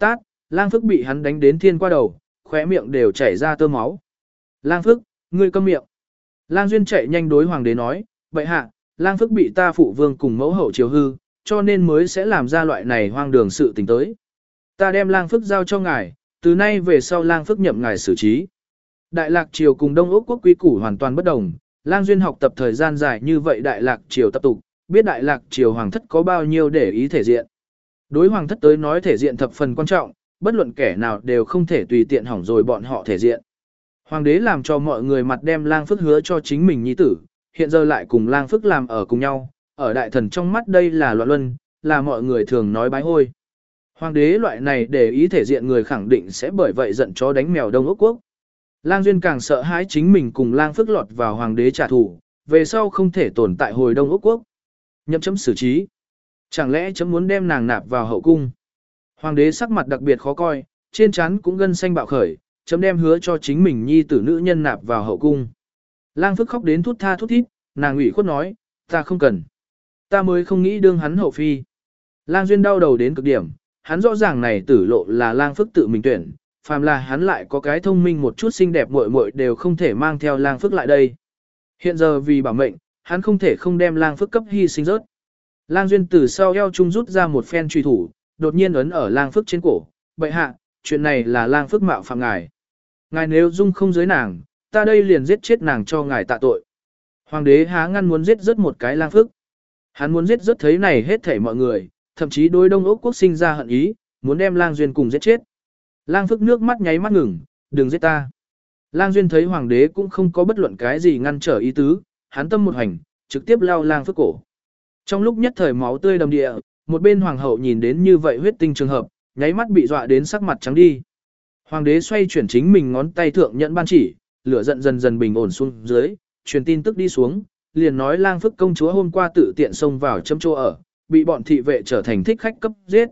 Lang Phức bị hắn đánh đến thiên qua đầu, khóe miệng đều chảy ra tơ máu. Lang Phức, ngươi câm miệng. Lang Duyên chạy nhanh đối hoàng đế nói, bệ hạ, Lang Phức bị ta phụ vương cùng mẫu hậu chiều hư, cho nên mới sẽ làm ra loại này hoang đường sự tình tới. Ta đem Lang Phức giao cho ngài, từ nay về sau Lang Phức nhậm ngài xử trí. Đại Lạc Triều cùng Đông Úc quốc quy củ hoàn toàn bất đồng, Lang Duyên học tập thời gian dài như vậy Đại Lạc Triều tập tục, biết Đại Lạc Triều hoàng thất có bao nhiêu để ý thể diện. Đối hoàng thất tới nói thể diện thập phần quan trọng, bất luận kẻ nào đều không thể tùy tiện hỏng rồi bọn họ thể diện. Hoàng đế làm cho mọi người mặt đem Lang Phức hứa cho chính mình nhi tử, hiện giờ lại cùng Lang Phức làm ở cùng nhau, ở đại thần trong mắt đây là loạn luân, là mọi người thường nói bái hôi. Hoàng đế loại này để ý thể diện người khẳng định sẽ bởi vậy giận chó đánh mèo Đông Úc quốc. Lang Duyên càng sợ hãi chính mình cùng Lang Phức lọt vào hoàng đế trả thù, về sau không thể tồn tại hồi Đông Úc quốc. Nhậm chấm xử trí. Chẳng lẽ chấm muốn đem nàng nạp vào hậu cung? Hoàng đế sắc mặt đặc biệt khó coi, trên trán cũng gân xanh bạo khởi, chấm đem hứa cho chính mình nhi tử nữ nhân nạp vào hậu cung. Lang Phức khóc đến thút tha thút thít, nàng ủy khuất nói, ta không cần. Ta mới không nghĩ đương hắn hậu phi. Lang Duyên đau đầu đến cực điểm, hắn rõ ràng này tử lộ là Lang Phức tự mình tuyển, phàm là hắn lại có cái thông minh một chút xinh đẹp muội muội đều không thể mang theo Lang Phức lại đây. Hiện giờ vì bảo mệnh, hắn không thể không đem Lang Phức cấp hy sinh rớt. Lang Duyên từ sau eo trung rút ra một phen truy thủ, đột nhiên ấn ở Lang Phức trên cổ, bệ hạ, chuyện này là Lang Phức mạo phạm ngài. Ngài nếu dung không giới nàng, ta đây liền giết chết nàng cho ngài tạ tội. Hoàng đế há ngăn muốn giết rất một cái Lang Phức. Hắn muốn giết rất thấy này hết thảy mọi người, thậm chí đối Đông Úc quốc sinh ra hận ý, muốn đem Lang Duyên cùng giết chết. Lang Phức nước mắt nháy mắt ngừng, đừng giết ta. Lang Duyên thấy hoàng đế cũng không có bất luận cái gì ngăn trở ý tứ, hắn tâm một hành, trực tiếp lao Lang Phức cổ. Trong lúc nhất thời máu tươi đầm địa, một bên hoàng hậu nhìn đến như vậy huyết tinh trường hợp, nháy mắt bị dọa đến sắc mặt trắng đi. Hoàng đế xoay chuyển chính mình ngón tay thượng nhận ban chỉ, lửa giận dần dần bình ổn xuống dưới, truyền tin tức đi xuống, liền nói Lang Phức công chúa hôm qua tự tiện xông vào châm chỗ ở, bị bọn thị vệ trở thành thích khách cấp giết.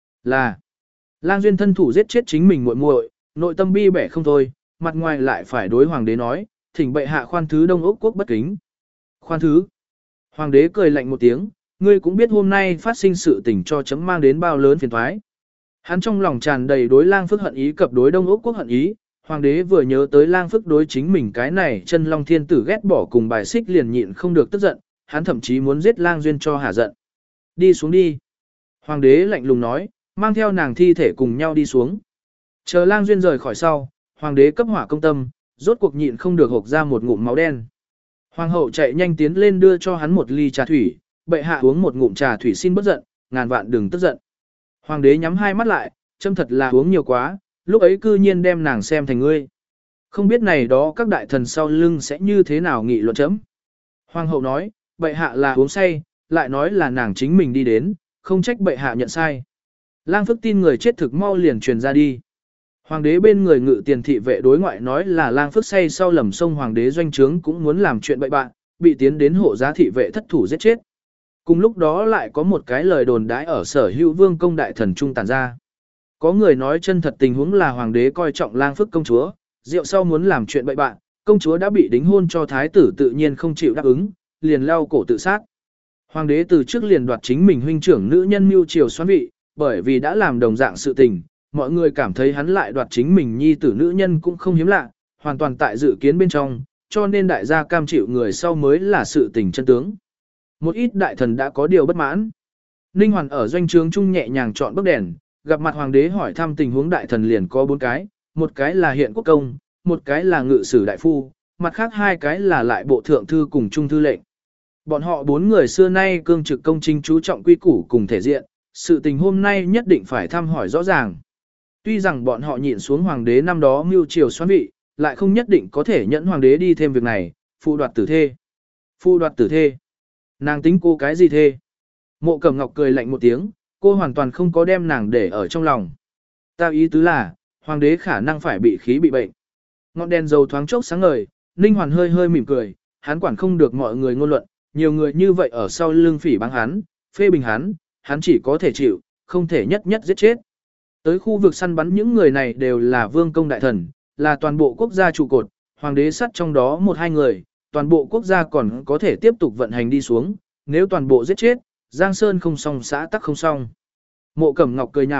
Là Lang Duyên thân thủ giết chết chính mình muội muội, nội tâm bi bẻ không thôi, mặt ngoài lại phải đối hoàng đế nói, thỉnh bệ hạ khoan thứ Đông Úc quốc bất kính. Khoan thứ. Hoàng đế cười lạnh một tiếng, ngươi cũng biết hôm nay phát sinh sự tình cho chấm mang đến bao lớn phiền toái. Hắn trong lòng tràn đầy đối Lang Phức hận ý cập đối Đông Úc quốc hận ý, hoàng đế vừa nhớ tới Lang Phức đối chính mình cái này chân long thiên tử ghét bỏ cùng bài xích liền nhịn không được tức giận, hắn thậm chí muốn giết Lang Duyên cho hả giận. Đi xuống đi. Hoàng đế lạnh lùng nói, mang theo nàng thi thể cùng nhau đi xuống. Chờ Lang Duyên rời khỏi sau, hoàng đế cấp hỏa công tâm, rốt cuộc nhịn không được hộc ra một ngụm máu đen. Hoàng hậu chạy nhanh tiến lên đưa cho hắn một ly trà thủy, bệ hạ uống một ngụm trà thủy xin bất giận, ngàn vạn đừng tức giận. Hoàng đế nhắm hai mắt lại, châm thật là uống nhiều quá, lúc ấy cư nhiên đem nàng xem thành ngươi. Không biết này đó các đại thần sau lưng sẽ như thế nào nghị luận chấm. Hoàng hậu nói, bệ hạ là uống say, lại nói là nàng chính mình đi đến, không trách bệ hạ nhận sai. Lang Phức tin người chết thực mau liền truyền ra đi. Hoàng đế bên người ngự tiền thị vệ đối ngoại nói là Lang Phức say sau lầm sông hoàng đế doanh trướng cũng muốn làm chuyện bậy bạn, bị tiến đến hộ giá thị vệ thất thủ giết chết. Cùng lúc đó lại có một cái lời đồn đãi ở sở hữu vương công đại thần trung tàn ra. Có người nói chân thật tình huống là hoàng đế coi trọng Lang Phức công chúa, rượu sau muốn làm chuyện bậy bạn, công chúa đã bị đính hôn cho thái tử tự nhiên không chịu đáp ứng, liền lao cổ tự sát. Hoàng đế từ trước liền đoạt chính mình huynh trưởng nữ nhân mưu triều xoán vị, bởi vì đã làm đồng dạng sự tình, mọi người cảm thấy hắn lại đoạt chính mình nhi tử nữ nhân cũng không hiếm lạ, hoàn toàn tại dự kiến bên trong, cho nên đại gia cam chịu người sau mới là sự tình chân tướng. Một ít đại thần đã có điều bất mãn. Ninh Hoàn ở doanh trướng trung nhẹ nhàng chọn bức đèn, gặp mặt hoàng đế hỏi thăm tình huống đại thần liền có bốn cái, một cái là hiện quốc công, một cái là ngự sử đại phu, mặt khác hai cái là lại bộ thượng thư cùng trung thư lệnh. Bọn họ bốn người xưa nay cương trực công chính chú trọng quy củ cùng thể diện, sự tình hôm nay nhất định phải thăm hỏi rõ ràng. Tuy rằng bọn họ nhịn xuống hoàng đế năm đó mưu triều xoán vị, lại không nhất định có thể nhẫn hoàng đế đi thêm việc này, phụ đoạt tử thê. Phụ đoạt tử thê. Nàng tính cô cái gì thê? Mộ Cẩm Ngọc cười lạnh một tiếng, cô hoàn toàn không có đem nàng để ở trong lòng. Ta ý tứ là, hoàng đế khả năng phải bị khí bị bệnh. Ngọn đèn dầu thoáng chốc sáng ngời, Ninh Hoàn hơi hơi mỉm cười, hắn quản không được mọi người ngôn luận, nhiều người như vậy ở sau lưng phỉ báng hắn, phê bình hắn, hắn chỉ có thể chịu, không thể nhất nhất giết chết. Tới khu vực săn bắn những người này đều là vương công đại thần, là toàn bộ quốc gia trụ cột, hoàng đế sắt trong đó một hai người, toàn bộ quốc gia còn có thể tiếp tục vận hành đi xuống, nếu toàn bộ giết chết, Giang Sơn không xong xã tắc không xong. Mộ Cẩm Ngọc cười nhạo,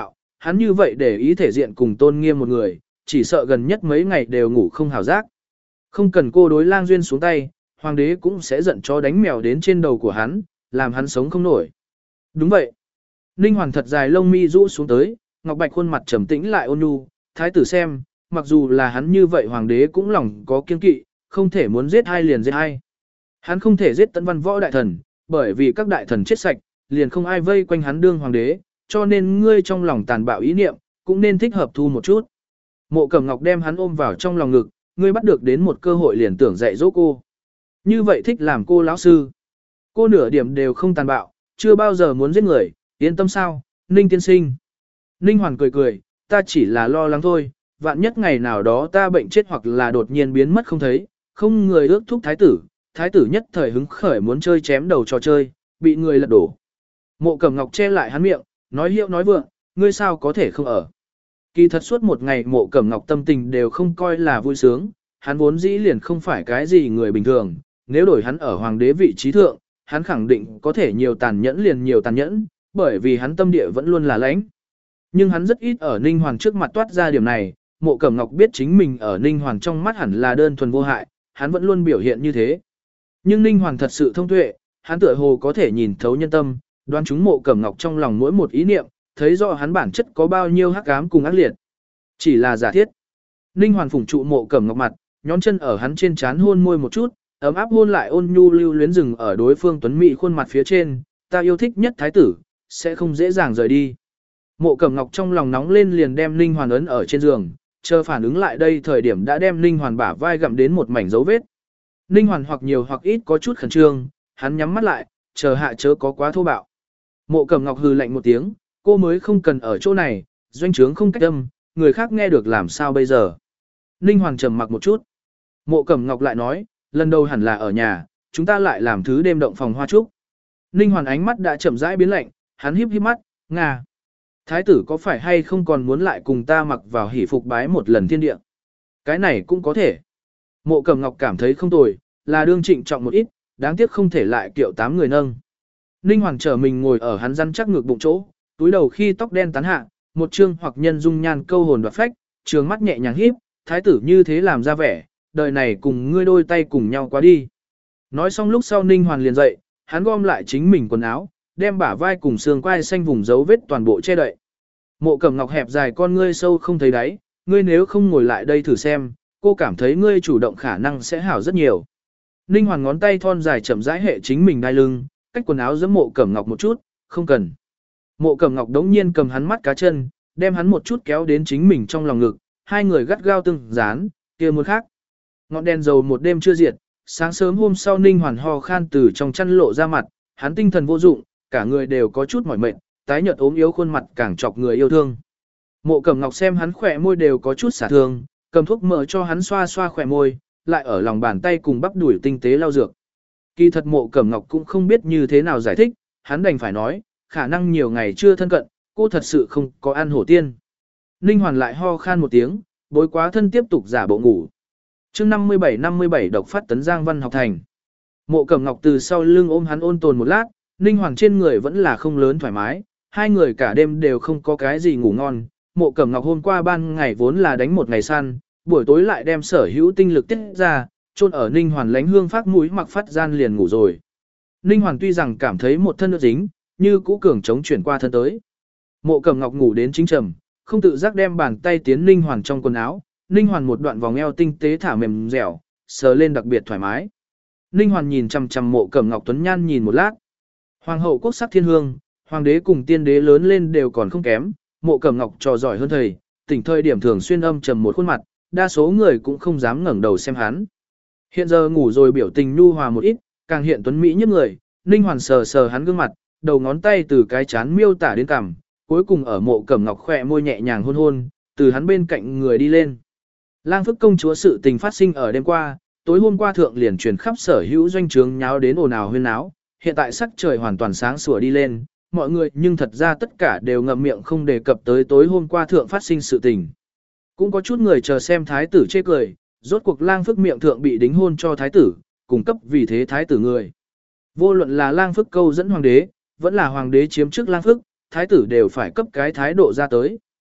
hắn như vậy để ý thể diện cùng tôn nghiêm một người, chỉ sợ gần nhất mấy ngày đều ngủ không hào giác. Không cần cô đối Lang Duyên xuống tay, hoàng đế cũng sẽ giận cho đánh mèo đến trên đầu của hắn, làm hắn sống không nổi. Đúng vậy. Ninh Hoàn thật dài lông mi rũ xuống tới, ngọc bạch khuôn mặt trầm tĩnh lại ôn nhu, thái tử xem, mặc dù là hắn như vậy hoàng đế cũng lòng có kiên kỵ, không thể muốn giết hai liền giết hai. Hắn không thể giết Tấn Văn Võ đại thần, bởi vì các đại thần chết sạch, liền không ai vây quanh hắn đương hoàng đế, cho nên ngươi trong lòng tàn bạo ý niệm, cũng nên thích hợp thu một chút. Mộ Cẩm Ngọc đem hắn ôm vào trong lòng ngực, ngươi bắt được đến một cơ hội liền tưởng dạy dỗ cô. Như vậy thích làm cô lão sư. Cô nửa điểm đều không tàn bạo, chưa bao giờ muốn giết người, yên tâm sao, Ninh tiên sinh. Ninh Hoàn cười cười, ta chỉ là lo lắng thôi, vạn nhất ngày nào đó ta bệnh chết hoặc là đột nhiên biến mất không thấy, không người ước thúc thái tử, thái tử nhất thời hứng khởi muốn chơi chém đầu trò chơi, bị người lật đổ. Mộ Cẩm Ngọc che lại hắn miệng, nói hiệu nói vượng, ngươi sao có thể không ở. Kỳ thật suốt một ngày Mộ Cẩm Ngọc tâm tình đều không coi là vui sướng, hắn vốn dĩ liền không phải cái gì người bình thường, nếu đổi hắn ở hoàng đế vị trí thượng, hắn khẳng định có thể nhiều tàn nhẫn liền nhiều tàn nhẫn, bởi vì hắn tâm địa vẫn luôn là lãnh. Nhưng hắn rất ít ở Ninh Hoàn trước mặt toát ra điểm này, Mộ Cẩm Ngọc biết chính mình ở Ninh Hoàn trong mắt hẳn là đơn thuần vô hại, hắn vẫn luôn biểu hiện như thế. Nhưng Ninh Hoàn thật sự thông tuệ, hắn tựa hồ có thể nhìn thấu nhân tâm, đoán chúng Mộ Cẩm Ngọc trong lòng mỗi một ý niệm, thấy rõ hắn bản chất có bao nhiêu hắc ám cùng ác liệt. Chỉ là giả thiết. Ninh Hoàn phủng trụ Mộ Cẩm Ngọc mặt, nhón chân ở hắn trên trán hôn môi một chút, ấm áp hôn lại ôn nhu lưu luyến rừng ở đối phương tuấn mỹ khuôn mặt phía trên, ta yêu thích nhất thái tử, sẽ không dễ dàng rời đi. Mộ Cẩm Ngọc trong lòng nóng lên liền đem Ninh Hoàn ấn ở trên giường, chờ phản ứng lại đây thời điểm đã đem Ninh Hoàn bả vai gặm đến một mảnh dấu vết. Ninh Hoàn hoặc nhiều hoặc ít có chút khẩn trương, hắn nhắm mắt lại, chờ hạ chớ có quá thô bạo. Mộ Cẩm Ngọc hừ lạnh một tiếng, cô mới không cần ở chỗ này, doanh trướng không cách âm, người khác nghe được làm sao bây giờ. Ninh Hoàn trầm mặc một chút. Mộ Cẩm Ngọc lại nói, lần đầu hẳn là ở nhà, chúng ta lại làm thứ đêm động phòng hoa trúc. Ninh Hoàn ánh mắt đã chậm rãi biến lạnh, hắn híp híp mắt, ngà. Thái tử có phải hay không còn muốn lại cùng ta mặc vào hỷ phục bái một lần thiên địa? Cái này cũng có thể. Mộ Cẩm Ngọc cảm thấy không tồi, là đương trịnh trọng một ít, đáng tiếc không thể lại kiệu tám người nâng. Ninh Hoàng trở mình ngồi ở hắn răn chắc ngược bụng chỗ, túi đầu khi tóc đen tán hạ, một trương hoặc nhân dung nhan câu hồn đoạt phách, trường mắt nhẹ nhàng híp, thái tử như thế làm ra vẻ, đời này cùng ngươi đôi tay cùng nhau qua đi. Nói xong lúc sau Ninh Hoàng liền dậy, hắn gom lại chính mình quần áo, đem bả vai cùng xương quai xanh vùng dấu vết toàn bộ che đậy. Mộ Cẩm Ngọc hẹp dài con ngươi sâu không thấy đáy, ngươi nếu không ngồi lại đây thử xem, cô cảm thấy ngươi chủ động khả năng sẽ hảo rất nhiều. Ninh Hoàn ngón tay thon dài chậm rãi hệ chính mình đai lưng, cách quần áo giẫm Mộ Cẩm Ngọc một chút, không cần. Mộ Cẩm Ngọc đống nhiên cầm hắn mắt cá chân, đem hắn một chút kéo đến chính mình trong lòng ngực, hai người gắt gao tương dán, kia một khác. Ngọn đèn dầu một đêm chưa diệt, sáng sớm hôm sau Ninh Hoàn ho khan từ trong chăn lộ ra mặt, hắn tinh thần vô dụng, cả người đều có chút mỏi mệt, tái nhợt ốm yếu khuôn mặt càng chọc người yêu thương. Mộ Cẩm Ngọc xem hắn khỏe môi đều có chút xả thương, cầm thuốc mỡ cho hắn xoa xoa khỏe môi, lại ở lòng bàn tay cùng bắp đuổi tinh tế lau dược. Kỳ thật Mộ Cẩm Ngọc cũng không biết như thế nào giải thích, hắn đành phải nói, khả năng nhiều ngày chưa thân cận, cô thật sự không có ăn hổ tiên. Ninh Hoàn lại ho khan một tiếng, bối quá thân tiếp tục giả bộ ngủ. Chương năm mươi bảy năm mươi bảy độc phát tấn Giang Văn học thành. Mộ Cẩm Ngọc từ sau lưng ôm hắn ôn tồn một lát, Ninh Hoàng trên người vẫn là không lớn thoải mái, hai người cả đêm đều không có cái gì ngủ ngon. Mộ Cẩm Ngọc hôm qua ban ngày vốn là đánh một ngày săn, buổi tối lại đem sở hữu tinh lực tiết ra, chôn ở Ninh Hoàn lánh hương phát mũi mặc phát gian liền ngủ rồi. Ninh Hoàn tuy rằng cảm thấy một thân nước dính, như cũ cường chống chuyển qua thân tới. Mộ Cẩm Ngọc ngủ đến chính trầm, không tự giác đem bàn tay tiến Ninh Hoàn trong quần áo, Ninh Hoàn một đoạn vòng eo tinh tế thả mềm dẻo, sờ lên đặc biệt thoải mái. Ninh Hoàn nhìn chằm chằm Mộ Cẩm Ngọc tuấn nhan nhìn một lát. Hoàng hậu quốc sắc thiên hương, hoàng đế cùng tiên đế lớn lên đều còn không kém, Mộ Cẩm Ngọc trò giỏi hơn thầy, tỉnh thời điểm thường xuyên âm trầm một khuôn mặt, đa số người cũng không dám ngẩng đầu xem hắn. Hiện giờ ngủ rồi biểu tình nhu hòa một ít, càng hiện tuấn mỹ nhất người, Ninh Hoàn sờ sờ hắn gương mặt, đầu ngón tay từ cái chán miêu tả đến cằm, cuối cùng ở Mộ Cẩm Ngọc khỏe môi nhẹ nhàng hôn hôn, từ hắn bên cạnh người đi lên. Lang Phức công chúa sự tình phát sinh ở đêm qua, tối hôm qua thượng liền truyền khắp sở hữu doanh trướng nháo đến ồn ào huyên náo, hiện tại sắc trời hoàn toàn sáng sủa đi lên, mọi người nhưng thật ra tất cả đều ngậm miệng không đề cập tới tối hôm qua thượng phát sinh sự tình. Cũng có chút người chờ xem thái tử chê cười, rốt cuộc Lang Phức miệng thượng bị đính hôn cho thái tử, cung cấp vì thế thái tử người. Vô luận là Lang Phức câu dẫn hoàng đế, vẫn là hoàng đế chiếm trước Lang Phức, thái tử đều phải cấp cái thái độ ra tới.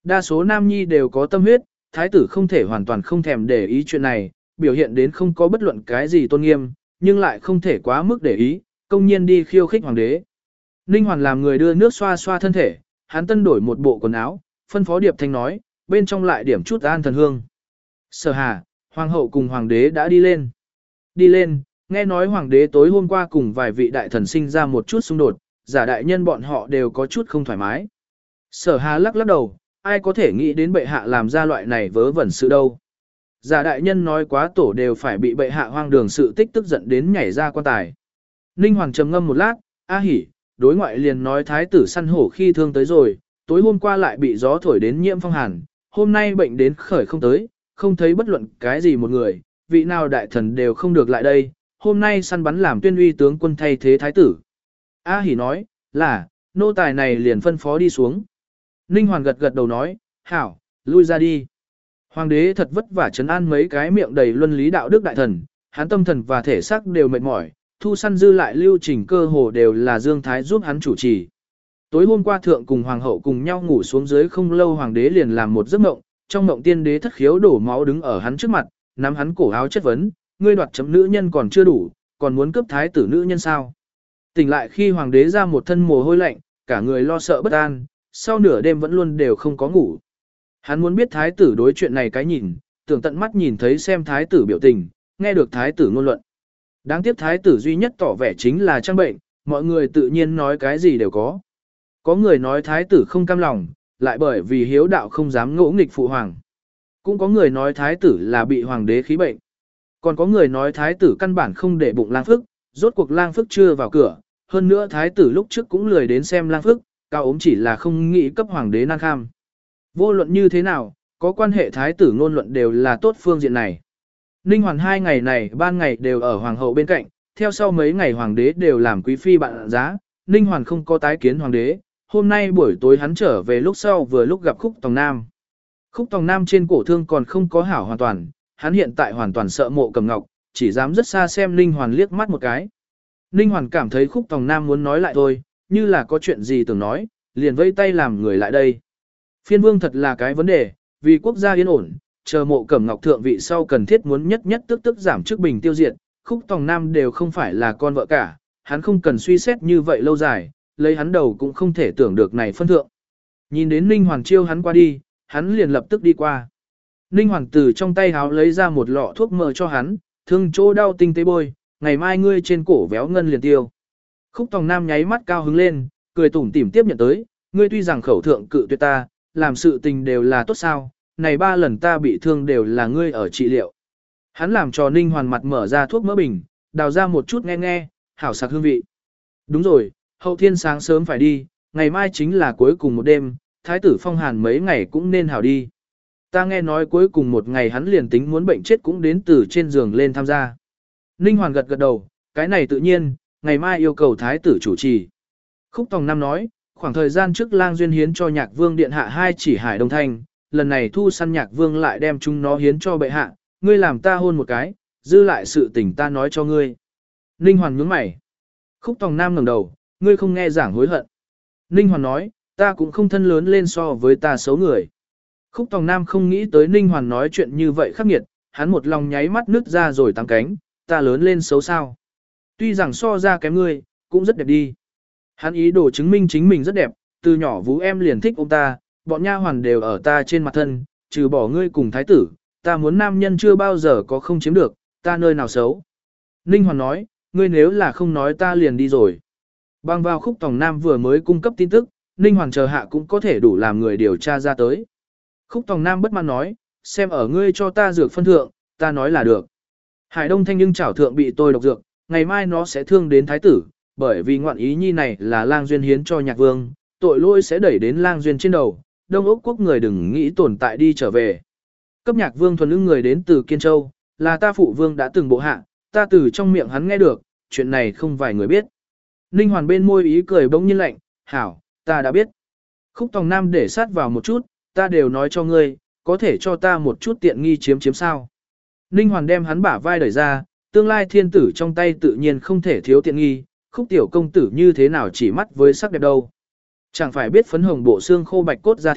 Đa số nam nhi đều có tâm huyết, thái tử không thể hoàn toàn không thèm để ý chuyện này, biểu hiện đến không có bất luận cái gì tôn nghiêm, nhưng lại không thể quá mức để ý, công nhiên đi khiêu khích hoàng đế. Ninh Hoàn làm người đưa nước xoa xoa thân thể, hắn tân đổi một bộ quần áo, phân phó Điệp Thanh nói, bên trong lại điểm chút an thần hương. Sở Hà, hoàng hậu cùng hoàng đế đã đi lên. Đi lên, nghe nói hoàng đế tối hôm qua cùng vài vị đại thần sinh ra một chút xung đột, giả đại nhân bọn họ đều có chút không thoải mái. Sở Hà lắc lắc đầu, ai có thể nghĩ đến bệ hạ làm ra loại này vớ vẩn sự đâu. Giả đại nhân nói quá tổ đều phải bị bệ hạ hoang đường sự tích tức giận đến nhảy ra quan tài. Ninh Hoàng trầm ngâm một lát, a hỉ, đối ngoại liền nói thái tử săn hổ khi thương tới rồi, tối hôm qua lại bị gió thổi đến nhiễm phong hàn, hôm nay bệnh đến khởi không tới, không thấy bất luận cái gì một người, vị nào đại thần đều không được lại đây, hôm nay săn bắn làm tuyên uy tướng quân thay thế thái tử. A hỉ nói, là, nô tài này liền phân phó đi xuống. Ninh Hoàn gật gật đầu nói, hảo, lui ra đi. Hoàng đế thật vất vả trấn an mấy cái miệng đầy luân lý đạo đức đại thần, hắn tâm thần và thể xác đều mệt mỏi, thu săn dư lại lưu trình cơ hồ đều là Dương Thái giúp hắn chủ trì. Tối hôm qua thượng cùng hoàng hậu cùng nhau ngủ xuống dưới không lâu hoàng đế liền làm một giấc mộng, trong mộng tiên đế thất khiếu đổ máu đứng ở hắn trước mặt, nắm hắn cổ áo chất vấn, ngươi đoạt chấm nữ nhân còn chưa đủ, còn muốn cướp thái tử nữ nhân sao? Tỉnh lại khi hoàng đế ra một thân mồ hôi lạnh, cả người lo sợ bất an, sau nửa đêm vẫn luôn đều không có ngủ. Hắn muốn biết thái tử đối chuyện này cái nhìn, tưởng tận mắt nhìn thấy xem thái tử biểu tình, nghe được thái tử ngôn luận. Đáng tiếc thái tử duy nhất tỏ vẻ chính là trang bệnh, mọi người tự nhiên nói cái gì đều có. Có người nói thái tử không cam lòng, lại bởi vì hiếu đạo không dám ngỗ nghịch phụ hoàng. Cũng có người nói thái tử là bị hoàng đế khí bệnh. Còn có người nói thái tử căn bản không để bụng lang phức, rốt cuộc lang phức chưa vào cửa, hơn nữa thái tử lúc trước cũng lười đến xem lang phức, cao ốm chỉ là không nghĩ cấp hoàng đế nan kham. Vô luận như thế nào, có quan hệ thái tử ngôn luận đều là tốt phương diện này. Ninh Hoàn hai ngày này ban ngày đều ở hoàng hậu bên cạnh, theo sau mấy ngày hoàng đế đều làm quý phi bạn giá, Ninh Hoàn không có tái kiến hoàng đế, hôm nay buổi tối hắn trở về lúc sau vừa lúc gặp Khúc Tòng Nam. Khúc Tòng Nam trên cổ thương còn không có hảo hoàn toàn, hắn hiện tại hoàn toàn sợ Mộ Cẩm Ngọc, chỉ dám rất xa xem Ninh Hoàn liếc mắt một cái. Ninh Hoàn cảm thấy Khúc Tòng Nam muốn nói lại thôi, như là có chuyện gì tưởng nói, liền vẫy tay làm người lại đây. Phiên vương thật là cái vấn đề, vì quốc gia yên ổn, chờ Mộ Cẩm Ngọc thượng vị sau cần thiết muốn nhất nhất tức tức giảm chức bình tiêu diệt, Khúc Tòng Nam đều không phải là con vợ cả, hắn không cần suy xét như vậy lâu dài, lấy hắn đầu cũng không thể tưởng được này phân thượng. Nhìn đến Ninh Hoàn chiêu hắn qua đi, hắn liền lập tức đi qua. Ninh Hoàn từ trong tay háo lấy ra một lọ thuốc mỡ cho hắn, thương chỗ đau tinh tế bôi, ngày mai ngươi trên cổ véo ngân liền tiêu. Khúc Tòng Nam nháy mắt cao hứng lên, cười tủm tỉm tiếp nhận tới, ngươi tuy rằng khẩu thượng cự tuyệt ta, làm sự tình đều là tốt sao, này ba lần ta bị thương đều là ngươi ở trị liệu. Hắn làm cho Ninh Hoàn mặt mở ra thuốc mỡ bình, đào ra một chút nghe nghe, hảo sặc hương vị. Đúng rồi, hậu thiên sáng sớm phải đi, ngày mai chính là cuối cùng một đêm, thái tử phong hàn mấy ngày cũng nên hảo đi. Ta nghe nói cuối cùng một ngày hắn liền tính muốn bệnh chết cũng đến từ trên giường lên tham gia. Ninh Hoàn gật gật đầu, cái này tự nhiên, ngày mai yêu cầu thái tử chủ trì. Khúc Tòng Nam nói, khoảng thời gian trước lang duyên hiến cho nhạc vương điện hạ hai chỉ hải đông thanh, lần này thu săn nhạc vương lại đem chúng nó hiến cho bệ hạ, ngươi làm ta hôn một cái, dư lại sự tình ta nói cho ngươi. Ninh Hoàn nhướng mày. Khúc Tòng Nam ngẩng đầu, ngươi không nghe giảng hối hận. Ninh Hoàn nói, ta cũng không thân lớn lên so với ta xấu người. Khúc Tòng Nam không nghĩ tới Ninh Hoàn nói chuyện như vậy khắc nghiệt, hắn một lòng nháy mắt nứt ra rồi tăng cánh, ta lớn lên xấu sao. Tuy rằng so ra kém ngươi, cũng rất đẹp đi. Hắn ý đồ chứng minh chính mình rất đẹp, từ nhỏ vũ em liền thích ông ta, bọn nha hoàn đều ở ta trên mặt thân, trừ bỏ ngươi cùng thái tử, ta muốn nam nhân chưa bao giờ có không chiếm được, ta nơi nào xấu. Ninh Hoàn nói, ngươi nếu là không nói ta liền đi rồi. Bằng vào Khúc Tòng Nam vừa mới cung cấp tin tức, Ninh Hoàn chờ hạ cũng có thể đủ làm người điều tra ra tới. Khúc Tòng Nam bất mãn nói, xem ở ngươi cho ta dược phân thượng, ta nói là được. Hải Đông Thanh nhưng chảo thượng bị tôi độc dược, ngày mai nó sẽ thương đến thái tử, bởi vì ngoạn ý nhi này là lang duyên hiến cho nhạc vương, tội lỗi sẽ đẩy đến lang duyên trên đầu, Đông Úc quốc người đừng nghĩ tồn tại đi trở về. Cấp nhạc vương thuần ưng người đến từ Kiên Châu, là ta phụ vương đã từng bộ hạ, ta từ trong miệng hắn nghe được, chuyện này không vài người biết. Ninh Hoàn bên môi ý cười bỗng nhiên lạnh, hảo, ta đã biết. Khúc Tòng Nam để sát vào một chút, ta đều nói cho ngươi, có thể cho ta một chút tiện nghi chiếm chiếm sao. Ninh Hoàn đem hắn bả vai đẩy ra, tương lai thiên tử trong tay tự nhiên không thể thiếu tiện nghi, Khúc tiểu công tử như thế nào chỉ mắt với sắc đẹp đâu. Chẳng phải biết phấn hồng bộ xương khô bạch cốt da thịt,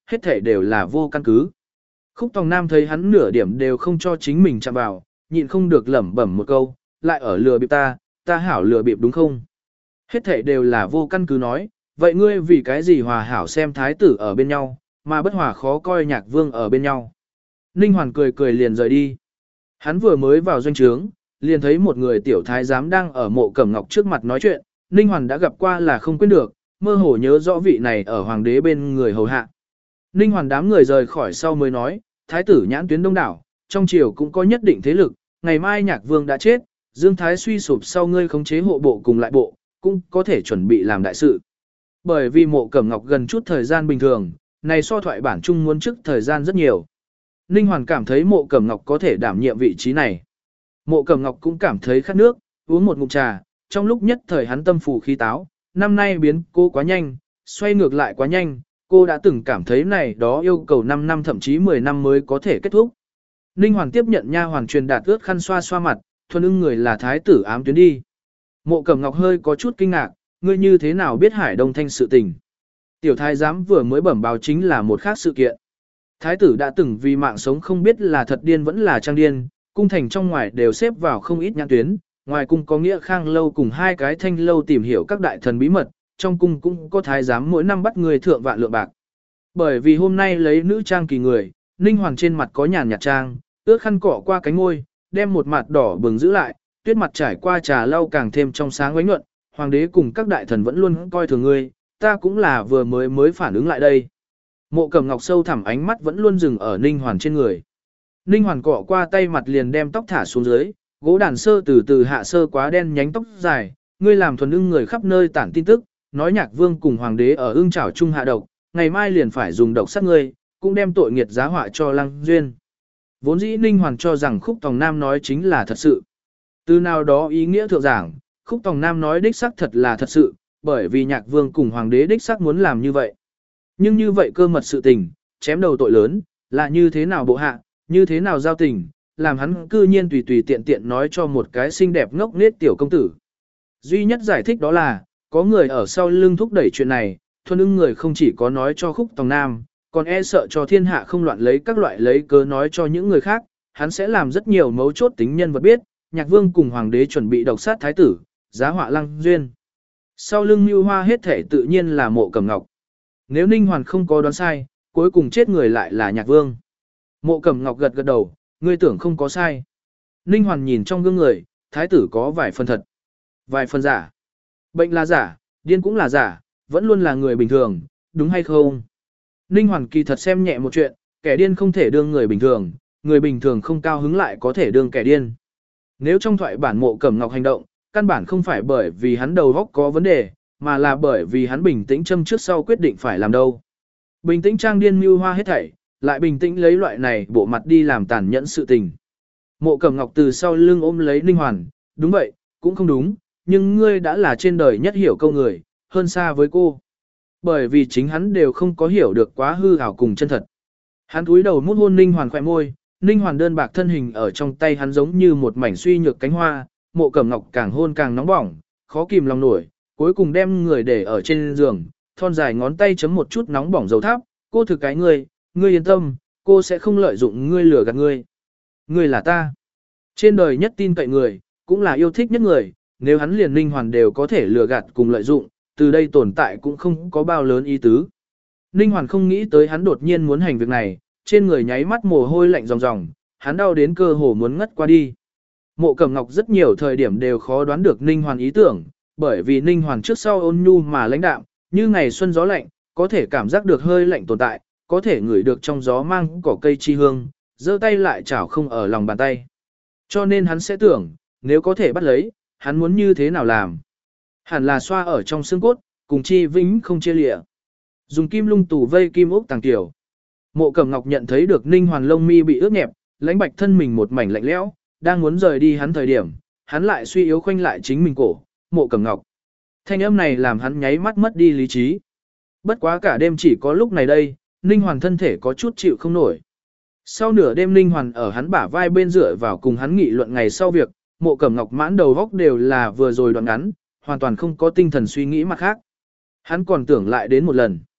hết thể đều là vô căn cứ. Khúc Tòng Nam thấy hắn nửa điểm đều không cho chính mình chạm vào, nhịn không được lẩm bẩm một câu, lại ở lừa bịp ta, ta hảo lừa bịp đúng không? Hết thể đều là vô căn cứ nói, vậy ngươi vì cái gì hòa hảo xem thái tử ở bên nhau, mà bất hòa khó coi nhạc vương ở bên nhau. Ninh Hoàn cười cười liền rời đi. Hắn vừa mới vào doanh trướng, liền thấy một người tiểu thái giám đang ở Mộ Cẩm Ngọc trước mặt nói chuyện, Ninh Hoàn đã gặp qua là không quên được, mơ hồ nhớ rõ vị này ở hoàng đế bên người hầu hạ. Ninh Hoàn đám người rời khỏi sau mới nói, thái tử nhãn tuyến đông đảo, trong triều cũng có nhất định thế lực, ngày mai nhạc vương đã chết, Dương Thái suy sụp sau ngươi khống chế hộ bộ cùng lại bộ, cũng có thể chuẩn bị làm đại sự. Bởi vì Mộ Cẩm Ngọc gần chút thời gian bình thường, này so thoại bản chung muốn trước thời gian rất nhiều. Ninh Hoàn cảm thấy Mộ Cẩm Ngọc có thể đảm nhiệm vị trí này. Mộ Cẩm Ngọc cũng cảm thấy khát nước, uống một ngụm trà, trong lúc nhất thời hắn tâm phù khí táo, năm nay biến cô quá nhanh, xoay ngược lại quá nhanh, cô đã từng cảm thấy này đó yêu cầu năm năm thậm chí mười năm mới có thể kết thúc. Ninh Hoàn tiếp nhận nha hoàn truyền đạt ướt khăn xoa xoa mặt, thuần ưng người là thái tử ám tuyến đi. Mộ Cẩm Ngọc hơi có chút kinh ngạc, ngươi như thế nào biết Hải Đông Thanh sự tình. Tiểu thái giám vừa mới bẩm báo chính là một khác sự kiện. Thái tử đã từng vì mạng sống không biết là thật điên vẫn là trang điên, cung thành trong ngoài đều xếp vào không ít nhãn tuyến, ngoài cung có Nghĩa Khang lâu cùng hai cái Thanh lâu tìm hiểu các đại thần bí mật, trong cung cũng có thái giám mỗi năm bắt người thượng vạn lượng bạc. Bởi vì hôm nay lấy nữ trang kỳ người, Ninh Hoàn trên mặt có nhàn nhạt trang, ướt khăn cọ qua cánh môi, đem một mặt đỏ bừng giữ lại, tuyết mặt trải qua trà lau càng thêm trong sáng ánh nhuận, hoàng đế cùng các đại thần vẫn luôn coi thường ngươi, ta cũng là vừa mới mới phản ứng lại đây. Mộ Cẩm Ngọc sâu thẳm ánh mắt vẫn luôn dừng ở Ninh Hoàn trên người. Ninh Hoàn cọ qua tay mặt liền đem tóc thả xuống dưới, gỗ đàn sơ từ từ hạ sơ quá đen nhánh tóc dài, ngươi làm thuần ưng người khắp nơi tản tin tức, nói nhạc vương cùng hoàng đế ở ưng chảo chung hạ độc, ngày mai liền phải dùng độc sát ngươi, cũng đem tội nghiệt giá họa cho Lăng Duyên. Vốn dĩ Ninh Hoàn cho rằng Khúc Tòng Nam nói chính là thật sự. Từ nào đó ý nghĩa thượng giảng, Khúc Tòng Nam nói đích xác thật là thật sự, bởi vì nhạc vương cùng hoàng đế đích xác muốn làm như vậy. Nhưng như vậy cơ mật sự tình, chém đầu tội lớn, là như thế nào bộ hạ, như thế nào giao tình, làm hắn cư nhiên tùy tùy tiện tiện nói cho một cái xinh đẹp ngốc nghếch tiểu công tử. Duy nhất giải thích đó là, có người ở sau lưng thúc đẩy chuyện này, thuần ưng người không chỉ có nói cho Khúc Tòng Nam, còn e sợ cho thiên hạ không loạn lấy các loại lấy cớ nói cho những người khác, hắn sẽ làm rất nhiều mấu chốt tính nhân vật biết, nhạc vương cùng hoàng đế chuẩn bị độc sát thái tử, giá họa Lăng Duyên. Sau lưng mưu hoa hết thể tự nhiên là Mộ Cẩm Ngọc. Nếu Ninh Hoàn không có đoán sai, cuối cùng chết người lại là nhạc vương. Mộ Cẩm Ngọc gật gật đầu, ngươi tưởng không có sai. Ninh Hoàn nhìn trong gương người, thái tử có vài phần thật, vài phần giả. Bệnh là giả, điên cũng là giả, vẫn luôn là người bình thường, đúng hay không? Ninh Hoàn kỳ thật xem nhẹ một chuyện, kẻ điên không thể đương người bình thường, người bình thường không cao hứng lại có thể đương kẻ điên. Nếu trong thoại bản Mộ Cẩm Ngọc hành động, căn bản không phải bởi vì hắn đầu óc có vấn đề, mà là bởi vì hắn bình tĩnh châm trước sau quyết định phải làm đâu. Bình tĩnh trang điên mưu hoa hết thảy, lại bình tĩnh lấy loại này bộ mặt đi làm tàn nhẫn sự tình. Mộ Cẩm Ngọc từ sau lưng ôm lấy Ninh Hoàn, đúng vậy, cũng không đúng, nhưng ngươi đã là trên đời nhất hiểu câu người, hơn xa với cô. Bởi vì chính hắn đều không có hiểu được quá hư ảo cùng chân thật. Hắn cúi đầu mút hôn Ninh Hoàn khỏe môi, Ninh Hoàn đơn bạc thân hình ở trong tay hắn giống như một mảnh suy nhược cánh hoa, Mộ Cẩm Ngọc càng hôn càng nóng bỏng, khó kìm lòng nổi, cuối cùng đem người để ở trên giường, thon dài ngón tay chấm một chút nóng bỏng dầu tháp, cô thực cái ngươi, ngươi yên tâm, cô sẽ không lợi dụng ngươi lừa gạt ngươi. Ngươi là ta. Trên đời nhất tin cậy người, cũng là yêu thích nhất người, nếu hắn liền Ninh Hoàn đều có thể lừa gạt cùng lợi dụng, từ đây tồn tại cũng không có bao lớn ý tứ. Ninh Hoàn không nghĩ tới hắn đột nhiên muốn hành việc này, trên người nháy mắt mồ hôi lạnh ròng ròng, hắn đau đến cơ hồ muốn ngất qua đi. Mộ Cẩm Ngọc rất nhiều thời điểm đều khó đoán được Ninh Hoàn ý tưởng, bởi vì Ninh Hoàn trước sau ôn nhu mà lãnh đạm, như ngày xuân gió lạnh, có thể cảm giác được hơi lạnh tồn tại, có thể ngửi được trong gió mang cỏ cây chi hương, giơ tay lại chảo không ở lòng bàn tay. Cho nên hắn sẽ tưởng, nếu có thể bắt lấy, hắn muốn như thế nào làm. Hẳn là xoa ở trong xương cốt, cùng chi vĩnh không chia lịa. Dùng kim lung tù vây kim ốc tàng tiểu. Mộ Cẩm Ngọc nhận thấy được Ninh Hoàn lông mi bị ướt nhẹp, lãnh bạch thân mình một mảnh lạnh lẽo, đang muốn rời đi hắn thời điểm, hắn lại suy yếu khoanh lại chính mình cổ, Mộ Cẩm Ngọc. Thanh âm này làm hắn nháy mắt mất đi lý trí. Bất quá cả đêm chỉ có lúc này đây, Ninh Hoàn thân thể có chút chịu không nổi. Sau nửa đêm Ninh Hoàn ở hắn bả vai bên dựa vào cùng hắn nghị luận ngày sau việc, Mộ Cẩm Ngọc mãn đầu góc đều là vừa rồi đoạn ngắn, hoàn toàn không có tinh thần suy nghĩ mặt khác. Hắn còn tưởng lại đến một lần.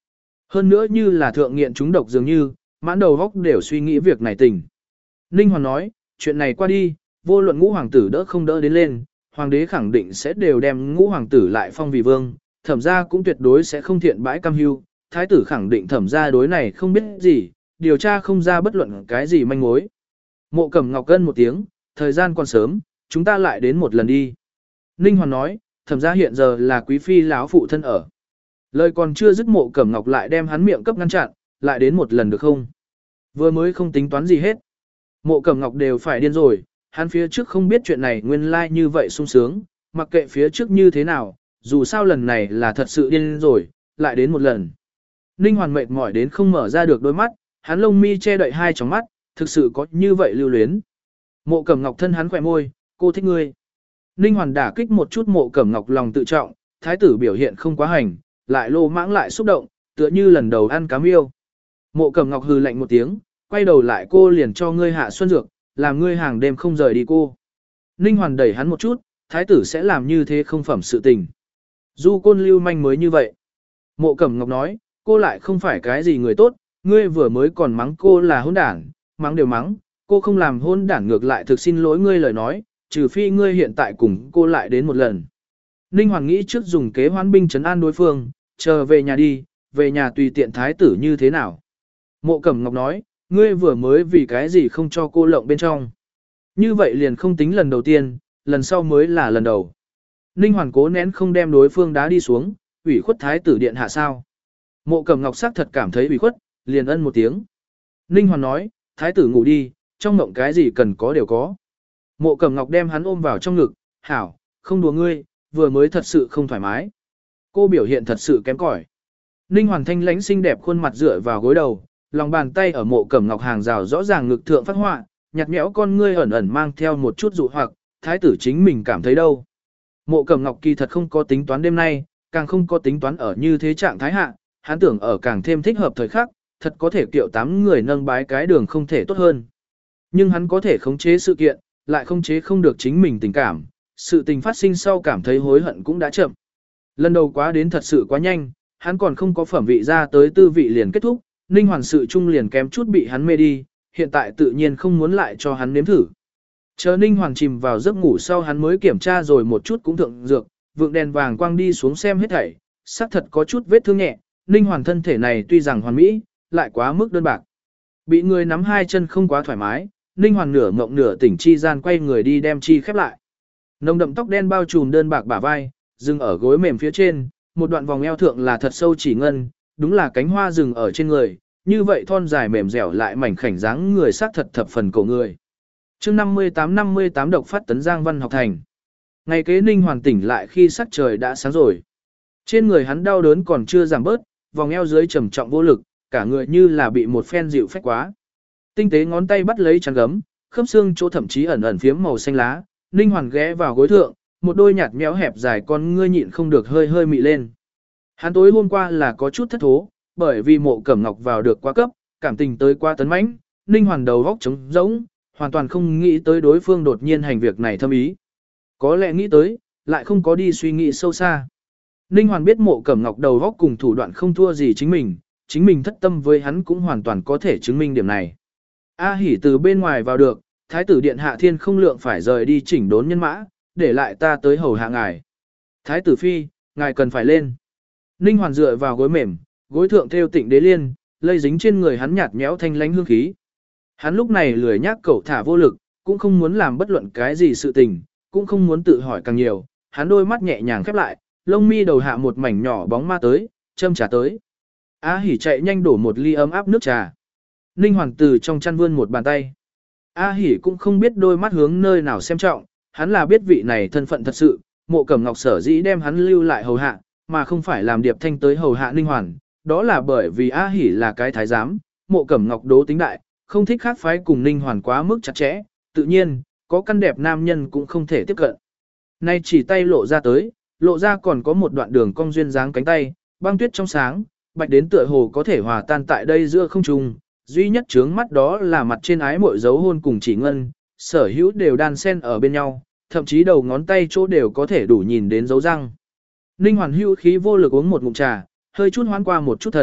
Hơn nữa như là thượng nghiện chúng độc dường như, mãn đầu góc đều suy nghĩ việc này tình. Ninh Hoàn nói, chuyện này qua đi, vô luận ngũ hoàng tử đỡ không đỡ đến lên, hoàng đế khẳng định sẽ đều đem ngũ hoàng tử lại phong vì vương, thẩm gia cũng tuyệt đối sẽ không thiện bãi cam hưu, thái tử khẳng định thẩm gia đối này không biết gì, điều tra không ra bất luận cái gì manh mối. Mộ Cẩm Ngọc gân một tiếng, thời gian còn sớm, chúng ta lại đến một lần đi. Ninh Hoàn nói, thẩm gia hiện giờ là quý phi lão phụ thân ở. Lời còn chưa dứt, Mộ Cẩm Ngọc lại đem hắn miệng cấp ngăn chặn, lại đến một lần được không? Vừa mới không tính toán gì hết. Mộ Cẩm Ngọc đều phải điên rồi, hắn phía trước không biết chuyện này nguyên lai like như vậy sung sướng, mặc kệ phía trước như thế nào, dù sao lần này là thật sự điên rồi, lại đến một lần. Ninh Hoàn mệt mỏi đến không mở ra được đôi mắt, hắn lông mi che đậy hai tròng mắt, thực sự có như vậy lưu luyến. Mộ Cẩm Ngọc thân hắn khỏe môi, cô thích ngươi. Ninh Hoàn đả kích một chút Mộ Cẩm Ngọc lòng tự trọng, thái tử biểu hiện không quá hành, lại lô mãng lại xúc động, tựa như lần đầu ăn cá miêu. Mộ Cẩm Ngọc hừ lạnh một tiếng, quay đầu lại cô liền cho ngươi hạ xuân dược, làm ngươi hàng đêm không rời đi cô. Ninh Hoàn đẩy hắn một chút, thái tử sẽ làm như thế không phẩm sự tình. Du Côn lưu manh mới như vậy. Mộ Cẩm Ngọc nói, cô lại không phải cái gì người tốt, ngươi vừa mới còn mắng cô là hôn đảng, mắng đều mắng, cô không làm hôn đảng ngược lại thực xin lỗi ngươi lời nói, trừ phi ngươi hiện tại cùng cô lại đến một lần. Ninh Hoàn nghĩ trước dùng kế hoán binh trấn an đối phương, chờ về nhà đi, về nhà tùy tiện thái tử như thế nào. Mộ Cẩm Ngọc nói, ngươi vừa mới vì cái gì không cho cô lộng bên trong. Như vậy liền không tính lần đầu tiên, lần sau mới là lần đầu. Ninh Hoàn cố nén không đem đối phương đá đi xuống, ủy khuất thái tử điện hạ sao. Mộ Cẩm Ngọc sắc thật cảm thấy ủy khuất, liền ân một tiếng. Ninh Hoàn nói, thái tử ngủ đi, trong mộng cái gì cần có đều có. Mộ Cẩm Ngọc đem hắn ôm vào trong ngực, hảo, không đùa ngươi, vừa mới thật sự không thoải mái. Cô biểu hiện thật sự kém cỏi. Ninh Hoàn thanh lãnh xinh đẹp khuôn mặt dựa vào gối đầu, lòng bàn tay ở Mộ Cẩm Ngọc hàng rào rõ ràng ngực thượng phát họa, nhạt nhẽo con ngươi ẩn ẩn mang theo một chút dụ hoặc, thái tử chính mình cảm thấy đâu. Mộ Cẩm Ngọc kỳ thật không có tính toán đêm nay, càng không có tính toán ở như thế trạng thái hạ, hắn tưởng ở càng thêm thích hợp thời khắc, thật có thể kiệu tám người nâng bái cái đường không thể tốt hơn. Nhưng hắn có thể khống chế sự kiện, lại khống chế không được chính mình tình cảm, sự tình phát sinh sau cảm thấy hối hận cũng đã chậm. Lần đầu quá đến thật sự quá nhanh, hắn còn không có phẩm vị ra tới tư vị liền kết thúc, Ninh Hoàn sự chung liền kém chút bị hắn mê đi, hiện tại tự nhiên không muốn lại cho hắn nếm thử. Chờ Ninh Hoàn chìm vào giấc ngủ sau hắn mới kiểm tra rồi một chút cũng thượng dược, vượng đèn vàng quang đi xuống xem hết thảy, xác thật có chút vết thương nhẹ, Ninh Hoàn thân thể này tuy rằng hoàn mỹ, lại quá mức đơn bạc. Bị người nắm hai chân không quá thoải mái, Ninh Hoàn nửa ngộng nửa tỉnh chi gian quay người đi đem chi khép lại. Nồng đậm tóc đen bao trùm đơn bạc bả vai, dừng ở gối mềm phía trên, một đoạn vòng eo thượng là thật sâu chỉ ngân, đúng là cánh hoa rừng ở trên người, như vậy thon dài mềm dẻo lại mảnh khảnh dáng người sắc thật thập phần cổ người. Chương năm mươi tám năm mươi tám độc phát tấn Giang Văn học thành. Ngày kế Ninh Hoàn tỉnh lại khi sắc trời đã sáng rồi. Trên người hắn đau đớn còn chưa giảm bớt, vòng eo dưới trầm trọng vô lực, cả người như là bị một phen dịu phách quá. Tinh tế ngón tay bắt lấy chăn gấm, khớp xương chỗ thậm chí ẩn ẩn phiếm màu xanh lá, Ninh Hoàn ghé vào gối thượng, một đôi nhạt méo hẹp dài con ngươi nhịn không được hơi hơi mị lên. Hắn tối hôm qua là có chút thất thố, bởi vì Mộ Cẩm Ngọc vào được quá cấp, cảm tình tới quá tấn mãnh, Ninh Hoàn đầu góc trống rỗng, hoàn toàn không nghĩ tới đối phương đột nhiên hành việc này thâm ý. Có lẽ nghĩ tới, lại không có đi suy nghĩ sâu xa. Ninh Hoàn biết Mộ Cẩm Ngọc đầu góc cùng thủ đoạn không thua gì chính mình, chính mình thất tâm với hắn cũng hoàn toàn có thể chứng minh điểm này. A Hỉ từ bên ngoài vào được, Thái tử điện hạ thiên không lượng phải rời đi chỉnh đốn nhân mã, để lại ta tới hầu hạ ngài. Thái tử phi, ngài cần phải lên. Ninh Hoàn dựa vào gối mềm, gối thượng theo tịnh đế liên, lây dính trên người hắn nhạt nhẽo thanh lánh hương khí. Hắn lúc này lười nhác cẩu thả vô lực, cũng không muốn làm bất luận cái gì sự tình, cũng không muốn tự hỏi càng nhiều, hắn đôi mắt nhẹ nhàng khép lại, lông mi đầu hạ một mảnh nhỏ bóng ma tới, châm trà tới. A Hỉ chạy nhanh đổ một ly ấm áp nước trà. Ninh Hoàn từ trong chăn vươn một bàn tay. A Hỉ cũng không biết đôi mắt hướng nơi nào xem trọng, hắn là biết vị này thân phận thật sự, Mộ Cẩm Ngọc sở dĩ đem hắn lưu lại hầu hạ, mà không phải làm Điệp Thanh tới hầu hạ Ninh Hoàn, đó là bởi vì A Hỉ là cái thái giám, Mộ Cẩm Ngọc đố tính đại, không thích khác phái cùng Ninh Hoàn quá mức chặt chẽ, tự nhiên, có căn đẹp nam nhân cũng không thể tiếp cận. Nay chỉ tay lộ ra tới, lộ ra còn có một đoạn đường cong duyên dáng cánh tay, băng tuyết trong sáng, bạch đến tựa hồ có thể hòa tan tại đây giữa không trung, duy nhất chướng mắt đó là mặt trên ái mội dấu hôn cùng chỉ ngân, sở hữu đều đan xen ở bên nhau, thậm chí đầu ngón tay chỗ đều có thể đủ nhìn đến dấu răng. Ninh Hoàn hữu khí vô lực uống một ngụm trà, hơi chút hoán qua một chút thần,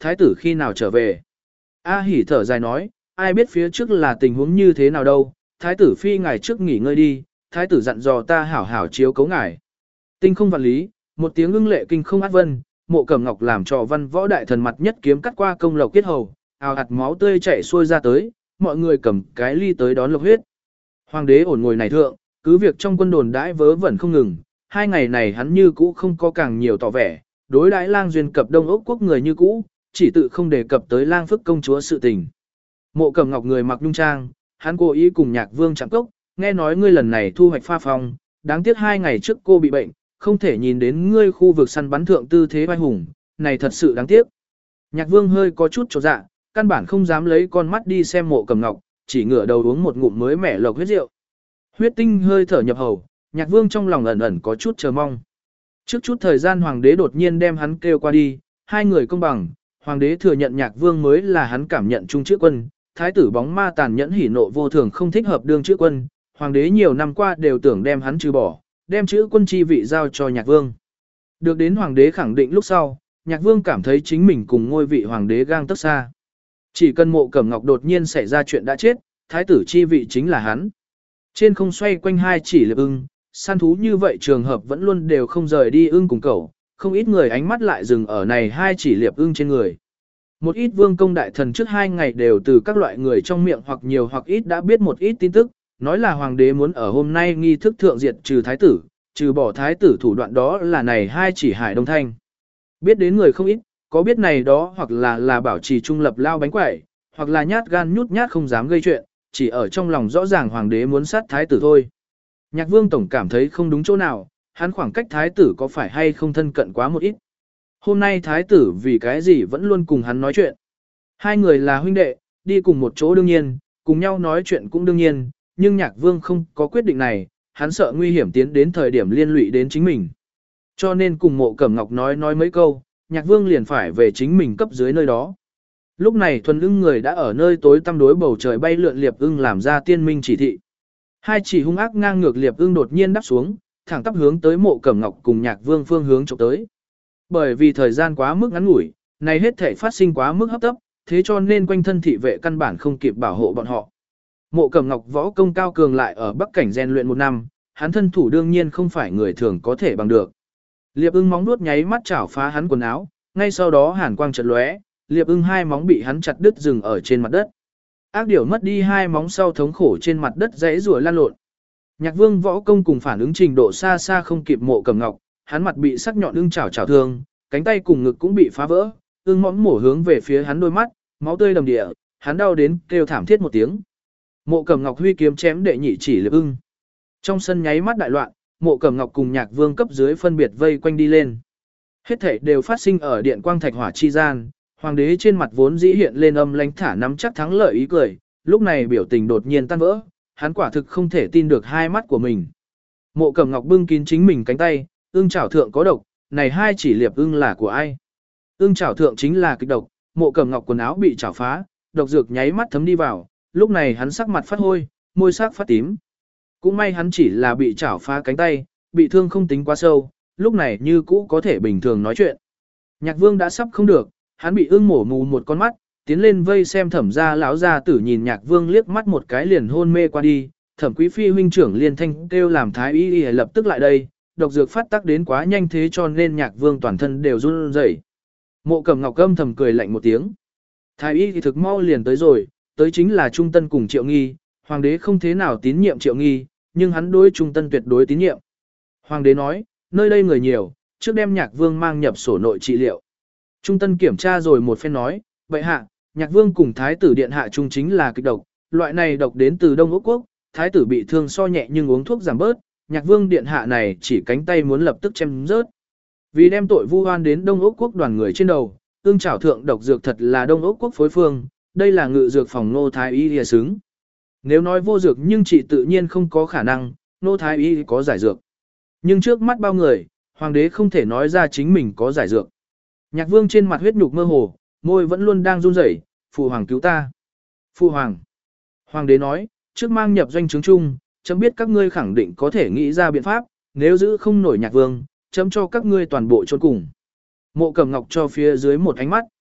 thái tử khi nào trở về. A Hỉ thở dài nói, ai biết phía trước là tình huống như thế nào đâu, thái tử phi ngài trước nghỉ ngơi đi, thái tử dặn dò ta hảo hảo chiếu cấu ngài. Tinh không vạn lý, một tiếng ưng lệ kinh không át vân, Mộ Cẩm Ngọc làm cho văn võ đại thần mặt nhất kiếm cắt qua công lộc kết hầu, ào ạt máu tươi chảy xuôi ra tới, mọi người cầm cái ly tới đón lộc huyết. Hoàng đế ổn ngồi này thượng, cứ việc trong quân đồn đãi vớ vẩn không ngừng, hai ngày này hắn như cũ không có càng nhiều tỏ vẻ, đối đãi lang duyên cập Đông Ốc quốc người như cũ, chỉ tự không đề cập tới lang phức công chúa sự tình. Mộ Cẩm Ngọc người mặc nhung trang, hắn cố ý cùng Nhạc Vương chạm cốc, nghe nói ngươi lần này thu hoạch pha phong, đáng tiếc hai ngày trước cô bị bệnh, không thể nhìn đến ngươi khu vực săn bắn thượng tư thế vai hùng, này thật sự đáng tiếc. Nhạc Vương hơi có chút chột dạ, căn bản không dám lấy con mắt đi xem Mộ Cẩm Ngọc, chỉ ngửa đầu uống một ngụm mới mẻ lộc huyết rượu. Huyết tinh hơi thở nhập hầu, Nhạc Vương trong lòng ẩn ẩn có chút chờ mong. Trước chút thời gian hoàng đế đột nhiên đem hắn kêu qua đi, hai người công bằng, hoàng đế thừa nhận Nhạc Vương mới là hắn cảm nhận chung chữ quân, thái tử bóng ma tàn nhẫn hỉ nộ vô thường không thích hợp đương chữ quân, hoàng đế nhiều năm qua đều tưởng đem hắn trừ bỏ, đem chữ quân chi vị giao cho Nhạc Vương. Được đến hoàng đế khẳng định lúc sau, Nhạc Vương cảm thấy chính mình cùng ngôi vị hoàng đế gang tấc xa. Chỉ cần Mộ Cẩm Ngọc đột nhiên xảy ra chuyện đã chết, thái tử chi vị chính là hắn. Trên không xoay quanh hai chỉ liệp ưng, săn thú như vậy trường hợp vẫn luôn đều không rời đi ưng cùng cẩu, không ít người ánh mắt lại dừng ở này hai chỉ liệp ưng trên người. Một ít vương công đại thần trước hai ngày đều từ các loại người trong miệng hoặc nhiều hoặc ít đã biết một ít tin tức, nói là hoàng đế muốn ở hôm nay nghi thức thượng diệt trừ thái tử, trừ bỏ thái tử thủ đoạn đó là này hai chỉ hải đông thanh. Biết đến người không ít, có biết này đó hoặc là là bảo trì trung lập lao bánh quẩy, hoặc là nhát gan nhút nhát không dám gây chuyện, chỉ ở trong lòng rõ ràng hoàng đế muốn sát thái tử thôi. Nhạc Vương tổng cảm thấy không đúng chỗ nào, hắn khoảng cách thái tử có phải hay không thân cận quá một ít. Hôm nay thái tử vì cái gì vẫn luôn cùng hắn nói chuyện. Hai người là huynh đệ, đi cùng một chỗ đương nhiên, cùng nhau nói chuyện cũng đương nhiên, nhưng Nhạc Vương không có quyết định này, hắn sợ nguy hiểm tiến đến thời điểm liên lụy đến chính mình. Cho nên cùng Mộ Cẩm Ngọc nói nói mấy câu, Nhạc Vương liền phải về chính mình cấp dưới nơi đó. Lúc này thuần ưng người đã ở nơi tối tăm đối bầu trời bay lượn liệp ưng làm ra tiên minh chỉ thị. Hai chỉ hung ác ngang ngược liệp ưng đột nhiên đáp xuống, thẳng tắp hướng tới Mộ Cẩm Ngọc cùng Nhạc Vương phương hướng chụp tới. Bởi vì thời gian quá mức ngắn ngủi, này hết thể phát sinh quá mức hấp tấp, thế cho nên quanh thân thị vệ căn bản không kịp bảo hộ bọn họ. Mộ Cẩm Ngọc võ công cao cường lại ở Bắc cảnh rèn luyện một năm, hắn thân thủ đương nhiên không phải người thường có thể bằng được. Liệp ưng móng nuốt nháy mắt chảo phá hắn quần áo, ngay sau đó hàn quang chợt lóe, liệp ưng hai móng bị hắn chặt đứt dừng ở trên mặt đất. Ác điểu mất đi hai móng sau thống khổ trên mặt đất rẽ rủa lan lộn. Nhạc Vương võ công cùng phản ứng trình độ xa xa không kịp Mộ Cẩm Ngọc, hắn mặt bị sắc nhọn ưng chảo chảo thương, cánh tay cùng ngực cũng bị phá vỡ, ưng mõm mổ hướng về phía hắn đôi mắt, máu tươi đầm địa, hắn đau đến kêu thảm thiết một tiếng. Mộ Cẩm Ngọc huy kiếm chém đệ nhị chỉ liệp ưng. Trong sân nháy mắt đại loạn, Mộ Cẩm Ngọc cùng Nhạc Vương cấp dưới phân biệt vây quanh đi lên. Hết thảy đều phát sinh ở điện quang thạch hỏa chi gian, hoàng đế trên mặt vốn dĩ hiện lên âm lãnh thả nắm chắc thắng lợi ý cười, lúc này biểu tình đột nhiên tan vỡ, hắn quả thực không thể tin được hai mắt của mình. Mộ Cẩm Ngọc bưng kín chính mình cánh tay, ưng chảo thượng có độc, này hai chỉ liệp ưng là của ai? Ưng chảo thượng chính là kịch độc, Mộ Cẩm Ngọc quần áo bị chảo phá, độc dược nháy mắt thấm đi vào, lúc này hắn sắc mặt phát hôi, môi sắc phát tím. Cũng may hắn chỉ là bị chảo phá cánh tay, bị thương không tính quá sâu, lúc này như cũ có thể bình thường nói chuyện. Nhạc Vương đã sắp không được, hắn bị ưng mổ mù một con mắt, tiến lên vây xem Thẩm gia lão gia tử nhìn Nhạc Vương liếc mắt một cái liền hôn mê qua đi, Thẩm Quý phi huynh trưởng liên thanh kêu làm thái y y lập tức lại đây, độc dược phát tác đến quá nhanh thế cho nên Nhạc Vương toàn thân đều run rẩy. Mộ Cẩm Ngọc âm thầm cười lạnh một tiếng. Thái y thì thực mau liền tới rồi, tới chính là Trung Tân cùng Triệu Nghi, hoàng đế không thế nào tín nhiệm Triệu Nghi, nhưng hắn đối Trung Tân tuyệt đối tín nhiệm. Hoàng đế nói, nơi đây người nhiều, trước đem Nhạc Vương mang nhập sổ nội trị liệu. Trung Tân kiểm tra rồi một phen nói, bệ hạ, Nhạc Vương cùng Thái tử điện hạ trung chính là kịch độc, loại này độc đến từ Đông Úc Quốc, Thái tử bị thương so nhẹ nhưng uống thuốc giảm bớt, Nhạc Vương điện hạ này chỉ cánh tay muốn lập tức chém rớt. Vì đem tội vu oan đến Đông Úc Quốc đoàn người trên đầu, ương trảo thượng độc dược thật là Đông Úc Quốc phối phương, đây là ngự dược phòng Nô Thái Y lìa xứng. Nếu nói vô dược nhưng chị tự nhiên không có khả năng, Nô Thái Y có giải dược. Nhưng trước mắt bao người, hoàng đế không thể nói ra chính mình có giải dược. Nhạc Vương trên mặt huyết nhục mơ hồ, môi vẫn luôn đang run rẩy, phụ hoàng cứu ta. Phụ hoàng. Hoàng đế nói, trước mang nhập doanh trướng chung, chấm biết các ngươi khẳng định có thể nghĩ ra biện pháp, nếu giữ không nổi Nhạc Vương, chấm cho các ngươi toàn bộ chôn cùng. Mộ Cẩm Ngọc cho phía dưới một ánh mắt.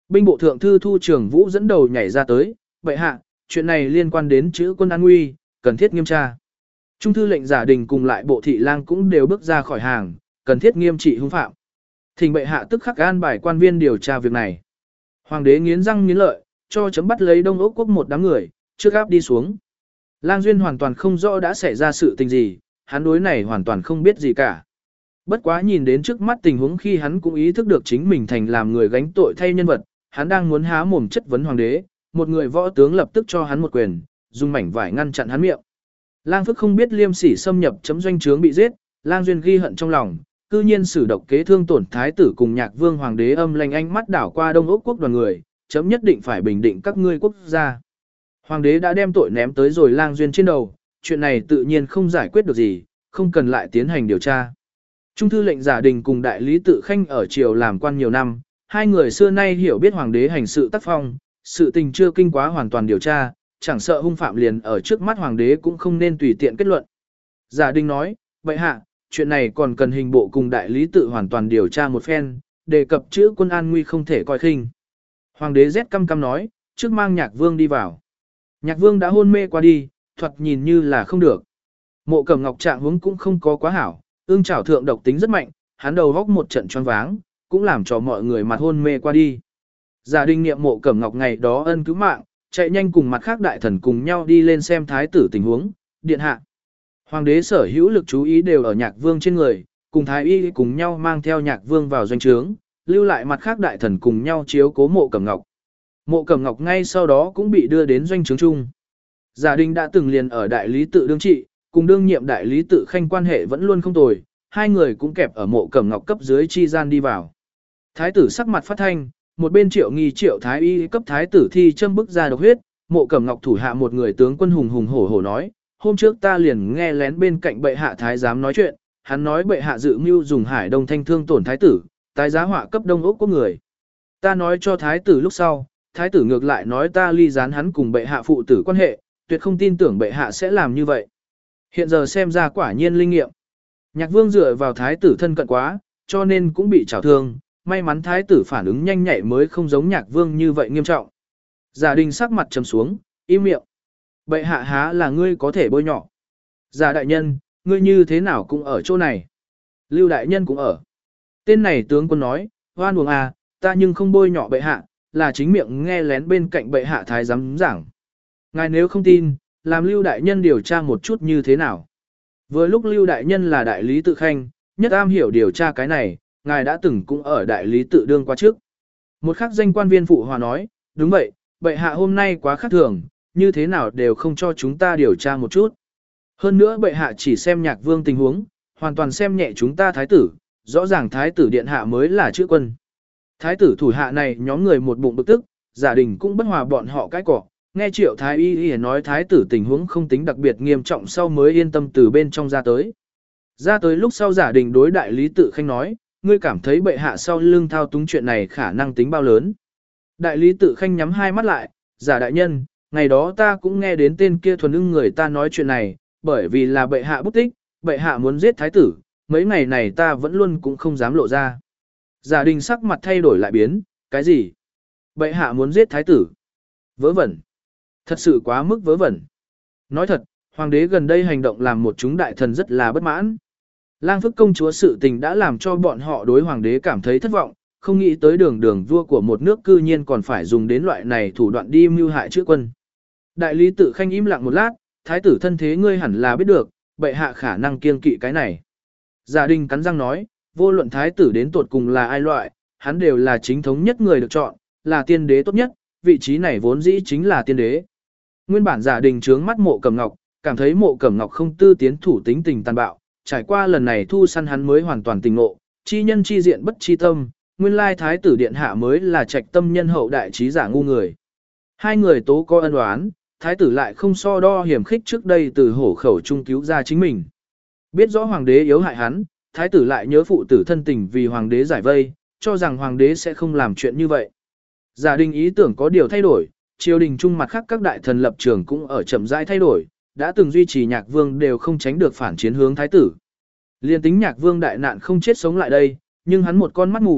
Binh bộ thượng thư Thu Trường Vũ dẫn đầu nhảy ra tới, bệ hạ, chuyện này liên quan đến chữ quân an nguy, cần thiết nghiêm tra. Trung thư lệnh Giả Đình cùng lại bộ thị lang cũng đều bước ra khỏi hàng, cần thiết nghiêm trị hung phạm. Thỉnh bệ hạ tức khắc an bài quan viên điều tra việc này. Hoàng đế nghiến răng nghiến lợi, cho chấm bắt lấy Đông Ốc quốc một đám người, trước áp đi xuống. Lang Duyên hoàn toàn không rõ đã xảy ra sự tình gì, hắn đối này hoàn toàn không biết gì cả. Bất quá nhìn đến trước mắt tình huống khi hắn cũng ý thức được chính mình thành làm người gánh tội thay nhân vật, hắn đang muốn há mồm chất vấn hoàng đế, một người võ tướng lập tức cho hắn một quyền, dùng mảnh vải ngăn chặn hắn miệng. Lang Phức không biết Liêm Sỉ xâm nhập chấm doanh trướng bị giết, Lang Duyên ghi hận trong lòng, cư nhiên sử độc kế thương tổn thái tử cùng Nhạc Vương hoàng đế âm lanh ánh mắt đảo qua Đông Ốc quốc đoàn người, chấm nhất định phải bình định các ngươi quốc gia. Hoàng đế đã đem tội ném tới rồi Lang Duyên trên đầu, chuyện này tự nhiên không giải quyết được gì, không cần lại tiến hành điều tra. Trung thư lệnh Giả Đình cùng đại lý Tự Khanh ở triều làm quan nhiều năm, hai người xưa nay hiểu biết hoàng đế hành sự tác phong, sự tình chưa kinh quá hoàn toàn điều tra, chẳng sợ hung phạm liền ở trước mắt hoàng đế cũng không nên tùy tiện kết luận. Giả Đình nói, vậy hạ, chuyện này còn cần hình bộ cùng đại lý tự hoàn toàn điều tra một phen, đề cập chữ quân an nguy không thể coi khinh. Hoàng đế rét căm căm nói, trước mang Nhạc Vương đi vào. Nhạc Vương đã hôn mê qua đi, thoạt nhìn như là không được. Mộ Cẩm Ngọc trạng huống cũng không có quá hảo, ương trảo thượng độc tính rất mạnh, hắn đầu góc một trận choáng váng, cũng làm cho mọi người mặt hôn mê qua đi. Giả Đình niệm Mộ Cẩm Ngọc ngày đó ân cứu mạng, chạy nhanh cùng mặt khác đại thần cùng nhau đi lên xem thái tử tình huống, điện hạ. Hoàng đế sở hữu lực chú ý đều ở Nhạc Vương trên người, cùng thái y cùng nhau mang theo Nhạc Vương vào doanh trướng, lưu lại mặt khác đại thần cùng nhau chiếu cố Mộ Cẩm Ngọc. Mộ Cẩm Ngọc ngay sau đó cũng bị đưa đến doanh trướng chung. Giả Đình đã từng liền ở đại lý tự đương trị, cùng đương nhiệm đại lý tự Khanh quan hệ vẫn luôn không tồi, hai người cũng kẹp ở Mộ Cẩm Ngọc cấp dưới chi gian đi vào. Thái tử sắc mặt phát thanh, một bên Triệu Nghi Triệu thái y cấp thái tử thi châm bức ra độc huyết, Mộ Cẩm Ngọc thủ hạ một người tướng quân hùng hùng hổ hổ nói, hôm trước ta liền nghe lén bên cạnh bệ hạ thái giám nói chuyện, hắn nói bệ hạ dự mưu dùng Hải Đông thanh thương tổn thái tử, tái giá họa cấp Đông Ốc quốc người. Ta nói cho thái tử lúc sau, thái tử ngược lại nói ta ly gián hắn cùng bệ hạ phụ tử quan hệ, tuyệt không tin tưởng bệ hạ sẽ làm như vậy. Hiện giờ xem ra quả nhiên linh nghiệm. Nhạc Vương dựa vào thái tử thân cận quá, cho nên cũng bị trảo thương, may mắn thái tử phản ứng nhanh nhạy mới không giống Nhạc Vương như vậy nghiêm trọng. Giả Đình sắc mặt trầm xuống, im miệng. Bệ hạ há là ngươi có thể bôi nhọ. Giả đại nhân, ngươi như thế nào cũng ở chỗ này. Lưu đại nhân cũng ở. Tên này tướng quân nói, hoan uổng à, ta nhưng không bôi nhọ bệ hạ, là chính miệng nghe lén bên cạnh bệ hạ thái giám giảng. Ngài nếu không tin, làm Lưu đại nhân điều tra một chút như thế nào. Vừa lúc Lưu đại nhân là đại lý tự Khanh, nhất am hiểu điều tra cái này, ngài đã từng cũng ở đại lý tự đương qua trước. Một khắc danh quan viên phụ hòa nói, đúng vậy, bệ hạ hôm nay quá khác thường, như thế nào đều không cho chúng ta điều tra một chút. Hơn nữa bệ hạ chỉ xem Nhạc Vương tình huống, hoàn toàn xem nhẹ chúng ta thái tử, rõ ràng thái tử điện hạ mới là chữ quân. Thái tử thủ hạ này nhóm người một bụng bực tức, Giả Đình cũng bất hòa bọn họ cái cỏ, nghe Triệu thái y y nói thái tử tình huống không tính đặc biệt nghiêm trọng sau mới yên tâm từ bên trong ra tới. Ra tới lúc sau Giả Đình đối đại lý tự Khanh nói, ngươi cảm thấy bệ hạ sau lưng thao túng chuyện này khả năng tính bao lớn. Đại lý tự Khanh nhắm hai mắt lại, Giả đại nhân, ngày đó ta cũng nghe đến tên kia thuần ưng người ta nói chuyện này, bởi vì là bệ hạ bút tích, bệ hạ muốn giết thái tử, mấy ngày này ta vẫn luôn cũng không dám lộ ra. Giả Đình sắc mặt thay đổi lại biến, cái gì? Bệ hạ muốn giết thái tử? Vớ vẩn. Thật sự quá mức vớ vẩn. Nói thật, hoàng đế gần đây hành động làm một chúng đại thần rất là bất mãn. Lang Phức công chúa sự tình đã làm cho bọn họ đối hoàng đế cảm thấy thất vọng, không nghĩ tới đường đường vua của một nước cư nhiên còn phải dùng đến loại này thủ đoạn đi mưu hại chữ quân. Đại lý tự Khanh im lặng một lát, thái tử thân thế ngươi hẳn là biết được, bệ hạ khả năng kiêng kỵ cái này. Giả Đình cắn răng nói, vô luận thái tử đến tột cùng là ai loại, hắn đều là chính thống nhất người được chọn, là tiên đế tốt nhất, vị trí này vốn dĩ chính là tiên đế. Nguyên bản Giả Đình trướng mắt Mộ Cẩm Ngọc, cảm thấy Mộ Cẩm Ngọc không tư tiến thủ tính tình tàn bạo, trải qua lần này thu săn hắn mới hoàn toàn tình ngộ, chi nhân chi diện bất chi tâm, nguyên lai thái tử điện hạ mới là trạch tâm nhân hậu đại trí giả ngu người. Hai người tố có ân oán, thái tử lại không so đo hiểm khích trước đây từ hổ khẩu trung cứu ra chính mình. Biết rõ hoàng đế yếu hại hắn, thái tử lại nhớ phụ tử thân tình vì hoàng đế giải vây, cho rằng hoàng đế sẽ không làm chuyện như vậy. Giả Đình ý tưởng có điều thay đổi, triều đình trung mặt khác các đại thần lập trường cũng ở chậm rãi thay đổi, đã từng duy trì Nhạc Vương đều không tránh được phản chiến hướng thái tử. Liên tính Nhạc Vương đại nạn không chết sống lại đây, nhưng hắn một con mắt mù,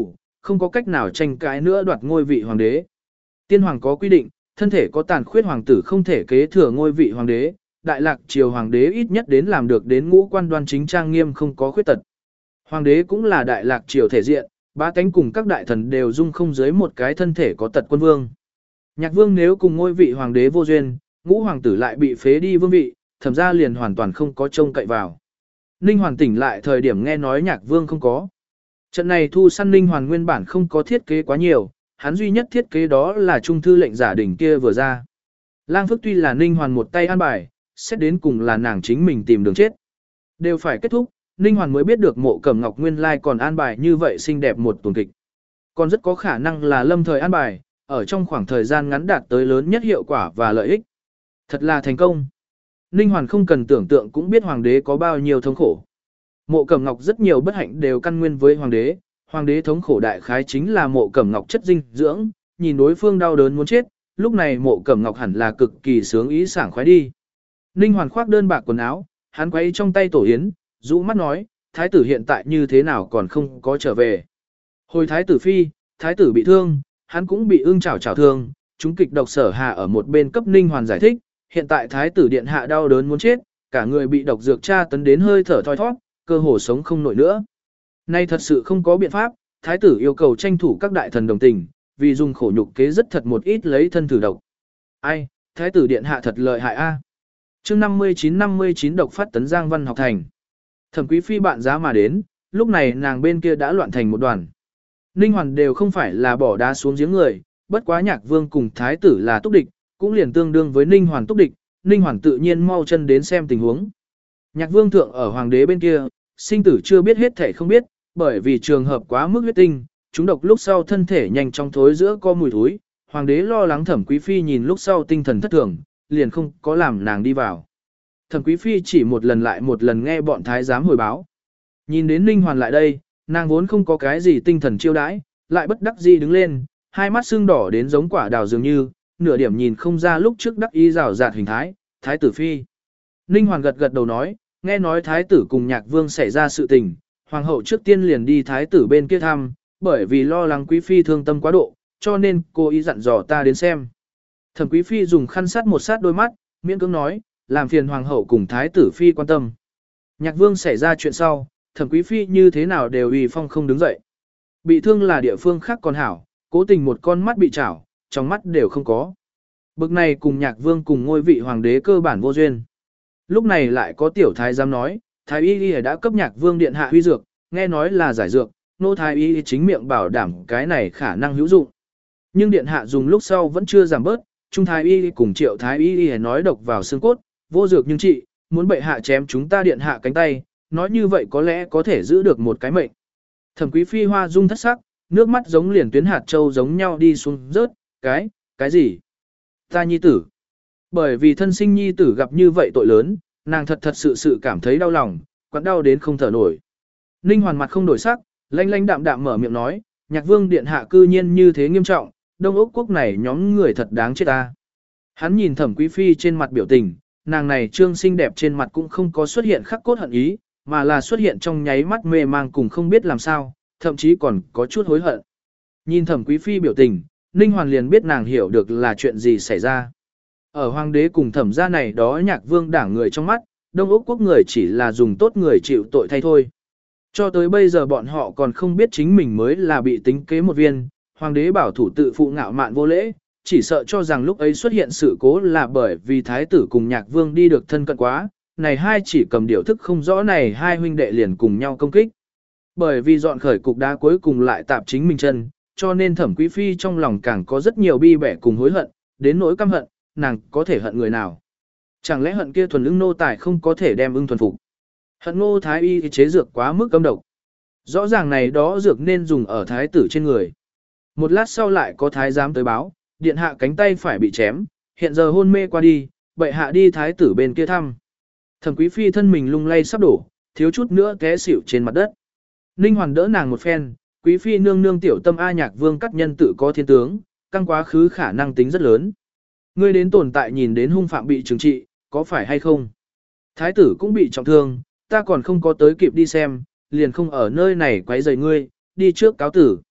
không có cách nào tranh cãi nữa đoạt ngôi vị hoàng đế. Tiên hoàng có quy định, thân thể có tàn khuyết hoàng tử không thể kế thừa ngôi vị hoàng đế, đại lạc triều hoàng đế ít nhất đến làm được đến ngũ quan đoan chính trang nghiêm không có khuyết tật. Hoàng đế cũng là đại lạc triều thể diện, bá tánh cùng các đại thần đều dung không dưới một cái thân thể có tật quân vương. Nhạc vương nếu cùng ngôi vị hoàng đế vô duyên, ngũ hoàng tử lại bị phế đi vương vị, thẩm ra liền hoàn toàn không có trông cậy vào. Ninh Hoàn tỉnh lại thời điểm nghe nói nhạc vương không có. Trận này thu săn Ninh Hoàn nguyên bản không có thiết kế quá nhiều, hắn duy nhất thiết kế đó là trung thư lệnh giả đỉnh kia vừa ra. Lang Phước tuy là Ninh Hoàn một tay an bài, xét đến cùng là nàng chính mình tìm đường chết. Đều phải kết thúc, Ninh Hoàn mới biết được Mộ Cẩm Ngọc nguyên lai còn an bài như vậy xinh đẹp một tuần kịch. Còn rất có khả năng là lâm thời an bài, ở trong khoảng thời gian ngắn đạt tới lớn nhất hiệu quả và lợi ích. Thật là thành công. Ninh Hoàn không cần tưởng tượng cũng biết hoàng đế có bao nhiêu thống khổ. Mộ Cẩm Ngọc rất nhiều bất hạnh đều căn nguyên với hoàng đế, hoàng đế thống khổ đại khái chính là Mộ Cẩm Ngọc chất dinh dưỡng, nhìn đối phương đau đớn muốn chết, lúc này Mộ Cẩm Ngọc hẳn là cực kỳ sướng ý sảng khoái đi. Ninh Hoàn khoác đơn bạc quần áo, hắn quay trong tay tổ yến, rũ mắt nói, thái tử hiện tại như thế nào còn không có trở về. Hồi thái tử phi, thái tử bị thương, hắn cũng bị ưng chảo chảo thương, chúng kịch độc sở hà ở một bên cấp Ninh Hoàn giải thích, hiện tại thái tử điện hạ đau đớn muốn chết, cả người bị độc dược tra tấn đến hơi thở thoi thoát, cơ hồ sống không nổi nữa. Nay thật sự không có biện pháp, thái tử yêu cầu tranh thủ các đại thần đồng tình, vì dùng khổ nhục kế rất thật một ít lấy thân thử độc. Ai, thái tử điện hạ thật lợi hại a. Chương năm mươi chín năm mươi chín độc phát tấn Giang Văn học thành. Thẩm Quý phi bạn giá mà đến, lúc này nàng bên kia đã loạn thành một đoàn. Ninh Hoàn đều không phải là bỏ đá xuống giếng người, bất quá Nhạc Vương cùng thái tử là túc địch, cũng liền tương đương với Ninh Hoàn túc địch, Ninh Hoàn tự nhiên mau chân đến xem tình huống. Nhạc Vương thượng ở hoàng đế bên kia, sinh tử chưa biết hết thể không biết, bởi vì trường hợp quá mức huyết tinh, chúng độc lúc sau thân thể nhanh chóng thối giữa co mùi thối, hoàng đế lo lắng Thẩm Quý phi nhìn lúc sau tinh thần thất thường, liền không có làm nàng đi vào. Thẩm Quý phi chỉ một lần lại một lần nghe bọn thái giám hồi báo. Nhìn đến Ninh Hoàn lại đây, nàng vốn không có cái gì tinh thần chiêu đãi, lại bất đắc dĩ đứng lên, hai mắt sưng đỏ đến giống quả đào dường như, nửa điểm nhìn không ra lúc trước đắc ý rào rạt hình thái, thái tử phi. Ninh Hoàn gật gật đầu nói, nghe nói thái tử cùng Nhạc Vương xảy ra sự tình, hoàng hậu trước tiên liền đi thái tử bên kia thăm, bởi vì lo lắng quý phi thương tâm quá độ, cho nên cô ý dặn dò ta đến xem. Thẩm Quý phi dùng khăn sát một sát đôi mắt, miễn cưỡng nói, làm phiền hoàng hậu cùng thái tử phi quan tâm. Nhạc Vương xảy ra chuyện sau, Thẩm Quý phi như thế nào đều uy phong không đứng dậy. Bị thương là địa phương khác còn hảo, cố tình một con mắt bị chảo, trong mắt đều không có. Bực này cùng Nhạc Vương cùng ngôi vị hoàng đế cơ bản vô duyên. Lúc này lại có tiểu thái giám nói, thái y y đã cấp Nhạc Vương điện hạ huy dược, nghe nói là giải dược, nô thái y chính miệng bảo đảm cái này khả năng hữu dụng. Nhưng điện hạ dùng lúc sau vẫn chưa giảm bớt, trung thái y cùng triệu thái y nói độc vào xương cốt, vô dược nhưng trị, muốn bệ hạ chém chúng ta điện hạ cánh tay, nói như vậy có lẽ có thể giữ được một cái mệnh. Thẩm Quý phi hoa dung thất sắc, nước mắt giống liền tuyến hạt châu giống nhau đi xuống rớt, cái, cái gì? Ta nhi tử. Bởi vì thân sinh nhi tử gặp như vậy tội lớn, nàng thật thật sự sự cảm thấy đau lòng, quặn đau đến không thở nổi. Ninh Hoàn mặt không đổi sắc, lanh lanh đạm đạm mở miệng nói, Nhạc Vương điện hạ cư nhiên như thế nghiêm trọng, Đông Úc quốc này nhóm người thật đáng chết ta. Hắn nhìn Thẩm Quý phi trên mặt biểu tình, nàng này trương xinh đẹp trên mặt cũng không có xuất hiện khắc cốt hận ý, mà là xuất hiện trong nháy mắt mê mang cùng không biết làm sao, thậm chí còn có chút hối hận. Nhìn Thẩm Quý phi biểu tình, Ninh Hoàn liền biết nàng hiểu được là chuyện gì xảy ra. Ở hoàng đế cùng thẩm gia này đó Nhạc Vương đảng người trong mắt, Đông Úc quốc người chỉ là dùng tốt người chịu tội thay thôi. Cho tới bây giờ bọn họ còn không biết chính mình mới là bị tính kế một viên, hoàng đế bảo thủ tự phụ ngạo mạn vô lễ, chỉ sợ cho rằng lúc ấy xuất hiện sự cố là bởi vì thái tử cùng Nhạc Vương đi được thân cận quá, này hai chỉ cầm điều thức không rõ này hai huynh đệ liền cùng nhau công kích. Bởi vì dọn khởi cục đá cuối cùng lại tạp chính mình chân, cho nên Thẩm Quý phi trong lòng càng có rất nhiều bi bẻ cùng hối hận, đến nỗi căm hận, nàng có thể hận người nào. Chẳng lẽ hận kia thuần ưng nô tài không có thể đem ưng thuần phục. Hận Ngô thái y chế dược quá mức cấm độc. Rõ ràng này đó dược nên dùng ở thái tử trên người. Một lát sau lại có thái giám tới báo, điện hạ cánh tay phải bị chém, hiện giờ hôn mê qua đi, bệ hạ đi thái tử bên kia thăm. Thẩm Quý phi thân mình lung lay sắp đổ, thiếu chút nữa té xỉu trên mặt đất. Ninh Hoàn đỡ nàng một phen, Quý phi nương nương tiểu tâm A Nhạc Vương cắt nhân tự có thiên tướng, căng quá khứ khả năng tính rất lớn. Ngươi đến tồn tại nhìn đến hung phạm bị trừng trị, có phải hay không? Thái tử cũng bị trọng thương, ta còn không có tới kịp đi xem, liền không ở nơi này quấy rầy ngươi, đi trước cáo tử.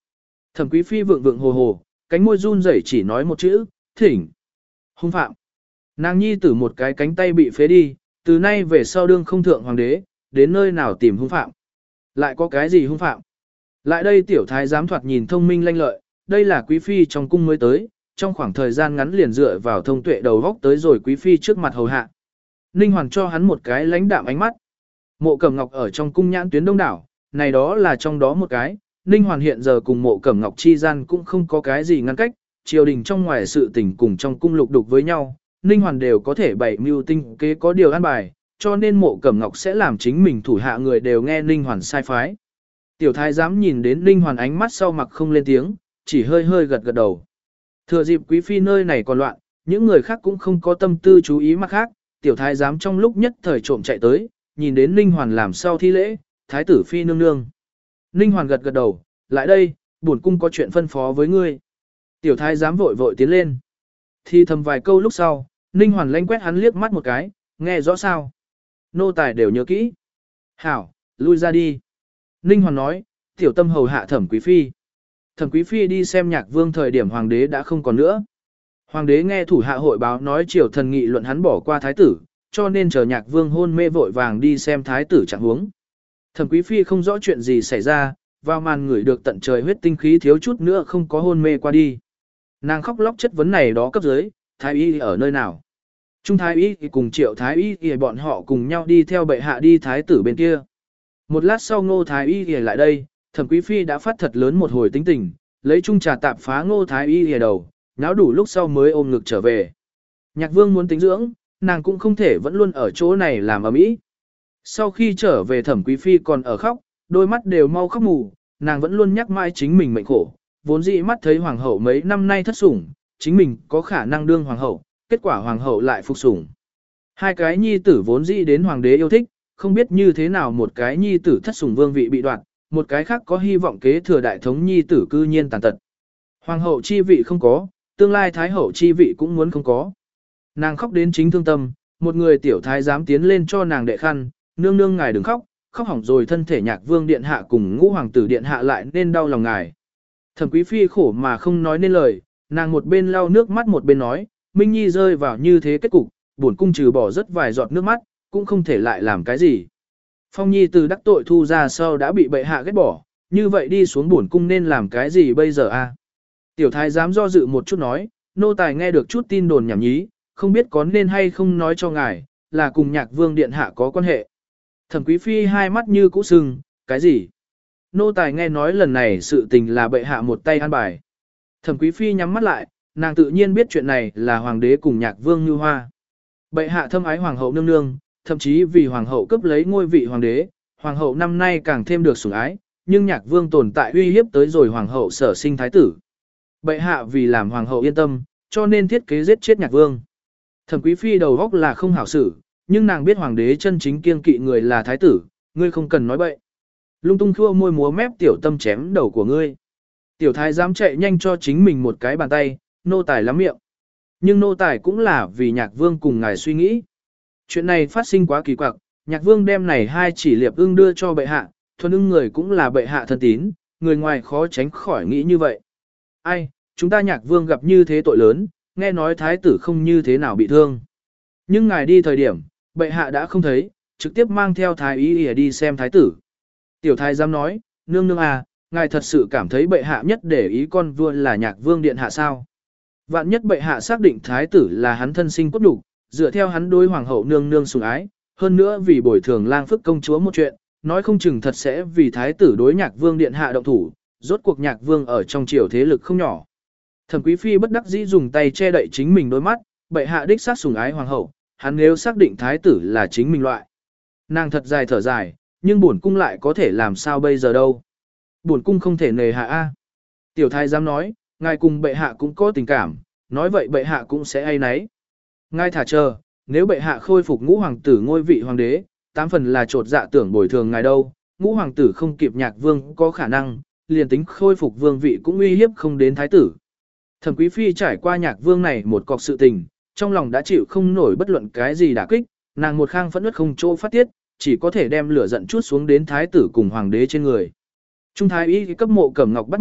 Thẩm Quý Phi vượng vượng hồ hồ, cánh môi run rẩy chỉ nói một chữ, thỉnh. Hung phạm. Nàng nhi tử một cái cánh tay bị phế đi, từ nay về sau đương không thượng hoàng đế, đến nơi nào tìm hung phạm. Lại có cái gì hung phạm? Lại đây tiểu thái giám thoạt nhìn thông minh lanh lợi, đây là quý phi trong cung mới tới, trong khoảng thời gian ngắn liền dựa vào thông tuệ đầu góc tới rồi quý phi trước mặt hầu hạ. Ninh Hoàng cho hắn một cái lãnh đạm ánh mắt. Mộ Cẩm Ngọc ở trong cung nhãn tuyến đông đảo, này đó là trong đó một cái, Ninh Hoàng hiện giờ cùng Mộ Cẩm Ngọc chi gian cũng không có cái gì ngăn cách, triều đình trong ngoài sự tình cùng trong cung lục đục với nhau, Ninh Hoàng đều có thể bày mưu tinh kế có điều an bài, cho nên Mộ Cẩm Ngọc sẽ làm chính mình thủ hạ người đều nghe Ninh Hoàng sai phái. Tiểu thái giám nhìn đến Ninh Hoàng ánh mắt sau mặc không lên tiếng, chỉ hơi hơi gật gật đầu. Thừa dịp quý phi nơi này còn loạn, những người khác cũng không có tâm tư chú ý mặt khác, tiểu thái giám trong lúc nhất thời trộm chạy tới, nhìn đến Ninh Hoàn làm sau thi lễ, thái tử phi nương nương. Ninh Hoàn gật gật đầu, lại đây, bổn cung có chuyện phân phó với ngươi. Tiểu thái giám vội vội tiến lên. Thì thầm vài câu lúc sau, Ninh Hoàn lanh quét hắn liếc mắt một cái, nghe rõ sao. Nô tài đều nhớ kỹ. Hảo, lui ra đi. Ninh Hoàn nói, tiểu tâm hầu hạ Thẩm Quý Phi. Thẩm Quý Phi đi xem Nhạc Vương thời điểm hoàng đế đã không còn nữa. Hoàng đế nghe thủ hạ hội báo nói triều thần nghị luận hắn bỏ qua thái tử, cho nên chờ Nhạc Vương hôn mê vội vàng đi xem thái tử trạng huống. Thẩm Quý Phi không rõ chuyện gì xảy ra, vào màn ngửi được tận trời huyết tinh khí thiếu chút nữa không có hôn mê qua đi. Nàng khóc lóc chất vấn này đó cấp dưới, thái y ở nơi nào? Trung thái y cùng triệu thái y thì bọn họ cùng nhau đi theo bệ hạ đi thái tử bên kia. Một lát sau Ngô thái y thì lại đây, Thẩm Quý Phi đã phát thật lớn một hồi tính tình, lấy chung trà tạp phá Ngô thái y thì đầu, náo đủ lúc sau mới ôm ngực trở về. Nhạc Vương muốn tính dưỡng, nàng cũng không thể vẫn luôn ở chỗ này làm ầm ĩ. Sau khi trở về Thẩm Quý Phi còn ở khóc, đôi mắt đều mau khóc mù, nàng vẫn luôn nhắc mãi chính mình mệnh khổ, vốn dĩ mắt thấy hoàng hậu mấy năm nay thất sủng, chính mình có khả năng đương hoàng hậu, kết quả hoàng hậu lại phục sủng. Hai cái nhi tử vốn dĩ đến hoàng đế yêu thích, không biết như thế nào một cái nhi tử thất sủng vương vị bị đoạt, một cái khác có hy vọng kế thừa đại thống nhi tử cư nhiên tàn tật. Hoàng hậu chi vị không có, tương lai thái hậu chi vị cũng muốn không có. Nàng khóc đến chính thương tâm, một người tiểu thái dám tiến lên cho nàng đệ khăn, nương nương ngài đừng khóc, khóc hỏng rồi thân thể Nhạc Vương điện hạ cùng ngũ hoàng tử điện hạ lại nên đau lòng ngài. Thẩm Quý Phi khổ mà không nói nên lời, nàng một bên lau nước mắt một bên nói, Minh Nhi rơi vào như thế kết cục, bổn cung trừ bỏ rất vài giọt nước mắt, cũng không thể lại làm cái gì. Phong Nhi từ đắc tội thu ra sau đã bị bệ hạ ghét bỏ, như vậy đi xuống bổn cung nên làm cái gì bây giờ a? Tiểu thái dám do dự một chút nói, nô tài nghe được chút tin đồn nhảm nhí, không biết có nên hay không nói cho ngài, là cùng Nhạc Vương điện hạ có quan hệ. Thẩm Quý Phi hai mắt như cũ sưng, cái gì? Nô tài nghe nói lần này sự tình là bệ hạ một tay an bài. Thẩm Quý Phi nhắm mắt lại, nàng tự nhiên biết chuyện này là hoàng đế cùng Nhạc Vương Như Hoa. Bệ hạ thâm ái hoàng hậu nương nương, thậm chí vì hoàng hậu cướp lấy ngôi vị hoàng đế, hoàng hậu năm nay càng thêm được sủng ái, nhưng Nhạc Vương tồn tại uy hiếp tới rồi hoàng hậu sở sinh thái tử. Bệ hạ vì làm hoàng hậu yên tâm, cho nên thiết kế giết chết Nhạc Vương. Thẩm Quý Phi đầu góc là không hảo xử, nhưng nàng biết hoàng đế chân chính kiêng kỵ người là thái tử, ngươi không cần nói bậy. Lung tung khua môi múa mép tiểu tâm chém đầu của ngươi. Tiểu thái dám chạy nhanh cho chính mình một cái bàn tay, nô tài lắm miệng. Nhưng nô tài cũng là vì Nhạc Vương cùng ngài suy nghĩ. Chuyện này phát sinh quá kỳ quặc, Nhạc Vương đem này hai chỉ liệp ưng đưa cho bệ hạ, thuần ưng người cũng là bệ hạ thân tín, người ngoài khó tránh khỏi nghĩ như vậy. Ai, chúng ta Nhạc Vương gặp như thế tội lớn, nghe nói thái tử không như thế nào bị thương. Nhưng ngài đi thời điểm, bệ hạ đã không thấy, trực tiếp mang theo thái y đi xem thái tử. Tiểu thái giám nói, nương nương à, ngài thật sự cảm thấy bệ hạ nhất để ý con vua là Nhạc Vương điện hạ sao? Vạn nhất bệ hạ xác định thái tử là hắn thân sinh cốt đủ, dựa theo hắn đối hoàng hậu nương nương sủng ái, hơn nữa vì bồi thường lang phức công chúa một chuyện, nói không chừng thật sẽ vì thái tử đối Nhạc Vương điện hạ động thủ, rốt cuộc Nhạc Vương ở trong triều thế lực không nhỏ. Thẩm Quý Phi bất đắc dĩ dùng tay che đậy chính mình đôi mắt, bệ hạ đích xác sủng ái hoàng hậu, hắn nếu xác định thái tử là chính mình loại. Nàng thật dài thở dài, nhưng bổn cung lại có thể làm sao bây giờ đâu. Bổn cung không thể nề hạ a. Tiểu thái giám nói, ngài cùng bệ hạ cũng có tình cảm, nói vậy bệ hạ cũng sẽ ai nấy. Ngài thả chờ, nếu bệ hạ khôi phục ngũ hoàng tử ngôi vị hoàng đế, tám phần là trột dạ tưởng bồi thường ngài đâu, ngũ hoàng tử không kịp Nhạc Vương có khả năng, liền tính khôi phục vương vị cũng uy hiếp không đến thái tử. Thẩm Quý Phi trải qua Nhạc Vương này một cọc sự tình, trong lòng đã chịu không nổi bất luận cái gì đả kích, nàng một khang phẫn nứt không chỗ phát tiết, chỉ có thể đem lửa giận chút xuống đến thái tử cùng hoàng đế trên người. Trung thái y cấp Mộ Cẩm Ngọc bắt mạch,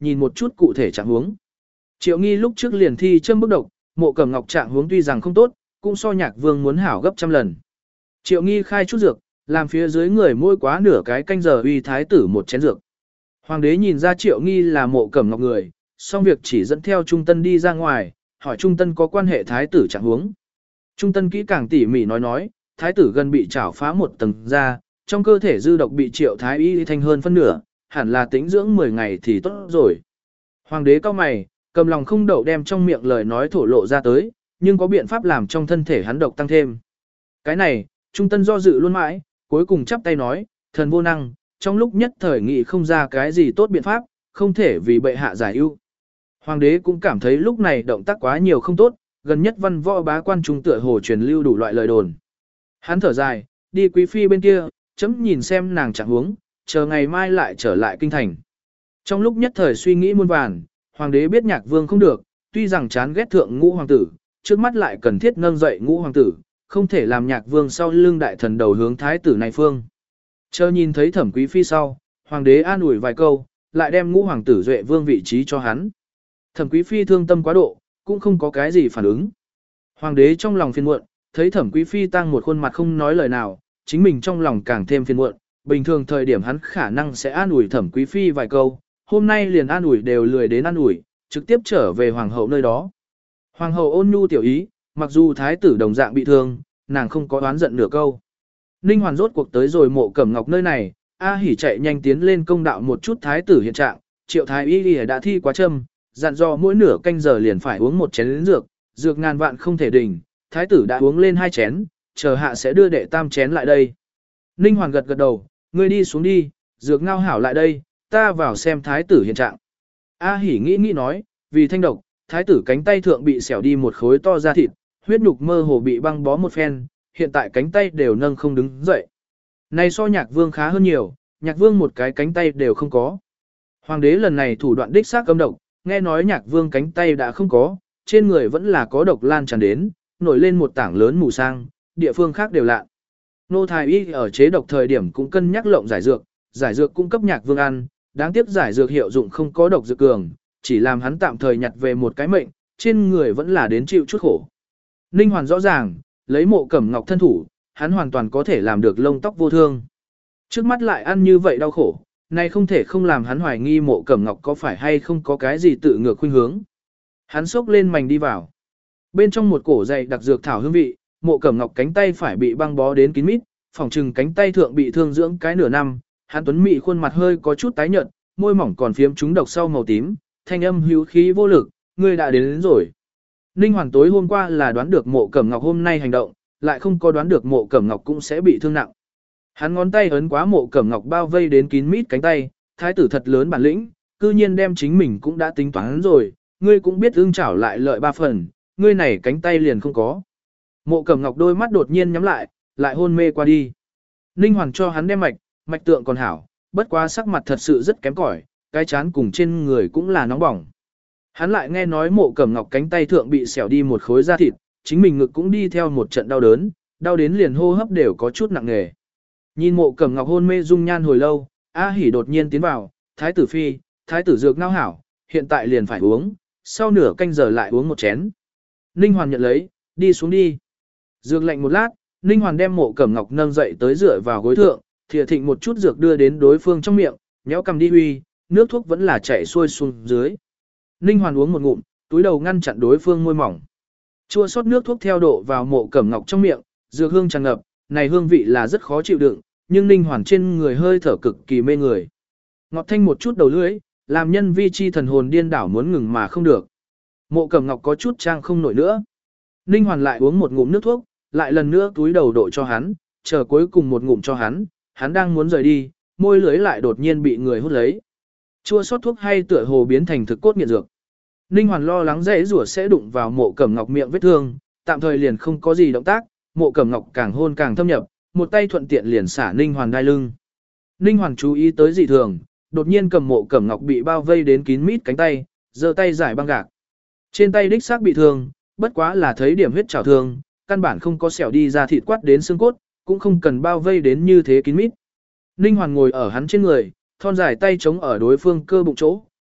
nhìn một chút cụ thể trạng huống. Triệu Nghi lúc trước liền thi châm bức độc, Mộ Cẩm Ngọc trạng huống tuy rằng không tốt, cũng so Nhạc Vương muốn hảo gấp trăm lần. Triệu Nghi khai chút dược, làm phía dưới người mỗi quá nửa cái canh giờ uy thái tử một chén dược. Hoàng đế nhìn ra Triệu Nghi là Mộ Cẩm Ngọc người, xong việc chỉ dẫn theo Trung Tân đi ra ngoài, hỏi Trung Tân có quan hệ thái tử trạng huống. Trung Tân kỹ càng tỉ mỉ nói nói, thái tử gần bị chảo phá một tầng da, trong cơ thể dư độc bị Triệu thái y thanh hơn phân nửa, hẳn là tĩnh dưỡng mười ngày thì tốt rồi. Hoàng đế cao mày, cầm lòng không đậu đem trong miệng lời nói thổ lộ ra tới, nhưng có biện pháp làm trong thân thể hắn độc tăng thêm. Cái này, Trung Tân do dự luôn mãi, cuối cùng chắp tay nói, thần vô năng, trong lúc nhất thời nghị không ra cái gì tốt biện pháp, không thể vì bệ hạ giải ưu. Hoàng đế cũng cảm thấy lúc này động tác quá nhiều không tốt, gần nhất văn võ bá quan trung tựa hồ truyền lưu đủ loại lời đồn. Hắn thở dài, đi quý phi bên kia, chấm nhìn xem nàng trạng huống, chờ ngày mai lại trở lại kinh thành. Trong lúc nhất thời suy nghĩ muôn vàn, hoàng đế biết Nhạc Vương không được, tuy rằng chán ghét thượng ngũ hoàng tử, trước mắt lại cần thiết nâng dậy ngũ hoàng tử, không thể làm Nhạc Vương sau lưng đại thần đầu hướng thái tử này phương. Chờ nhìn thấy Thẩm Quý phi sau, hoàng đế an ủi vài câu, lại đem ngũ hoàng tử duệ vương vị trí cho hắn. Thẩm Quý phi thương tâm quá độ, cũng không có cái gì phản ứng. Hoàng đế trong lòng phiền muộn, thấy Thẩm Quý phi tăng một khuôn mặt không nói lời nào, chính mình trong lòng càng thêm phiền muộn, bình thường thời điểm hắn khả năng sẽ an ủi Thẩm Quý phi vài câu, hôm nay liền an ủi đều lười đến an ủi, trực tiếp trở về hoàng hậu nơi đó. Hoàng hậu ôn nhu tiểu ý, mặc dù thái tử đồng dạng bị thương, nàng không có oán giận nửa câu. Ninh Hoàn rốt cuộc tới rồi Mộ Cẩm Ngọc nơi này, A Hỉ chạy nhanh tiến lên công đạo một chút thái tử hiện trạng, Triệu thái y đã thi quá châm, dặn dò mỗi nửa canh giờ liền phải uống một chén dược, dược ngàn vạn không thể đỉnh, thái tử đã uống lên hai chén, chờ hạ sẽ đưa đệ tam chén lại đây. Ninh Hoàn gật gật đầu, ngươi đi xuống đi, dược ngao hảo lại đây, ta vào xem thái tử hiện trạng. A Hỉ nghĩ nghĩ nói, vì thanh độc, thái tử cánh tay thượng bị xẻo đi một khối to da thịt, huyết nhục mơ hồ bị băng bó một phen, hiện tại cánh tay đều nâng không đứng dậy. Này so Nhạc Vương khá hơn nhiều, Nhạc Vương một cái cánh tay đều không có. Hoàng đế lần này thủ đoạn đích xác cấm độc, nghe nói Nhạc Vương cánh tay đã không có, trên người vẫn là có độc lan tràn đến, nổi lên một tảng lớn mù sang, địa phương khác đều lạ. Nô thái y ở chế độc thời điểm cũng cân nhắc lộng giải dược, giải dược cung cấp Nhạc Vương ăn, đáng tiếc giải dược hiệu dụng không có độc dược cường, chỉ làm hắn tạm thời nhặt về một cái mệnh, trên người vẫn là đến chịu chút khổ. Ninh Hoàn rõ ràng, lấy Mộ Cẩm Ngọc thân thủ, hắn hoàn toàn có thể làm được lông tóc vô thương. Trước mắt lại ăn như vậy đau khổ, này không thể không làm hắn hoài nghi Mộ Cẩm Ngọc có phải hay không có cái gì tự ngược khuynh hướng. Hắn xốc lên mảnh đi vào. Bên trong một cổ dày đặc dược thảo hương vị, Mộ Cẩm Ngọc cánh tay phải bị băng bó đến kín mít, phòng trừng cánh tay thượng bị thương dưỡng cái nửa năm, hắn tuấn mị khuôn mặt hơi có chút tái nhợt, môi mỏng còn phiếm trúng độc sau màu tím, thanh âm hữu khí vô lực, ngươi đã đến, đến rồi. Ninh Hoàn tối hôm qua là đoán được Mộ Cẩm Ngọc hôm nay hành động, lại không có đoán được Mộ Cẩm Ngọc cũng sẽ bị thương nặng. Hắn ngón tay ấn quá Mộ Cẩm Ngọc bao vây đến kín mít cánh tay, thái tử thật lớn bản lĩnh, cư nhiên đem chính mình cũng đã tính toán rồi, ngươi cũng biết ưng chảo lại lợi ba phần, ngươi này cánh tay liền không có. Mộ Cẩm Ngọc đôi mắt đột nhiên nhắm lại, lại hôn mê qua đi. Ninh Hoàn cho hắn đem mạch, mạch tượng còn hảo, bất quá sắc mặt thật sự rất kém cỏi, cái chán cùng trên người cũng là nóng bỏng. Hắn lại nghe nói Mộ Cẩm Ngọc cánh tay thượng bị xẻo đi một khối da thịt, chính mình ngực cũng đi theo một trận đau đớn, đau đến liền hô hấp đều có chút nặng nề. Nhìn Mộ Cẩm Ngọc hôn mê dung nhan hồi lâu, A Hỉ đột nhiên tiến vào, thái tử phi, thái tử dược ngao hảo, hiện tại liền phải uống, sau nửa canh giờ lại uống một chén. Ninh Hoàn nhận lấy, đi xuống đi. Dược lạnh một lát, Ninh Hoàn đem Mộ Cẩm Ngọc nâng dậy tới dựa vào gối thượng, thìa thịnh một chút dược đưa đến đối phương trong miệng, nhéo cầm đi huy, nước thuốc vẫn là chảy xuôi xuống dưới. Ninh Hoàn uống một ngụm, túi đầu ngăn chặn đối phương môi mỏng. Chua xót nước thuốc theo độ vào Mộ Cẩm Ngọc trong miệng, dược hương tràn ngập, này hương vị là rất khó chịu đựng, nhưng Ninh Hoàn trên người hơi thở cực kỳ mê người. Ngọt thanh một chút đầu lưỡi, làm nhân vi chi thần hồn điên đảo muốn ngừng mà không được. Mộ Cẩm Ngọc có chút trang không nổi nữa. Ninh Hoàn lại uống một ngụm nước thuốc, lại lần nữa túi đầu độ cho hắn, chờ cuối cùng một ngụm cho hắn, hắn đang muốn rời đi, môi lưỡi lại đột nhiên bị người hút lấy. Chua xót thuốc hay tựa hồ biến thành thực cốt nghiện dược. Ninh Hoàn lo lắng dễ rủa sẽ đụng vào Mộ Cẩm Ngọc miệng vết thương, tạm thời liền không có gì động tác, Mộ Cẩm Ngọc càng hôn càng thâm nhập, một tay thuận tiện liền xả Ninh Hoàn đai lưng. Ninh Hoàn chú ý tới dị thường, đột nhiên cầm Mộ Cẩm Ngọc bị bao vây đến kín mít cánh tay, giơ tay giải băng gạc. Trên tay đích xác bị thương, bất quá là thấy điểm huyết trào thương, căn bản không có xẻo đi ra thịt quát đến xương cốt, cũng không cần bao vây đến như thế kín mít. Ninh Hoàn ngồi ở hắn trên người, thon dài tay chống ở đối phương cơ bụng chỗ,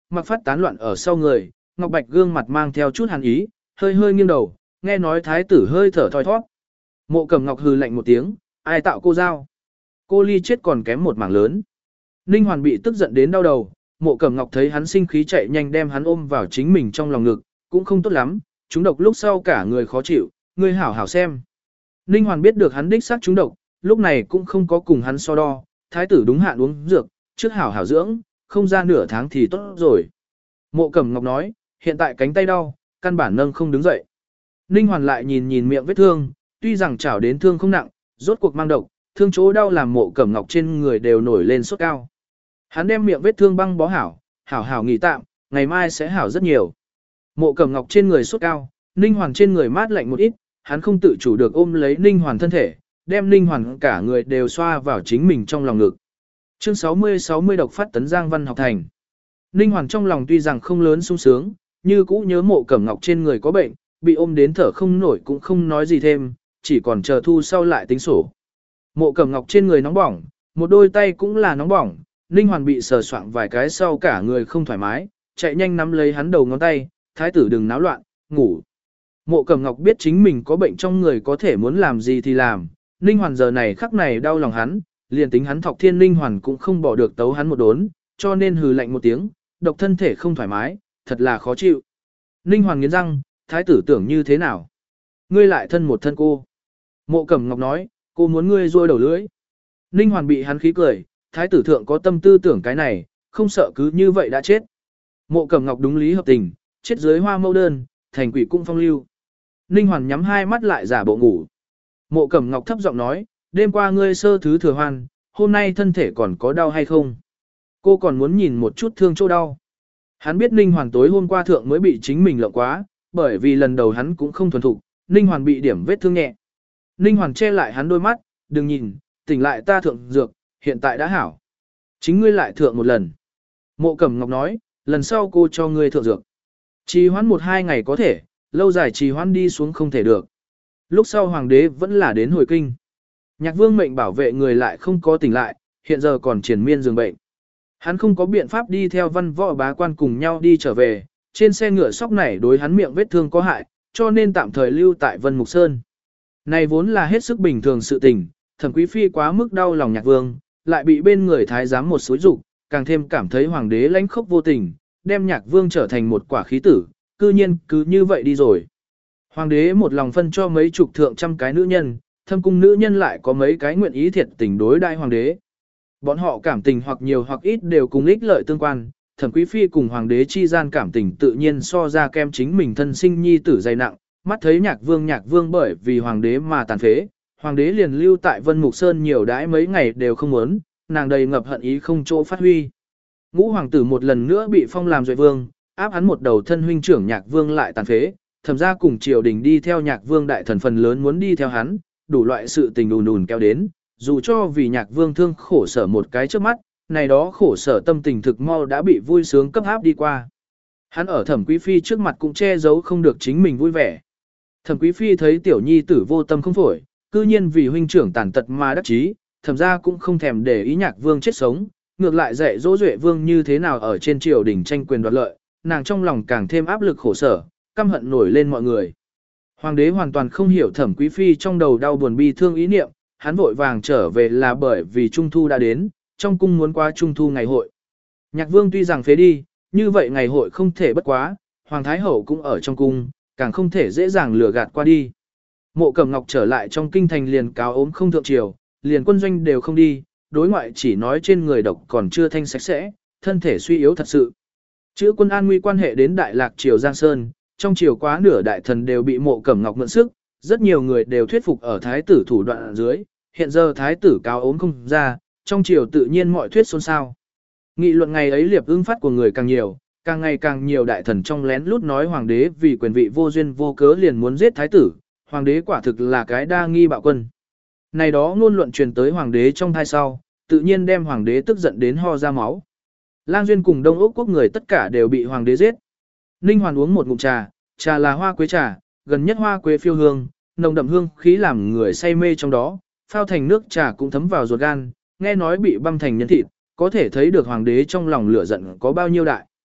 mặc phát tán loạn ở sau người, ngọc bạch gương mặt mang theo chút hàn ý, hơi hơi nghiêng đầu, nghe nói thái tử hơi thở thoi thoát. Mộ Cẩm Ngọc hừ lạnh một tiếng, ai tạo cô giao? Cô ly chết còn kém một mảng lớn. Ninh Hoàn bị tức giận đến đau đầu, Mộ Cẩm Ngọc thấy hắn sinh khí chạy nhanh đem hắn ôm vào chính mình trong lòng ngực, cũng không tốt lắm, chúng độc lúc sau cả người khó chịu, ngươi hảo hảo xem. Ninh Hoàn biết được hắn đích xác chúng độc, lúc này cũng không có cùng hắn so đo, thái tử đúng hạn uống dược, trước hảo hảo dưỡng, không ra nửa tháng thì tốt rồi. Mộ Cẩm Ngọc nói, hiện tại cánh tay đau, căn bản nâng không đứng dậy. Ninh Hoàn lại nhìn nhìn miệng vết thương, tuy rằng chảo đến thương không nặng, rốt cuộc mang độc, thương chỗ đau làm Mộ Cẩm Ngọc trên người đều nổi lên sốt cao. Hắn đem miệng vết thương băng bó hảo, hảo hảo nghỉ tạm, ngày mai sẽ hảo rất nhiều. Mộ Cẩm Ngọc trên người sốt cao, Ninh Hoàn trên người mát lạnh một ít, hắn không tự chủ được ôm lấy Ninh Hoàn thân thể, đem Ninh Hoàn cả người đều xoa vào chính mình trong lòng ngực. Chương sáu mươi sáu mươi độc phát tấn Giang Văn học thành. Ninh Hoàn trong lòng tuy rằng không lớn sung sướng, như cũ nhớ Mộ Cẩm Ngọc trên người có bệnh, bị ôm đến thở không nổi cũng không nói gì thêm, chỉ còn chờ thu sau lại tính sổ. Mộ Cẩm Ngọc trên người nóng bỏng, một đôi tay cũng là nóng bỏng, Ninh Hoàn bị sờ soạng vài cái sau cả người không thoải mái, chạy nhanh nắm lấy hắn đầu ngón tay, thái tử đừng náo loạn, ngủ. Mộ Cẩm Ngọc biết chính mình có bệnh trong người có thể muốn làm gì thì làm, Ninh Hoàn giờ này khắc này đau lòng hắn, liền tính hắn thọc thiên Ninh Hoàn cũng không bỏ được tấu hắn một đốn, cho nên hừ lạnh một tiếng, độc thân thể không thoải mái, thật là khó chịu. Ninh Hoàn nghiến răng, thái tử tưởng như thế nào? Ngươi lại thân một thân cô. Mộ Cẩm Ngọc nói, cô muốn ngươi rôi đầu lưỡi. Ninh Hoàn bị hắn khí cười, thái tử thượng có tâm tư tưởng cái này, không sợ cứ như vậy đã chết. Mộ Cẩm Ngọc đúng lý hợp tình, chết dưới hoa mẫu đơn, thành quỷ cung phong lưu. Ninh Hoàn nhắm hai mắt lại giả bộ ngủ. Mộ Cẩm Ngọc thấp giọng nói, đêm qua ngươi sơ thứ thừa hoan, hôm nay thân thể còn có đau hay không? Cô còn muốn nhìn một chút thương chỗ đau. Hắn biết Ninh Hoàn tối hôm qua thượng mới bị chính mình lộng quá, bởi vì lần đầu hắn cũng không thuần thục, Ninh Hoàn bị điểm vết thương nhẹ. Ninh Hoàn che lại hắn đôi mắt, đừng nhìn, tỉnh lại ta thượng dược, hiện tại đã hảo. Chính ngươi lại thượng một lần. Mộ Cẩm Ngọc nói, lần sau cô cho ngươi thượng dược. Trì hoãn một hai ngày có thể, lâu dài trì hoãn đi xuống không thể được. Lúc sau hoàng đế vẫn là đến hồi kinh. Nhạc Vương mệnh bảo vệ người lại không có tỉnh lại, hiện giờ còn triền miên giường bệnh. Hắn không có biện pháp đi theo văn võ bá quan cùng nhau đi trở về, trên xe ngựa sóc này đối hắn miệng vết thương có hại, cho nên tạm thời lưu tại Vân Mục Sơn. Này vốn là hết sức bình thường sự tình, Thẩm Quý Phi quá mức đau lòng Nhạc Vương, lại bị bên người thái giám một xúi dục, càng thêm cảm thấy hoàng đế lãnh khốc vô tình, đem Nhạc Vương trở thành một quả khí tử, cư nhiên cứ như vậy đi rồi. Hoàng đế một lòng phân cho mấy chục thượng trăm cái nữ nhân, thâm cung nữ nhân lại có mấy cái nguyện ý thiệt tình đối đại hoàng đế. Bọn họ cảm tình hoặc nhiều hoặc ít đều cùng ích lợi tương quan, Thẩm Quý Phi cùng hoàng đế chi gian cảm tình tự nhiên so ra kem chính mình thân sinh nhi tử dày nặng, mắt thấy Nhạc Vương Nhạc Vương bởi vì hoàng đế mà tàn phế, hoàng đế liền lưu tại Vân Mục Sơn nhiều đãi mấy ngày đều không muốn, nàng đầy ngập hận ý không chỗ phát huy. Ngũ hoàng tử một lần nữa bị phong làm duệ vương, áp hắn một đầu thân huynh trưởng Nhạc Vương lại tàn phế, thẩm ra cùng triều đình đi theo Nhạc Vương đại thần phần lớn muốn đi theo hắn, đủ loại sự tình đùn đùn kéo đến, dù cho vì Nhạc Vương thương khổ sở một cái trước mắt, này đó khổ sở tâm tình thực mau đã bị vui sướng cấp áp đi qua. Hắn ở Thẩm Quý Phi trước mặt cũng che giấu không được chính mình vui vẻ. Thẩm Quý Phi thấy tiểu nhi tử vô tâm không phổi, cư nhiên vì huynh trưởng tàn tật mà đắc chí, thẩm ra cũng không thèm để ý Nhạc Vương chết sống, ngược lại dạy dỗ Duệ Vương như thế nào ở trên triều đình tranh quyền đoạt lợi, nàng trong lòng càng thêm áp lực khổ sở, căm hận nổi lên mọi người. Hoàng đế hoàn toàn không hiểu Thẩm Quý Phi trong đầu đau buồn bi thương ý niệm, hắn vội vàng trở về là bởi vì Trung Thu đã đến, trong cung muốn qua Trung Thu ngày hội. Nhạc Vương tuy rằng phế đi, như vậy ngày hội không thể bất quá, Hoàng Thái Hậu cũng ở trong cung, càng không thể dễ dàng lừa gạt qua đi. Mộ Cẩm Ngọc trở lại trong kinh thành liền cáo ốm không thượng triều, liền quân doanh đều không đi, đối ngoại chỉ nói trên người độc còn chưa thanh sạch sẽ, thân thể suy yếu thật sự. Chữ quân an nguy quan hệ đến Đại Lạc triều Giang Sơn, trong triều quá nửa đại thần đều bị Mộ Cẩm Ngọc mượn sức, rất nhiều người đều thuyết phục ở thái tử thủ đoạn dưới, hiện giờ thái tử cáo ốm không ra, trong triều tự nhiên mọi thuyết xôn xao. Nghị luận ngày ấy liệp ưng phát của người càng nhiều, càng ngày càng nhiều đại thần trong lén lút nói hoàng đế vì quyền vị vô duyên vô cớ liền muốn giết thái tử, hoàng đế quả thực là cái đa nghi bạo quân. Này đó ngôn luận truyền tới hoàng đế trong thai sau, tự nhiên đem hoàng đế tức giận đến ho ra máu. Lang Duyên cùng Đông Úc quốc người tất cả đều bị hoàng đế giết. Ninh Hoàn uống một ngụm trà, trà là hoa quế trà, gần nhất hoa quế phiêu hương, nồng đậm hương khí làm người say mê trong đó, phao thành nước trà cũng thấm vào ruột gan, nghe nói bị băm thành nhân thịt, có thể thấy được hoàng đế trong lòng lửa giận có bao nhiêu đại.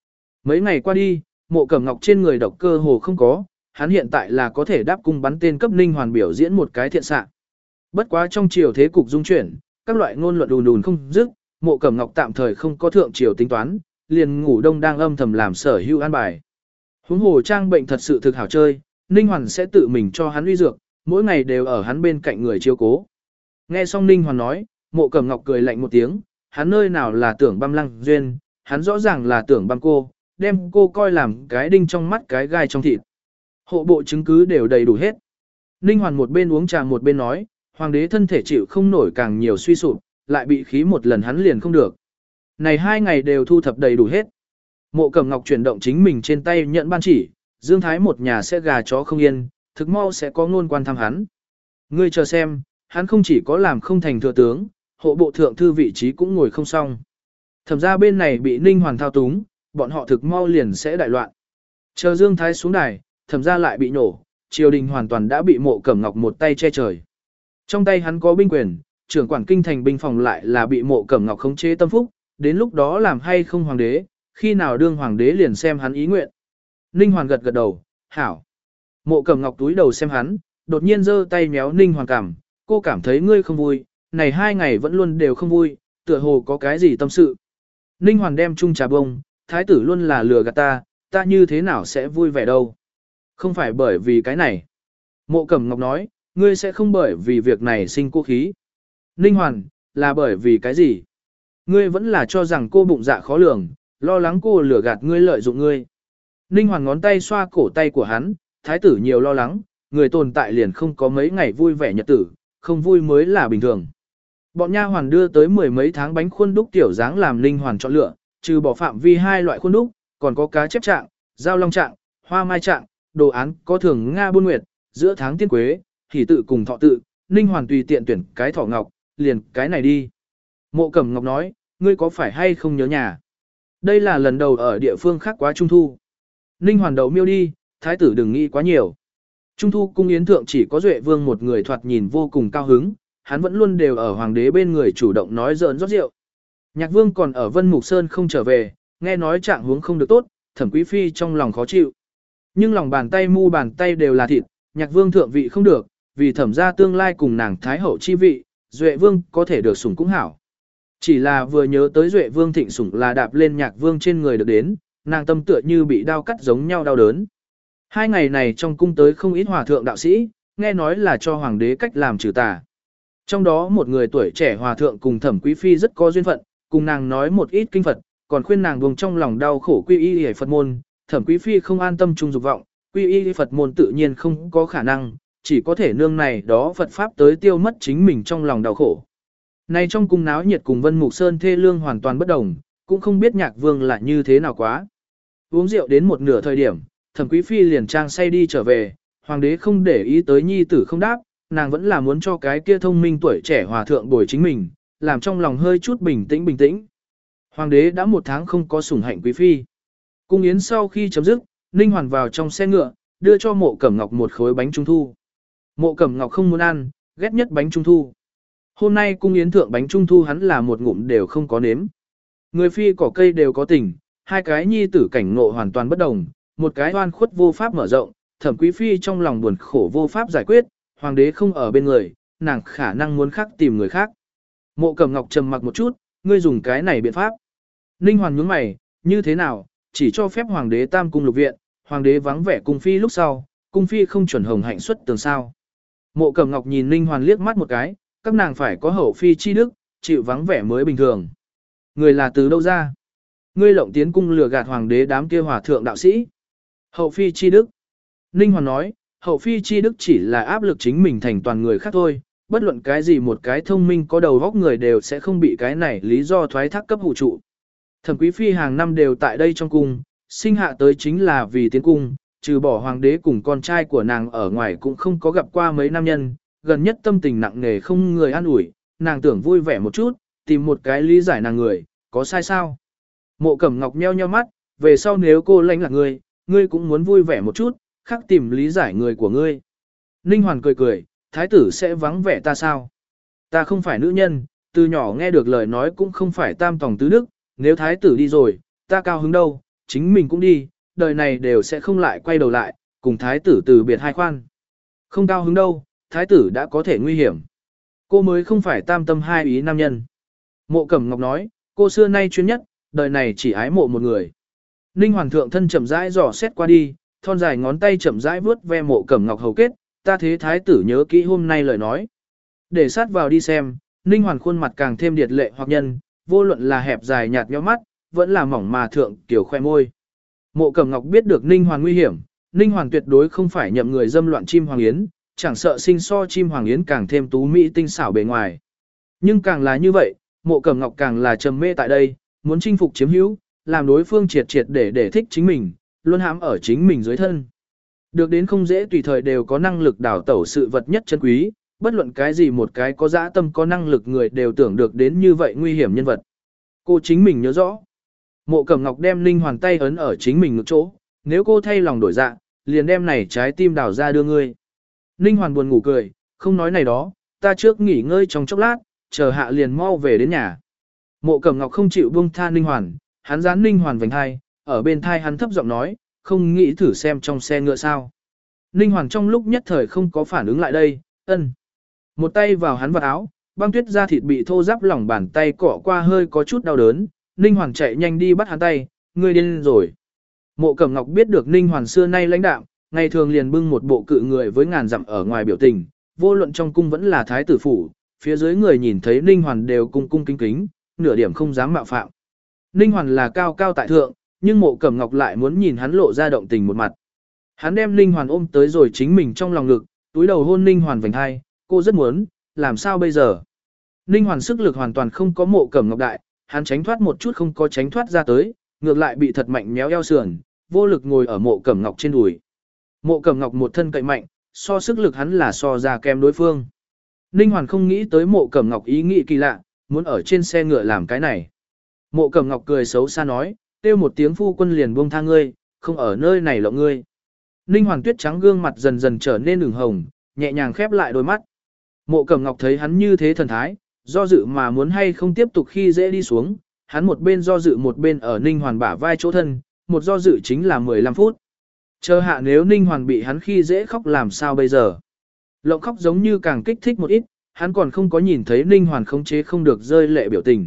Mấy ngày qua đi, Mộ Cẩm Ngọc trên người độc cơ hồ không có, hắn hiện tại là có thể đáp cung bắn tên cấp Ninh Hoàn biểu diễn một cái thiện xạ. Bất quá trong triều thế cục dung chuyển, các loại ngôn luận đùn đùn không dứt, Mộ Cẩm Ngọc tạm thời không có thượng triều tính toán, liền ngủ đông đang âm thầm làm sở hữu an bài. Huống hồ trang bệnh thật sự thực hảo chơi, Ninh Hoàn sẽ tự mình cho hắn uy dược, mỗi ngày đều ở hắn bên cạnh người chiếu cố. Nghe xong Ninh Hoàn nói, Mộ Cẩm Ngọc cười lạnh một tiếng, hắn nơi nào là tưởng băm Lăng Duyên, hắn rõ ràng là tưởng băm cô, đem cô coi làm cái đinh trong mắt cái gai trong thịt. Hộ bộ chứng cứ đều đầy đủ hết. Ninh Hoàn một bên uống trà một bên nói, hoàng đế thân thể chịu không nổi càng nhiều suy sụp, lại bị khí một lần hắn liền không được. Này hai ngày đều thu thập đầy đủ hết. Mộ Cẩm Ngọc chuyển động chính mình trên tay nhận ban chỉ, Dương Thái một nhà sẽ gà chó không yên, thực mau sẽ có ngôn quan thăm hắn. Ngươi chờ xem, hắn không chỉ có làm không thành thừa tướng, hộ bộ thượng thư vị trí cũng ngồi không xong. Thẩm ra bên này bị Ninh Hoàn thao túng, bọn họ thực mau liền sẽ đại loạn. Chờ Dương Thái xuống đài, thẩm ra lại bị nổ, triều đình hoàn toàn đã bị Mộ Cẩm Ngọc một tay che trời. Trong tay hắn có binh quyền, trưởng quản kinh thành binh phòng lại là bị Mộ Cẩm Ngọc khống chế tâm phúc, đến lúc đó làm hay không hoàng đế, khi nào đương hoàng đế liền xem hắn ý nguyện. Ninh Hoàn gật gật đầu, hảo. Mộ Cẩm Ngọc túi đầu xem hắn, đột nhiên giơ tay méo Ninh Hoàn cảm, cô cảm thấy ngươi không vui, này hai ngày vẫn luôn đều không vui, tựa hồ có cái gì tâm sự. Ninh Hoàn đem chung trà bông, thái tử luôn là lừa gạt ta, ta như thế nào sẽ vui vẻ đâu. Không phải bởi vì cái này. Mộ Cẩm Ngọc nói, ngươi sẽ không bởi vì việc này sinh cô khí. Ninh Hoàn, là bởi vì cái gì? Ngươi vẫn là cho rằng cô bụng dạ khó lường, lo lắng cô lừa gạt ngươi lợi dụng ngươi. Ninh Hoàn ngón tay xoa cổ tay của hắn, thái tử nhiều lo lắng, người tồn tại liền không có mấy ngày vui vẻ nhật tử, không vui mới là bình thường. Bọn nha hoàn đưa tới mười mấy tháng bánh khuôn đúc tiểu dáng làm Ninh Hoàn chọn lựa, trừ bỏ phạm vi hai loại khuôn đúc, còn có cá chép trạng, dao long trạng, hoa mai trạng, đồ án có thường Nga buôn nguyệt, giữa tháng tiên quế, thì tự cùng thọ tự, Ninh Hoàn tùy tiện tuyển cái thọ ngọc, liền cái này đi. Mộ Cẩm Ngọc nói, ngươi có phải hay không nhớ nhà? Đây là lần đầu ở địa phương khác quá trung thu. Ninh Hoàn đầu miêu đi, thái tử đừng nghĩ quá nhiều. Trung thu cung yến thượng chỉ có Duệ Vương một người thoạt nhìn vô cùng cao hứng, hắn vẫn luôn đều ở hoàng đế bên người chủ động nói giỡn rót rượu. Nhạc Vương còn ở Vân Mục Sơn không trở về, nghe nói trạng huống không được tốt, Thẩm Quý Phi trong lòng khó chịu. Nhưng lòng bàn tay mu bàn tay đều là thịt, Nhạc Vương thượng vị không được, vì thẩm ra tương lai cùng nàng Thái Hậu chi vị, Duệ Vương có thể được sủng cũng hảo. Chỉ là vừa nhớ tới Duệ Vương thịnh sủng là đạp lên Nhạc Vương trên người được đến, nàng tâm tựa như bị đau cắt giống nhau đau đớn. Hai ngày này trong cung tới không ít hòa thượng đạo sĩ, nghe nói là cho hoàng đế cách làm trừ tà. Trong đó một người tuổi trẻ hòa thượng cùng Thẩm Quý Phi rất có duyên phận, cùng nàng nói một ít kinh Phật, còn khuyên nàng buông trong lòng đau khổ quy y Phật môn. Thẩm Quý Phi không an tâm trung dục vọng, quy y Phật môn tự nhiên không có khả năng, chỉ có thể nương này đó Phật Pháp tới tiêu mất chính mình trong lòng đau khổ. Này trong cung náo nhiệt cùng Vân Mục Sơn thê lương hoàn toàn bất đồng, cũng không biết Nhạc Vương là như thế nào quá. Uống rượu đến một nửa thời điểm, Thẩm Quý Phi liền trang say đi trở về, hoàng đế không để ý tới nhi tử không đáp, nàng vẫn là muốn cho cái kia thông minh tuổi trẻ hòa thượng bồi chính mình, làm trong lòng hơi chút bình tĩnh bình tĩnh. Hoàng đế đã một tháng không có sủng hạnh Quý Phi. Cung yến sau khi chấm dứt, Ninh Hoàn vào trong xe ngựa, đưa cho Mộ Cẩm Ngọc một khối bánh trung thu. Mộ Cẩm Ngọc không muốn ăn, ghét nhất bánh trung thu. Hôm nay cung yến thượng bánh trung thu hắn là một ngụm đều không có nếm. Người phi cỏ cây đều có tình, hai cái nhi tử cảnh ngộ hoàn toàn bất đồng, một cái oan khuất vô pháp mở rộng, Thẩm Quý Phi trong lòng buồn khổ vô pháp giải quyết, hoàng đế không ở bên người, nàng khả năng muốn khác tìm người khác. Mộ Cẩm Ngọc trầm mặc một chút, ngươi dùng cái này biện pháp. Ninh Hoàn nhướng mày, như thế nào, chỉ cho phép hoàng đế tam cung lục viện, hoàng đế vắng vẻ cung phi lúc sau, cung phi không chuẩn hồng hạnh xuất tường sao. Mộ Cẩm Ngọc nhìn Ninh Hoàn liếc mắt một cái, các nàng phải có hậu phi chi đức, chịu vắng vẻ mới bình thường. Người là từ đâu ra? Ngươi lộng tiến cung lừa gạt hoàng đế đám kia hòa thượng đạo sĩ. Hậu phi chi đức. Ninh Hoàn nói, hậu phi chi đức chỉ là áp lực chính mình thành toàn người khác thôi, bất luận cái gì một cái thông minh có đầu góc người đều sẽ không bị cái này lý do thoái thác cấp hụ trụ. Thẩm Quý Phi hàng năm đều tại đây trong cung, sinh hạ tới chính là vì tiến cung, trừ bỏ hoàng đế cùng con trai của nàng ở ngoài cũng không có gặp qua mấy nam nhân, gần nhất tâm tình nặng nề không người an ủi, nàng tưởng vui vẻ một chút, tìm một cái lý giải nàng người, có sai sao? Mộ Cẩm Ngọc nheo nheo mắt, về sau nếu cô lãnh là ngươi, ngươi cũng muốn vui vẻ một chút, khắc tìm lý giải người của ngươi. Ninh Hoàn cười cười, thái tử sẽ vắng vẻ ta sao? Ta không phải nữ nhân, từ nhỏ nghe được lời nói cũng không phải tam tòng tứ đức, nếu thái tử đi rồi, ta cao hứng đâu, chính mình cũng đi, đời này đều sẽ không lại quay đầu lại, cùng thái tử từ biệt hai khoan. Không cao hứng đâu, thái tử đã có thể nguy hiểm. Cô mới không phải tam tâm hai ý nam nhân. Mộ Cẩm Ngọc nói, cô xưa nay chuyên nhất, đời này chỉ ái mộ một người. Ninh Hoàng thượng thân chậm rãi dò xét qua đi, thon dài ngón tay chậm rãi vuốt ve Mộ Cẩm Ngọc hầu kết, ta thế thái tử nhớ kỹ hôm nay lời nói. Để sát vào đi xem, Ninh Hoàng khuôn mặt càng thêm điệt lệ hoặc nhân, vô luận là hẹp dài nhạt nhẽo mắt, vẫn là mỏng mà thượng tiểu khoe môi. Mộ Cẩm Ngọc biết được Ninh Hoàng nguy hiểm, Ninh Hoàng tuyệt đối không phải nhậm người dâm loạn chim hoàng yến, chẳng sợ sinh so chim hoàng yến càng thêm tú mỹ tinh xảo bề ngoài. Nhưng càng là như vậy, Mộ Cẩm Ngọc càng là trầm mê tại đây, muốn chinh phục chiếm hữu, làm đối phương triệt triệt để để thích chính mình, luôn hãm ở chính mình dưới thân. Được đến không dễ tùy thời đều có năng lực đảo tẩu sự vật nhất chân quý, bất luận cái gì một cái có dã tâm có năng lực người đều tưởng được đến như vậy nguy hiểm nhân vật. Cô chính mình nhớ rõ. Mộ Cẩm Ngọc đem Ninh Hoàn tay ấn ở chính mình ngực chỗ, nếu cô thay lòng đổi dạ, liền đem này trái tim đảo ra đưa ngươi. Ninh Hoàn buồn ngủ cười, không nói này đó, ta trước nghỉ ngơi trong chốc lát, chờ hạ liền mau về đến nhà. Mộ Cẩm Ngọc không chịu buông tha Ninh Hoàn, hắn dán Ninh Hoàn vành hai, ở bên thai hắn thấp giọng nói, không nghĩ thử xem trong xe ngựa sao. Ninh Hoàn trong lúc nhất thời không có phản ứng lại đây, ân. Một tay vào hắn vào áo, băng tuyết da thịt bị thô ráp lỏng bàn tay cọ qua hơi có chút đau đớn, Ninh Hoàn chạy nhanh đi bắt hắn tay, ngươi điên rồi. Mộ Cẩm Ngọc biết được Ninh Hoàn xưa nay lãnh đạm, ngày thường liền bưng một bộ cự người với ngàn dặm ở ngoài biểu tình, vô luận trong cung vẫn là thái tử phủ, phía dưới người nhìn thấy Ninh Hoàn đều cung cung kính kính, nửa điểm không dám mạo phạm. Ninh Hoàn là cao cao tại thượng, nhưng Mộ Cẩm Ngọc lại muốn nhìn hắn lộ ra động tình một mặt. Hắn đem Ninh Hoàn ôm tới rồi chính mình trong lòng ngực, túi đầu hôn Ninh Hoàn vành hai, cô rất muốn, làm sao bây giờ? Ninh Hoàn sức lực hoàn toàn không có Mộ Cẩm Ngọc đại, hắn tránh thoát một chút không có tránh thoát ra tới, ngược lại bị thật mạnh méo eo sườn, vô lực ngồi ở Mộ Cẩm Ngọc trên đùi. Mộ Cẩm Ngọc một thân cậy mạnh, so sức lực hắn là so ra kém đối phương. Ninh Hoàn không nghĩ tới Mộ Cẩm Ngọc ý nghĩ kỳ lạ, muốn ở trên xe ngựa làm cái này. Mộ Cẩm Ngọc cười xấu xa nói, kêu một tiếng phu quân liền buông tha ngươi, không ở nơi này lộng ngươi. Ninh Hoàn tuyết trắng gương mặt dần dần trở nên ửng hồng, nhẹ nhàng khép lại đôi mắt. Mộ Cẩm Ngọc thấy hắn như thế thần thái, do dự mà muốn hay không tiếp tục khi dễ đi xuống, hắn một bên do dự một bên ở Ninh Hoàn bả vai chỗ thân, một do dự chính là mười lăm phút. Chờ hạ nếu Ninh Hoàn bị hắn khi dễ khóc làm sao bây giờ? Lộng khóc giống như càng kích thích một ít, hắn còn không có nhìn thấy Ninh Hoàn khống chế không được rơi lệ biểu tình.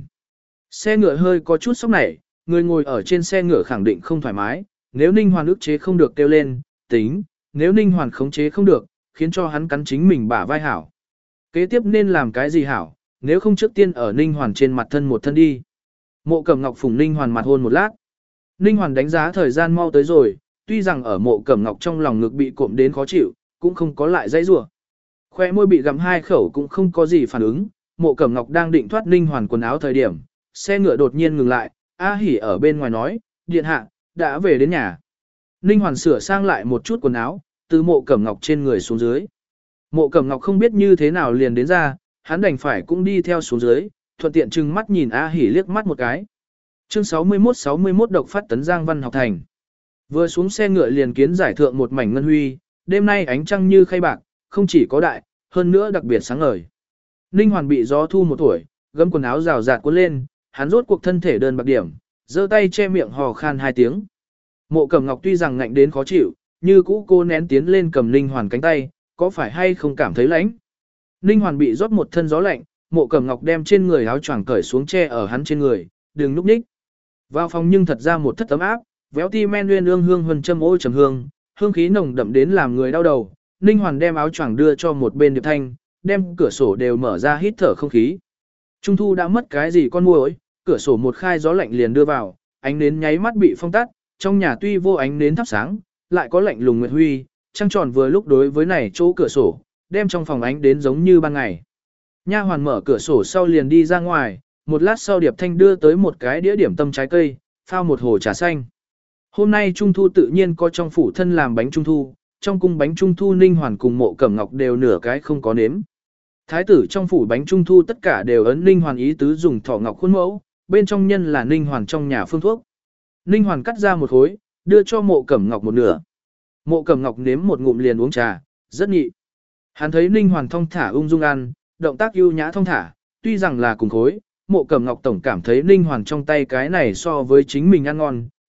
Xe ngựa hơi có chút sốc nảy, người ngồi ở trên xe ngựa khẳng định không thoải mái, nếu Ninh Hoàn ức chế không được kêu lên, tính, nếu Ninh Hoàn khống chế không được, khiến cho hắn cắn chính mình bả vai hảo. Kế tiếp nên làm cái gì hảo, nếu không trước tiên ở Ninh Hoàn trên mặt thân một thân đi. Mộ Cẩm Ngọc phủng Ninh Hoàn mặt hôn một lát. Ninh Hoàn đánh giá thời gian mau tới rồi, tuy rằng ở Mộ Cẩm Ngọc trong lòng ngực bị cộm đến khó chịu, cũng không có lại dãy rủa. Khoe môi bị gặm hai khẩu cũng không có gì phản ứng, Mộ Cẩm Ngọc đang định thoát Ninh Hoàn quần áo thời điểm, xe ngựa đột nhiên ngừng lại, A Hỉ ở bên ngoài nói, điện hạ, đã về đến nhà. Ninh Hoàn sửa sang lại một chút quần áo, từ Mộ Cẩm Ngọc trên người xuống dưới. Mộ Cẩm Ngọc không biết như thế nào liền đến ra, hắn đành phải cũng đi theo xuống dưới, thuận tiện trừng mắt nhìn A Hỉ liếc mắt một cái. Chương sáu mươi mốt sáu mươi mốt độc phát tấn Giang Văn học thành. Vừa xuống xe ngựa liền kiến giải thượng một mảnh ngân huy, đêm nay ánh trăng như khay bạc, không chỉ có đại, hơn nữa đặc biệt sáng ngời. Ninh Hoàn bị gió thu một tuổi, gấm quần áo rào rạt cuốn lên, hắn rốt cuộc thân thể đơn bạc điểm, giơ tay che miệng hò khan hai tiếng. Mộ Cẩm Ngọc tuy rằng ngạnh đến khó chịu, như cũ cô nén tiến lên cầm Ninh Hoàn cánh tay, có phải hay không cảm thấy lạnh? Ninh Hoàn bị rót một thân gió lạnh, Mộ Cẩm Ngọc đem trên người áo choàng cởi xuống che ở hắn trên người, đừng núp ních. Vào phòng nhưng thật ra một thất ấm áp, véo ti men nguyên ương hương huân châm ô trầm hương, hương khí nồng đậm đến làm người đau đầu. Ninh Hoàn đem áo choàng đưa cho một bên Điệp Thanh, đem cửa sổ đều mở ra hít thở không khí. Trung thu đã mất cái gì con muỗi, cửa sổ một khai gió lạnh liền đưa vào, ánh nến nháy mắt bị phong tắt, trong nhà tuy vô ánh nến thắp sáng, lại có lạnh lùng nguyệt huy, trăng tròn vừa lúc đối với này chỗ cửa sổ, đem trong phòng ánh đến giống như ban ngày. Nha hoàn mở cửa sổ sau liền đi ra ngoài, một lát sau Điệp Thanh đưa tới một cái đĩa điểm tâm trái cây, phao một hồ trà xanh. Hôm nay Trung thu tự nhiên có trong phủ thân làm bánh Trung thu, trong cung bánh Trung thu Ninh Hoàn cùng Mộ Cẩm Ngọc đều nửa cái không có nếm. Thái tử trong phủ bánh Trung thu tất cả đều ấn Ninh Hoàn ý tứ dùng thỏ ngọc khuôn mẫu, bên trong nhân là Ninh Hoàn trong nhà phương thuốc. Ninh Hoàn cắt ra một khối, đưa cho Mộ Cẩm Ngọc một nửa. Mộ Cẩm Ngọc nếm một ngụm liền uống trà, rất nhị. Hắn thấy Ninh Hoàn thong thả ung dung ăn, động tác ưu nhã thong thả, tuy rằng là cùng khối, Mộ Cẩm Ngọc tổng cảm thấy Ninh Hoàn trong tay cái này so với chính mình ăn ngon,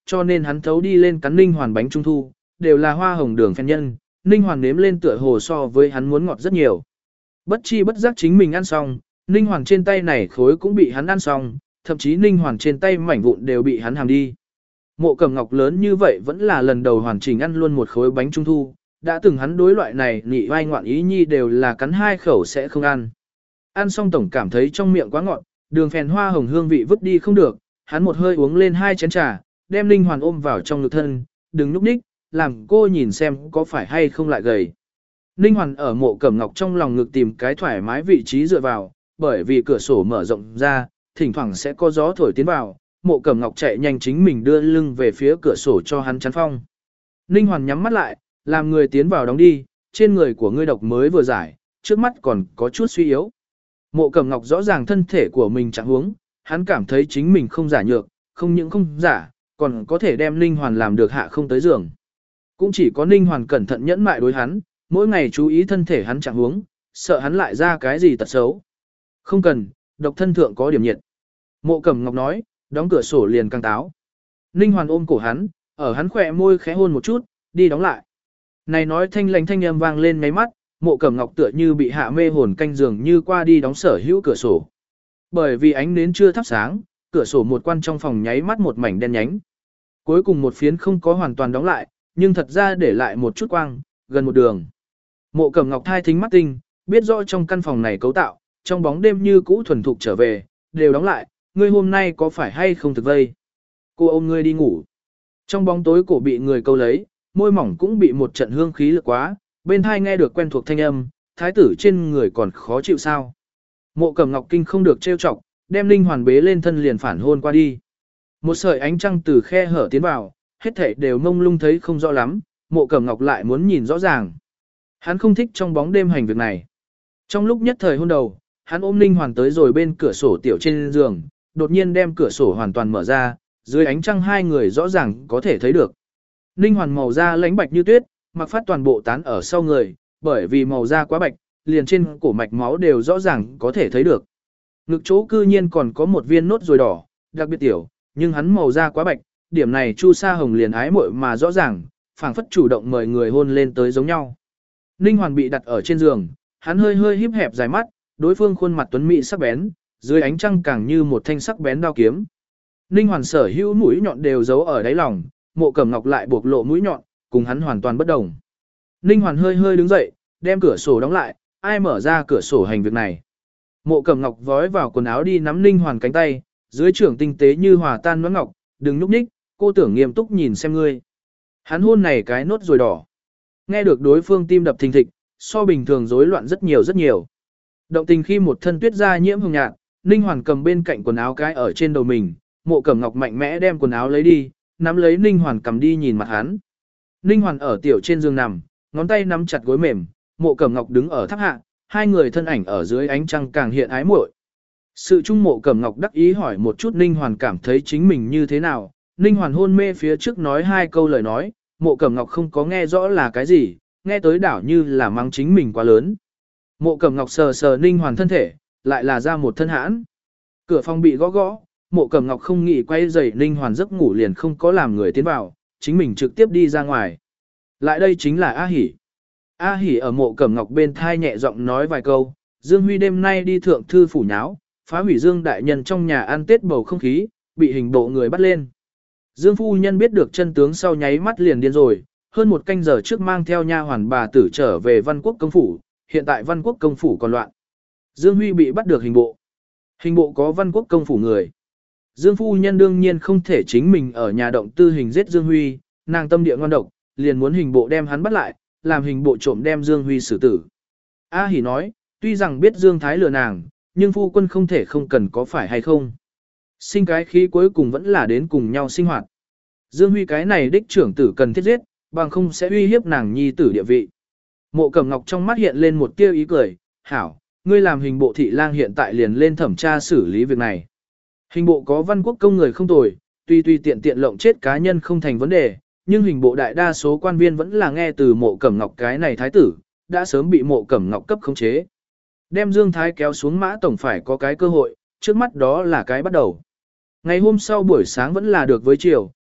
cho nên hắn thấu đi lên cắn Ninh Hoàn bánh trung thu, đều là hoa hồng đường phen nhân, Ninh Hoàn nếm lên tựa hồ so với hắn muốn ngọt rất nhiều. Bất chi bất giác chính mình ăn xong, Ninh Hoàn trên tay này khối cũng bị hắn ăn xong, thậm chí Ninh Hoàn trên tay mảnh vụn đều bị hắn hàm đi. Mộ Cẩm Ngọc lớn như vậy vẫn là lần đầu hoàn chỉnh ăn luôn một khối bánh trung thu, đã từng hắn đối loại này nị vai ngoạn ý nhi đều là cắn hai khẩu sẽ không ăn. Ăn xong tổng cảm thấy trong miệng quá ngọt, đường phèn hoa hồng hương vị vứt đi không được, hắn một hơi uống lên hai chén trà, đem Ninh Hoàn ôm vào trong ngực thân, đừng núp ních, làm cô nhìn xem có phải hay không lại gầy. Ninh Hoàn ở Mộ Cẩm Ngọc trong lòng ngực tìm cái thoải mái vị trí dựa vào, bởi vì cửa sổ mở rộng ra, thỉnh thoảng sẽ có gió thổi tiến vào, Mộ Cẩm Ngọc chạy nhanh chính mình đưa lưng về phía cửa sổ cho hắn chắn phong. Ninh Hoàn nhắm mắt lại, làm người tiến vào đóng đi, trên người của ngươi độc mới vừa giải, trước mắt còn có chút suy yếu. Mộ Cẩm Ngọc rõ ràng thân thể của mình trạng huống, hắn cảm thấy chính mình không giả nhược, không những không giả, còn có thể đem Ninh Hoàn làm được hạ không tới giường. Cũng chỉ có Ninh Hoàn cẩn thận nhẫn mại đối hắn, mỗi ngày chú ý thân thể hắn trạng huống, sợ hắn lại ra cái gì tật xấu. Không cần, độc thân thượng có điểm nhiệt. Mộ Cẩm Ngọc nói, đóng cửa sổ liền căng táo. Ninh Hoàn ôm cổ hắn, ở hắn khỏe môi khẽ hôn một chút, đi đóng lại. Này nói thanh lánh thanh âm vang lên ngáy mắt, Mộ Cẩm Ngọc tựa như bị hạ mê hồn canh giường như qua đi đóng sở hữu cửa sổ. Bởi vì ánh nến chưa thắp sáng, cửa sổ một quan trong phòng nháy mắt một mảnh đen nhánh. Cuối cùng một phiến không có hoàn toàn đóng lại, nhưng thật ra để lại một chút quang, gần một đường. Mộ Cẩm Ngọc thai thính mắt tinh, biết rõ trong căn phòng này cấu tạo, trong bóng đêm như cũ thuần thục trở về, đều đóng lại, ngươi hôm nay có phải hay không thực vây? Cô ôm ngươi đi ngủ. Trong bóng tối cổ bị người câu lấy, môi mỏng cũng bị một trận hương khí lực quá, bên thai nghe được quen thuộc thanh âm, thái tử trên người còn khó chịu sao. Mộ Cẩm Ngọc kinh không được trêu chọc, đem Ninh Hoàn bế lên thân liền phản hôn qua đi. Một sợi ánh trăng từ khe hở tiến vào, hết thảy đều mông lung thấy không rõ lắm, Mộ Cẩm Ngọc lại muốn nhìn rõ ràng. Hắn không thích trong bóng đêm hành việc này. Trong lúc nhất thời hôn đầu, hắn ôm Ninh Hoàn tới rồi bên cửa sổ tiểu trên giường, đột nhiên đem cửa sổ hoàn toàn mở ra, dưới ánh trăng hai người rõ ràng có thể thấy được. Ninh Hoàn màu da lãnh bạch như tuyết, mặc phát toàn bộ tán ở sau người, bởi vì màu da quá bạch, liền trên cổ mạch máu đều rõ ràng có thể thấy được. Ngực chỗ cư nhiên còn có một viên nốt ruồi đỏ, đặc biệt tiểu, nhưng hắn màu da quá bạch, điểm này Chu Sa Hồng liền ái muội mà rõ ràng, phảng phất chủ động mời người hôn lên tới giống nhau. Ninh Hoàn bị đặt ở trên giường, hắn hơi hơi híp hẹp dài mắt, đối phương khuôn mặt tuấn mỹ sắc bén, dưới ánh trăng càng như một thanh sắc bén đao kiếm. Ninh Hoàn sở hữu mũi nhọn đều giấu ở đáy lòng, Mộ Cẩm Ngọc lại buộc lộ mũi nhọn, cùng hắn hoàn toàn bất đồng. Ninh Hoàn hơi hơi đứng dậy, đem cửa sổ đóng lại, ai mở ra cửa sổ hành việc này. Mộ Cẩm Ngọc vói vào quần áo đi nắm Ninh Hoàn cánh tay, dưới trưởng tinh tế như hòa tan nõn ngọc, đừng núp nhích, cô tưởng nghiêm túc nhìn xem ngươi. Hắn hôn này cái nốt rồi đỏ. Nghe được đối phương tim đập thình thịch, so bình thường rối loạn rất nhiều rất nhiều. Động tình khi một thân tuyết da nhiễm hồng nhạt, Ninh Hoàn cầm bên cạnh quần áo cái ở trên đầu mình, Mộ Cẩm Ngọc mạnh mẽ đem quần áo lấy đi, nắm lấy Ninh Hoàn cầm đi nhìn mặt hắn. Ninh Hoàn ở tiểu trên giường nằm, ngón tay nắm chặt gối mềm, Mộ Cẩm Ngọc đứng ở tháp hạ, hai người thân ảnh ở dưới ánh trăng càng hiện ái muội. Sự trung Mộ Cẩm Ngọc đắc ý hỏi một chút Ninh Hoàn cảm thấy chính mình như thế nào, Ninh Hoàn hôn mê phía trước nói hai câu lời nói, Mộ Cẩm Ngọc không có nghe rõ là cái gì, nghe tới đảo như là mắng chính mình quá lớn. Mộ Cẩm Ngọc sờ sờ Ninh Hoàn thân thể, lại là ra một thân hãn. Cửa phòng bị gõ gõ, Mộ Cẩm Ngọc không nghĩ quay giày Ninh Hoàn giấc ngủ liền không có làm người tiến vào, chính mình trực tiếp đi ra ngoài. Lại đây chính là A Hỷ. A Hỷ ở Mộ Cẩm Ngọc bên thai nhẹ giọng nói vài câu, Dương Huy đêm nay đi thượng thư phủ nháo, phá hủy Dương đại nhân trong nhà ăn Tết bầu không khí, bị hình bộ người bắt lên. Dương phu nhân biết được chân tướng sau nháy mắt liền điên rồi, hơn một canh giờ trước mang theo nha hoàn bà tử trở về Văn Quốc công phủ, hiện tại Văn Quốc công phủ còn loạn. Dương Huy bị bắt được hình bộ. Hình bộ có Văn Quốc công phủ người. Dương phu nhân đương nhiên không thể chính mình ở nhà động tư hình giết Dương Huy, nàng tâm địa ngoan độc, liền muốn hình bộ đem hắn bắt lại, làm hình bộ trộm đem Dương Huy xử tử. A Hỷ nói, tuy rằng biết Dương Thái lừa nàng, nhưng phu quân không thể không cần có phải hay không. Sinh cái khí cuối cùng vẫn là đến cùng nhau sinh hoạt. Dương Huy cái này đích trưởng tử cần thiết giết, bằng không sẽ uy hiếp nàng nhi tử địa vị. Mộ Cẩm Ngọc trong mắt hiện lên một tia ý cười, hảo, ngươi làm hình bộ thị lang hiện tại liền lên thẩm tra xử lý việc này. Hình bộ có Văn Quốc công người không tồi, tuy tuy tiện tiện lộng chết cá nhân không thành vấn đề, nhưng hình bộ đại đa số quan viên vẫn là nghe từ Mộ Cẩm Ngọc cái này thái tử, đã sớm bị Mộ Cẩm Ngọc cấp khống chế. Đem Dương Thái kéo xuống mã tổng phải có cái cơ hội, trước mắt đó là cái bắt đầu. Ngày hôm sau buổi sáng vẫn là được với chiều,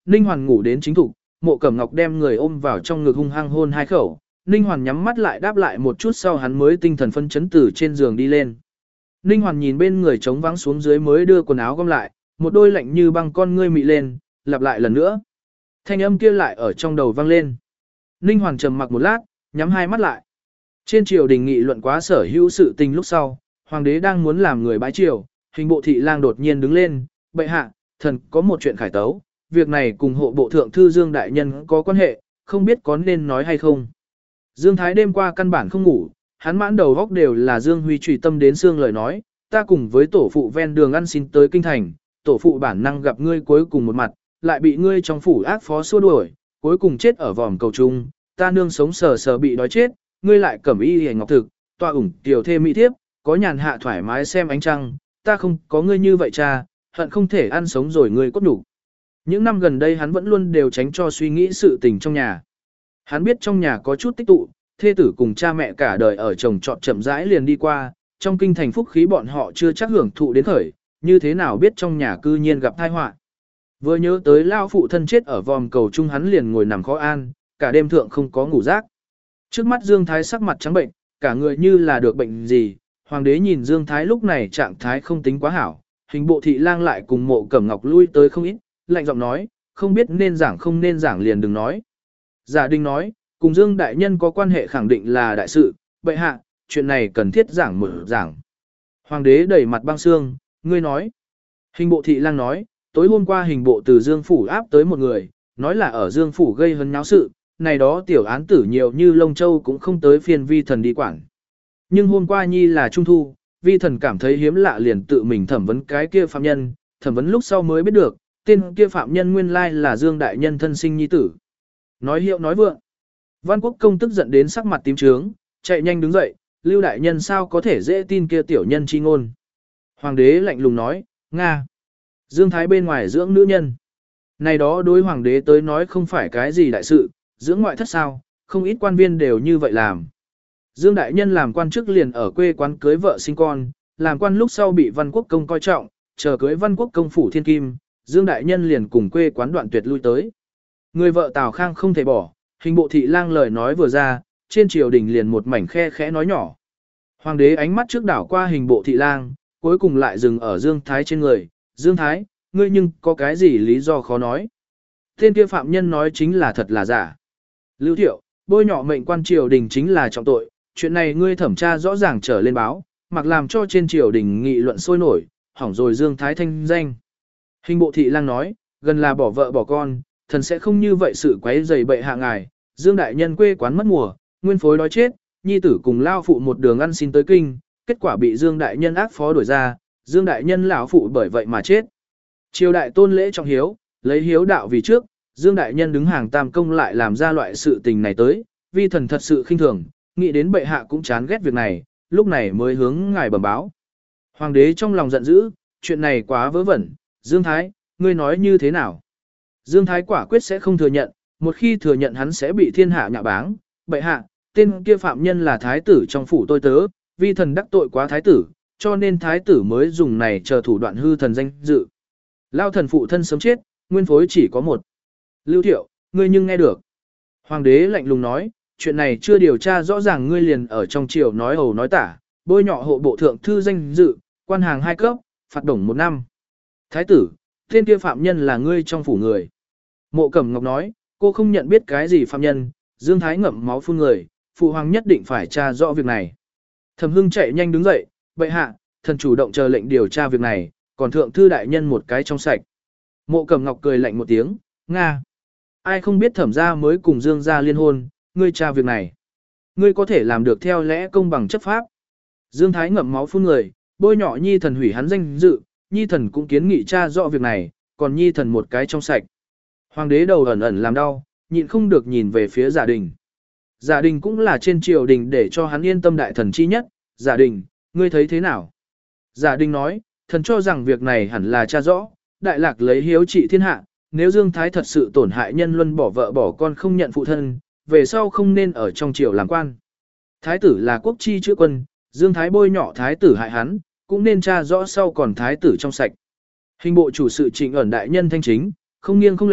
Ninh Hoàn ngủ đến chính thục, Mộ Cẩm Ngọc đem người ôm vào trong ngực hung hăng hôn hai khẩu, Ninh Hoàn nhắm mắt lại đáp lại một chút sau hắn mới tinh thần phân chấn từ trên giường đi lên. Ninh Hoàn nhìn bên người trống vắng xuống dưới mới đưa quần áo gom lại, một đôi lạnh như băng con ngươi mị lên, lặp lại lần nữa. Thanh âm kia lại ở trong đầu vang lên. Ninh Hoàn trầm mặc một lát, nhắm hai mắt lại. Trên triều đình nghị luận quá sở hữu sự tình lúc sau, hoàng đế đang muốn làm người bái triều, hình bộ thị lang đột nhiên đứng lên, bệ hạ, thần có một chuyện khải tấu, việc này cùng hộ bộ thượng thư Dương Đại Nhân có quan hệ, không biết có nên nói hay không. Dương Thái đêm qua căn bản không ngủ, hắn mãn đầu góc đều là Dương Huy trùy tâm đến xương lời nói, ta cùng với tổ phụ ven đường ăn xin tới kinh thành, tổ phụ bản năng gặp ngươi cuối cùng một mặt, lại bị ngươi trong phủ ác phó xua đuổi, cuối cùng chết ở vòm cầu trung, ta nương sống sờ sờ bị đói chết, ngươi lại cẩm y hề ngọc thực, tọa ủng tiểu thê mỹ thiếp, có nhàn hạ thoải mái xem ánh trăng, ta không có ngươi như vậy cha, hận không thể ăn sống rồi ngươi cốt đủ. Những năm gần đây hắn vẫn luôn đều tránh cho suy nghĩ sự tình trong nhà. Hắn biết trong nhà có chút tích tụ, thê tử cùng cha mẹ cả đời ở chồng trọt chậm rãi liền đi qua, trong kinh thành phúc khí bọn họ chưa chắc hưởng thụ đến khởi, như thế nào biết trong nhà cư nhiên gặp tai họa. Vừa nhớ tới lao phụ thân chết ở vòm cầu chung hắn liền ngồi nằm khó an, cả đêm thượng không có ngủ giấc. Trước mắt Dương Thái sắc mặt trắng bệnh, cả người như là được bệnh gì, hoàng đế nhìn Dương Thái lúc này trạng thái không tính quá hảo, hình bộ thị lang lại cùng Mộ Cẩm Ngọc lui tới không ít, lạnh giọng nói, không biết nên giảng không nên giảng liền đừng nói. Giả Đình nói, cùng Dương Đại Nhân có quan hệ khẳng định là đại sự, bệ hạ, chuyện này cần thiết giảng một giảng. Hoàng đế đẩy mặt băng xương, ngươi nói. Hình bộ thị lang nói, tối hôm qua hình bộ từ Dương Phủ áp tới một người, nói là ở Dương Phủ gây hấn náo sự, này đó tiểu án tử nhiều như Lông Châu cũng không tới phiên vi thần đi quản. Nhưng hôm qua nhi là Trung Thu, vi thần cảm thấy hiếm lạ liền tự mình thẩm vấn cái kia phạm nhân, thẩm vấn lúc sau mới biết được, tên kia phạm nhân nguyên lai là Dương Đại Nhân thân sinh nhi tử. Nói hiệu nói vượng. Văn Quốc Công tức giận đến sắc mặt tím trướng, chạy nhanh đứng dậy, Lưu Đại Nhân sao có thể dễ tin kia tiểu nhân chi ngôn. Hoàng đế lạnh lùng nói, Nga. Dương Thái bên ngoài dưỡng nữ nhân. Này đó đối hoàng đế tới nói không phải cái gì đại sự, dưỡng ngoại thất sao, không ít quan viên đều như vậy làm. Dương Đại Nhân làm quan chức liền ở quê quán cưới vợ sinh con, làm quan lúc sau bị Văn Quốc Công coi trọng, chờ cưới Văn Quốc Công phủ thiên kim, Dương Đại Nhân liền cùng quê quán đoạn tuyệt lui tới. Người vợ Tào Khang không thể bỏ, hình bộ thị lang lời nói vừa ra, trên triều đình liền một mảnh khe khẽ nói nhỏ. Hoàng đế ánh mắt trước đảo qua hình bộ thị lang, cuối cùng lại dừng ở Dương Thái trên người. Dương Thái, ngươi nhưng có cái gì lý do khó nói. Tên kia phạm nhân nói chính là thật là giả. Lưu Thiệu, bôi nhọ mệnh quan triều đình chính là trọng tội, chuyện này ngươi thẩm tra rõ ràng trở lên báo, mặc làm cho trên triều đình nghị luận sôi nổi, hỏng rồi Dương Thái thanh danh. Hình bộ thị lang nói, gần là bỏ vợ bỏ con, thần sẽ không như vậy sự quấy rầy bệ hạ ngài, Dương Đại Nhân quê quán mất mùa, nguyên phối đói chết, nhi tử cùng lao phụ một đường ăn xin tới kinh, kết quả bị Dương Đại Nhân ác phó đuổi ra, Dương Đại Nhân lão phụ bởi vậy mà chết. Triều đại tôn lễ trọng hiếu, lấy hiếu đạo vì trước, Dương Đại Nhân đứng hàng tam công lại làm ra loại sự tình này tới, vi thần thật sự khinh thường, nghĩ đến bệ hạ cũng chán ghét việc này, lúc này mới hướng ngài bẩm báo. Hoàng đế trong lòng giận dữ, chuyện này quá vớ vẩn, Dương Thái, ngươi nói như thế nào? Dương Thái quả quyết sẽ không thừa nhận, một khi thừa nhận hắn sẽ bị thiên hạ nhạ báng, bệ hạ, tên kia phạm nhân là thái tử trong phủ tôi tớ, vi thần đắc tội quá thái tử, cho nên thái tử mới dùng này chờ thủ đoạn hư thần danh dự. Lao thần phụ thân sớm chết, nguyên phối chỉ có một. Lưu Thiệu, ngươi nhưng nghe được. Hoàng đế lạnh lùng nói, chuyện này chưa điều tra rõ ràng ngươi liền ở trong triều nói ẩu nói tả, bôi nhọ hộ bộ thượng thư danh dự, quan hàng hai cấp, phạt đồng một năm. Thái tử, tên kia phạm nhân là ngươi trong phủ người. Mộ Cẩm Ngọc nói, cô không nhận biết cái gì phạm nhân, Dương Thái ngậm máu phun người, phụ hoàng nhất định phải tra rõ việc này. Thẩm Hưng chạy nhanh đứng dậy, bệ hạ, thần chủ động chờ lệnh điều tra việc này, còn thượng thư đại nhân một cái trong sạch. Mộ Cẩm Ngọc cười lạnh một tiếng, Nga. Ai không biết thẩm gia mới cùng Dương gia liên hôn, ngươi tra việc này. Ngươi có thể làm được theo lẽ công bằng chấp pháp. Dương Thái ngậm máu phun người, bôi nhọ nhi thần hủy hắn danh dự, nhi thần cũng kiến nghị tra rõ việc này, còn nhi thần một cái trong sạch. Hoàng đế đầu ẩn ẩn làm đau, nhịn không được nhìn về phía Giả Đình. Giả Đình cũng là trên triều đình để cho hắn yên tâm đại thần chi nhất. Giả Đình, ngươi thấy thế nào? Giả Đình nói, thần cho rằng việc này hẳn là tra rõ, đại lạc lấy hiếu trị thiên hạ, nếu Dương Thái thật sự tổn hại nhân luân bỏ vợ bỏ con không nhận phụ thân, về sau không nên ở trong triều làm quan. Thái tử là quốc chi chữa quân, Dương Thái bôi nhọ thái tử hại hắn, cũng nên tra rõ sau còn thái tử trong sạch. Hình bộ chủ sự Trịnh Ẩn đại nhân thanh chính, không nghiêng không lệch,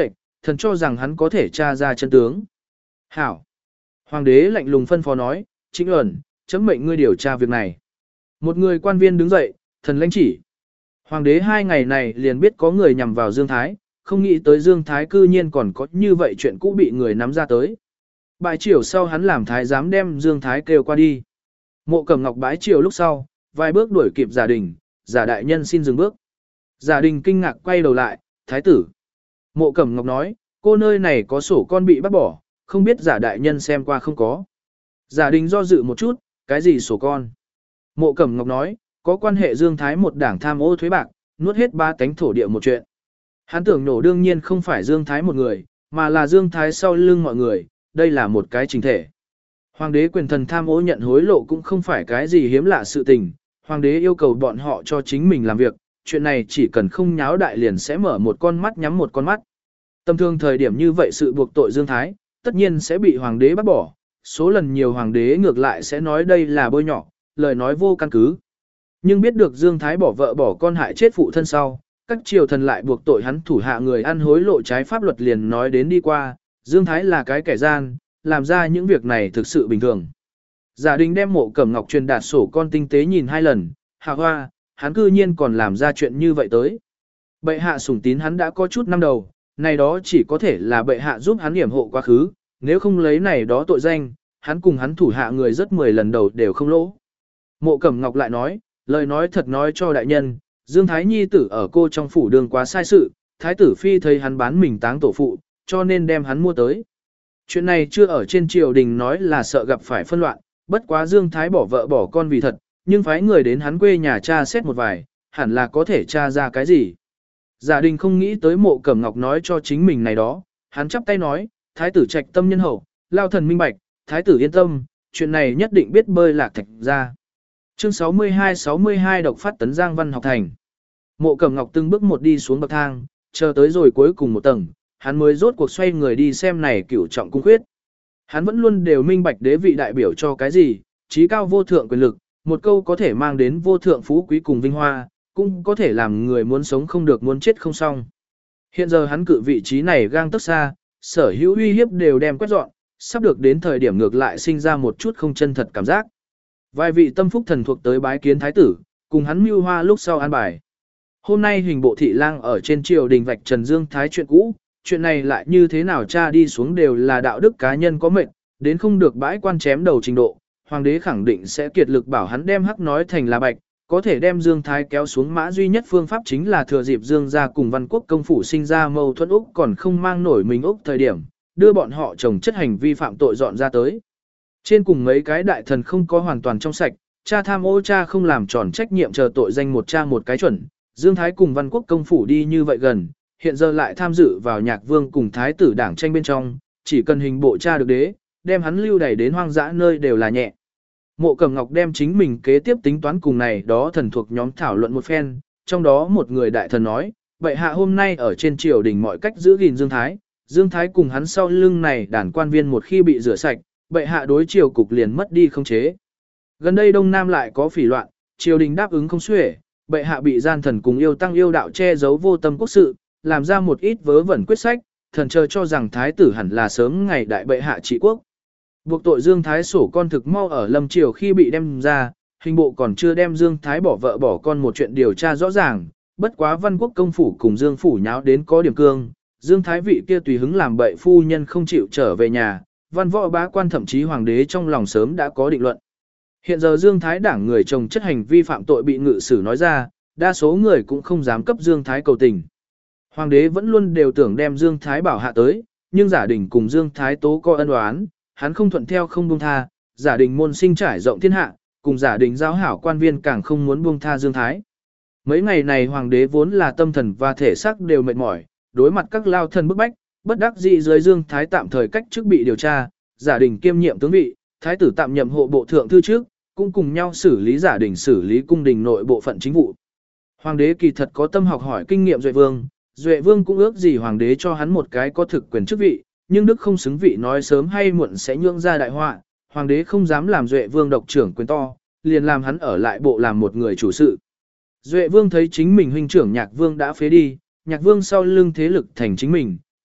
thần cho rằng hắn có thể tra ra chân tướng. Hảo. Hoàng đế lạnh lùng phân phó nói, Trịnh ẩn, chấm mệnh ngươi điều tra việc này. Một người quan viên đứng dậy, thần lãnh chỉ. Hoàng đế hai ngày này liền biết có người nhằm vào Dương Thái, không nghĩ tới Dương Thái cư nhiên còn có như vậy chuyện cũ bị người nắm ra tới. Bãi triều sau hắn làm thái giám đem Dương Thái kêu qua đi. Mộ Cẩm Ngọc bãi triều lúc sau, vài bước đuổi kịp Giả Đình, Giả đại nhân xin dừng bước. Giả Đình kinh ngạc quay đầu lại, thái tử. Mộ Cẩm Ngọc nói, cô nơi này có sổ con bị bắt bỏ, không biết Giả đại nhân xem qua không có. Giả Đình do dự một chút, cái gì sổ con? Mộ Cẩm Ngọc nói, có quan hệ Dương Thái một đảng tham ô thuế bạc, nuốt hết ba cánh thổ địa một chuyện. Hắn tưởng nổ đương nhiên không phải Dương Thái một người, mà là Dương Thái sau lưng mọi người, đây là một cái trình thể. Hoàng đế quyền thần tham ô nhận hối lộ cũng không phải cái gì hiếm lạ sự tình, hoàng đế yêu cầu bọn họ cho chính mình làm việc, chuyện này chỉ cần không nháo đại liền sẽ mở một con mắt nhắm một con mắt. Tầm thường thời điểm như vậy sự buộc tội Dương Thái, tất nhiên sẽ bị hoàng đế bắt bỏ, số lần nhiều hoàng đế ngược lại sẽ nói đây là bôi nhỏ, lời nói vô căn cứ. Nhưng biết được Dương Thái bỏ vợ bỏ con hại chết phụ thân sau, các triều thần lại buộc tội hắn thủ hạ người ăn hối lộ trái pháp luật liền nói đến đi qua, Dương Thái là cái kẻ gian, làm ra những việc này thực sự bình thường. Giả Đình đem Mộ Cẩm Ngọc truyền đạt sổ con tinh tế nhìn hai lần, hạ hoa, hắn cư nhiên còn làm ra chuyện như vậy tới. Bệ hạ sủng tín hắn đã có chút năm đầu, này đó chỉ có thể là bệ hạ giúp hắn hiểm hộ quá khứ, nếu không lấy này đó tội danh, hắn cùng hắn thủ hạ người rất mười lần đầu đều không lỗ. Mộ Cẩm Ngọc lại nói, lời nói thật nói cho đại nhân, Dương Thái Nhi tử ở cô trong phủ đường quá sai sự, Thái tử Phi thấy hắn bán mình táng tổ phụ, cho nên đem hắn mua tới. Chuyện này chưa ở trên triều đình nói là sợ gặp phải phân loạn, bất quá Dương Thái bỏ vợ bỏ con vì thật, nhưng phái người đến hắn quê nhà cha xét một vài, hẳn là có thể tra ra cái gì. Giả Đình không nghĩ tới Mộ Cẩm Ngọc nói cho chính mình này đó, hắn chắp tay nói, Thái tử trạch tâm nhân hậu, lao thần minh bạch, Thái tử yên tâm, chuyện này nhất định biết bơi lạc thạch ra. Chương sáu mươi hai sáu mươi hai độc phát tấn Giang Văn học thành. Mộ Cẩm Ngọc từng bước một đi xuống bậc thang, chờ tới rồi cuối cùng một tầng, hắn mới rốt cuộc xoay người đi xem này cửu trọng cung khuyết. Hắn vẫn luôn đều minh bạch đế vị đại biểu cho cái gì, trí cao vô thượng quyền lực, một câu có thể mang đến vô thượng phú quý cùng vinh hoa, cũng có thể làm người muốn sống không được muốn chết không xong. Hiện giờ hắn cự vị trí này gang tấc xa, sở hữu uy hiếp đều đem quét dọn, sắp được đến thời điểm ngược lại sinh ra một chút không chân thật cảm giác. Vài vị tâm phúc thần thuộc tới bái kiến thái tử, cùng hắn mưu hoa lúc sau an bài. Hôm nay hình bộ thị lang ở trên triều đình vạch Trần Dương Thái chuyện cũ, chuyện này lại như thế nào cha đi xuống đều là đạo đức cá nhân có mệnh, đến không được bãi quan chém đầu trình độ, hoàng đế khẳng định sẽ kiệt lực bảo hắn đem hắc nói thành là bạch, có thể đem Dương Thái kéo xuống mã duy nhất phương pháp chính là thừa dịp Dương gia cùng Văn Quốc công phủ sinh ra mâu thuẫn Úc còn không mang nổi mình Úc thời điểm, đưa bọn họ chồng chất hành vi phạm tội dọn ra tới. Trên cùng mấy cái đại thần không có hoàn toàn trong sạch, cha tham ô cha không làm tròn trách nhiệm chờ tội danh một cha một cái chuẩn, Dương Thái cùng Văn Quốc công phủ đi như vậy gần, hiện giờ lại tham dự vào Nhạc Vương cùng Thái tử đảng tranh bên trong, chỉ cần hình bộ cha được đế, đem hắn lưu đày đến hoang dã nơi đều là nhẹ. Mộ Cẩm Ngọc đem chính mình kế tiếp tính toán cùng này đó thần thuộc nhóm thảo luận một phen, trong đó một người đại thần nói, vậy hạ hôm nay ở trên triều đình mọi cách giữ gìn Dương Thái, Dương Thái cùng hắn sau lưng này đàn quan viên một khi bị rửa sạch, bệ hạ đối triều cục liền mất đi không chế. Gần đây Đông Nam lại có phỉ loạn, triều đình đáp ứng không xuể, bệ hạ bị gian thần cùng yêu tăng yêu đạo che giấu vô tâm quốc sự, làm ra một ít vớ vẩn quyết sách, thần chờ cho rằng thái tử hẳn là sớm ngày đại bệ hạ trị quốc. Buộc tội Dương Thái sổ con thực mau ở lâm triều khi bị đem ra, hình bộ còn chưa đem Dương Thái bỏ vợ bỏ con một chuyện điều tra rõ ràng, bất quá Văn Quốc công phủ cùng Dương phủ nháo đến có điểm cương, Dương Thái vị kia tùy hứng làm bậy phu nhân không chịu trở về nhà, văn võ bá quan thậm chí hoàng đế trong lòng sớm đã có định luận. Hiện giờ Dương Thái đảng người chồng chất hành vi phạm tội bị ngự sử nói ra, đa số người cũng không dám cấp Dương Thái cầu tình. Hoàng đế vẫn luôn đều tưởng đem Dương Thái bảo hạ tới, nhưng Giả Đình cùng Dương Thái tố có ân oán, hắn không thuận theo không buông tha, Giả Đình môn sinh trải rộng thiên hạ, cùng Giả Đình giáo hảo quan viên càng không muốn buông tha Dương Thái. Mấy ngày này hoàng đế vốn là tâm thần và thể xác đều mệt mỏi, đối mặt các lao thần bức bách, bất đắc dĩ dưới Dương Thái tạm thời cách chức bị điều tra, Giả Đình kiêm nhiệm tướng vị, Thái tử tạm nhậm hộ bộ thượng thư trước, cũng cùng nhau xử lý Giả Đình xử lý cung đình nội bộ phận chính vụ. Hoàng đế kỳ thật có tâm học hỏi kinh nghiệm Duệ Vương, Duệ Vương cũng ước gì hoàng đế cho hắn một cái có thực quyền chức vị, nhưng đức không xứng vị nói sớm hay muộn sẽ nhượng ra đại họa, hoàng đế không dám làm Duệ Vương độc trưởng quyền to, liền làm hắn ở lại bộ làm một người chủ sự. Duệ Vương thấy chính mình huynh trưởng Nhạc Vương đã phế đi, Nhạc Vương sau lưng thế lực thành chính mình,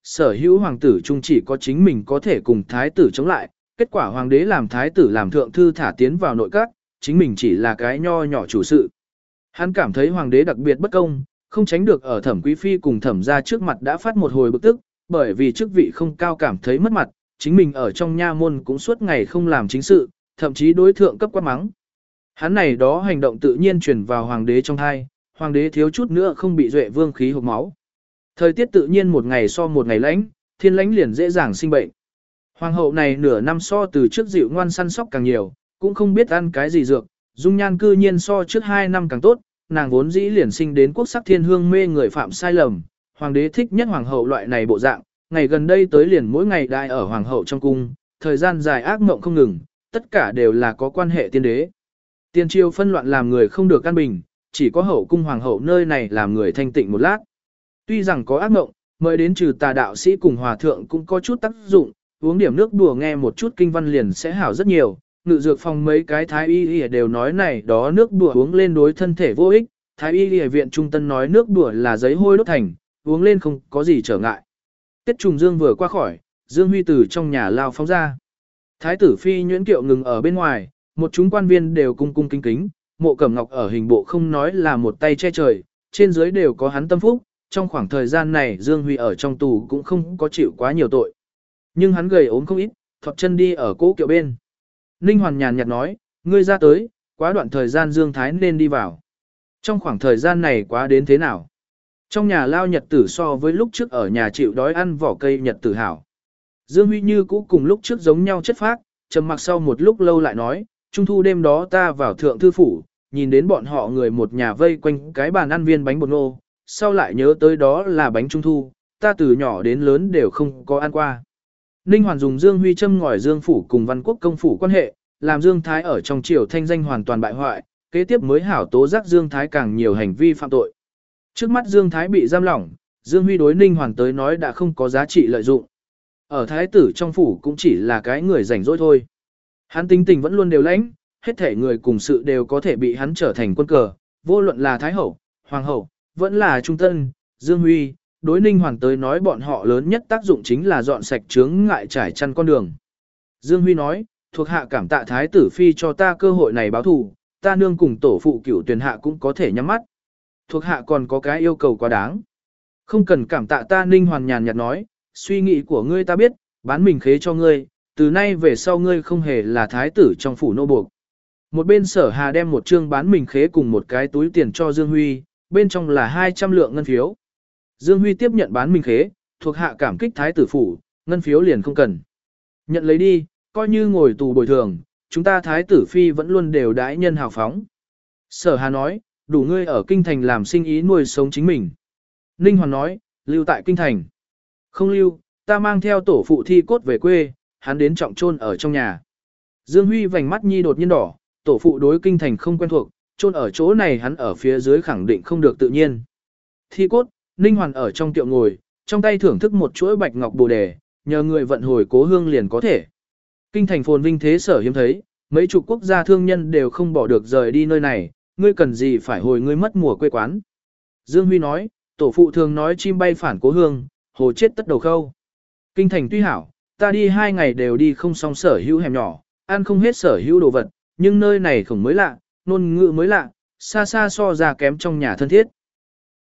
sở hữu hoàng tử chung chỉ có chính mình có thể cùng thái tử chống lại, kết quả hoàng đế làm thái tử làm thượng thư thả tiến vào nội các, chính mình chỉ là cái nho nhỏ chủ sự. Hắn cảm thấy hoàng đế đặc biệt bất công, không tránh được ở thẩm quý phi cùng thẩm ra trước mặt đã phát một hồi bực tức, bởi vì chức vị không cao cảm thấy mất mặt, chính mình ở trong nha môn cũng suốt ngày không làm chính sự, thậm chí đối thượng cấp quát mắng. Hắn này đó hành động tự nhiên truyền vào hoàng đế trong thai, hoàng đế thiếu chút nữa không bị duệ vương khí hộc máu. Thời tiết tự nhiên một ngày so một ngày lạnh, thiên lãnh liền dễ dàng sinh bệnh. Hoàng hậu này nửa năm so từ trước dịu ngoan săn sóc càng nhiều, cũng không biết ăn cái gì dược, dung nhan cư nhiên so trước hai năm càng tốt, nàng vốn dĩ liền sinh đến quốc sắc thiên hương mê người phạm sai lầm, hoàng đế thích nhất hoàng hậu loại này bộ dạng, ngày gần đây tới liền mỗi ngày đại ở hoàng hậu trong cung, thời gian dài ác mộng không ngừng, tất cả đều là có quan hệ tiên đế. Tiên triều phân loạn làm người không được căn bình, chỉ có hậu cung hoàng hậu nơi này làm người thanh tịnh một lát. Tuy rằng có ác mộng, mời đến trừ tà đạo sĩ cùng hòa thượng cũng có chút tác dụng, uống điểm nước đùa nghe một chút kinh văn liền sẽ hảo rất nhiều. Ngự dược phòng mấy cái thái y y đều nói này đó nước đùa uống lên đối thân thể vô ích, thái y y viện trung tân nói nước đùa là giấy hôi đốt thành, uống lên không có gì trở ngại. Tết trùng dương vừa qua khỏi, Dương Huy từ trong nhà lao phóng ra. Thái tử phi nhuyễn kiệu ngừng ở bên ngoài, một chúng quan viên đều cung cung kính kính, Mộ Cẩm Ngọc ở hình bộ không nói là một tay che trời, trên dưới đều có hắn tâm phúc, trong khoảng thời gian này Dương Huy ở trong tù cũng không có chịu quá nhiều tội. Nhưng hắn gầy ốm không ít, thọt chân đi ở cố kiệu bên. Ninh Hoàn nhàn nhạt nói, ngươi ra tới, quá đoạn thời gian Dương Thái nên đi vào. Trong khoảng thời gian này quá đến thế nào? Trong nhà lao nhật tử so với lúc trước ở nhà chịu đói ăn vỏ cây nhật tử hảo. Dương Huy như cũ cùng lúc trước giống nhau chất phác, trầm mặc sau một lúc lâu lại nói, trung thu đêm đó ta vào thượng thư phủ, nhìn đến bọn họ người một nhà vây quanh cái bàn ăn viên bánh bột ngô, sau lại nhớ tới đó là bánh trung thu, ta từ nhỏ đến lớn đều không có ăn qua. Ninh Hoàn dùng Dương Huy châm ngòi Dương phủ cùng Văn Quốc công phủ quan hệ, làm Dương Thái ở trong triều thanh danh hoàn toàn bại hoại, kế tiếp mới hảo tố giác Dương Thái càng nhiều hành vi phạm tội. Trước mắt Dương Thái bị giam lỏng, Dương Huy đối Ninh Hoàn tới nói đã không có giá trị lợi dụng. Ở thái tử trong phủ cũng chỉ là cái người rảnh rỗi thôi. Hắn tính tình vẫn luôn đều lãnh, hết thể người cùng sự đều có thể bị hắn trở thành quân cờ, vô luận là thái hậu, hoàng hậu, vẫn là trung tân, Dương Huy, đối Ninh Hoàn tới nói bọn họ lớn nhất tác dụng chính là dọn sạch chướng ngại trải chăn con đường. Dương Huy nói, thuộc hạ cảm tạ thái tử phi cho ta cơ hội này báo thù, ta nương cùng tổ phụ cửu tuyển hạ cũng có thể nhắm mắt. Thuộc hạ còn có cái yêu cầu quá đáng. Không cần cảm tạ ta. Ninh Hoàn nhàn nhạt nói, suy nghĩ của ngươi ta biết, bán mình khế cho ngươi, từ nay về sau ngươi không hề là thái tử trong phủ nô buộc. Một bên Sở Hà đem một trương bán mình khế cùng một cái túi tiền cho Dương Huy, bên trong là hai trăm lượng ngân phiếu. Dương Huy tiếp nhận bán mình khế, thuộc hạ cảm kích thái tử phủ, ngân phiếu liền không cần. Nhận lấy đi, coi như ngồi tù bồi thường, chúng ta thái tử phi vẫn luôn đều đãi nhân hào phóng. Sở Hà nói, đủ ngươi ở kinh thành làm sinh ý nuôi sống chính mình. Ninh Hoàn nói, lưu tại kinh thành. Không lưu, ta mang theo tổ phụ thi cốt về quê, hắn đến trọng chôn ở trong nhà. Dương Huy vành mắt nhi đột nhiên đỏ, tổ phụ đối kinh thành không quen thuộc, chôn ở chỗ này hắn ở phía dưới khẳng định không được tự nhiên. Thi cốt, Ninh Hoàn ở trong tiệu ngồi, trong tay thưởng thức một chuỗi bạch ngọc bồ đề, nhờ người vận hồi cố hương liền có thể. Kinh thành phồn vinh thế sở hiếm thấy, mấy chục quốc gia thương nhân đều không bỏ được rời đi nơi này, ngươi cần gì phải hồi ngươi mất mùa quê quán. Dương Huy nói, tổ phụ thường nói chim bay phản cố hương, hồ chết tất đầu khâu. Kinh thành tuy hảo, ta đi hai ngày đều đi không xong sở hữu hẻm nhỏ, ăn không hết sở hữu đồ vật, nhưng nơi này không mới lạ, ngôn ngữ mới lạ, xa xa so ra kém trong nhà thân thiết.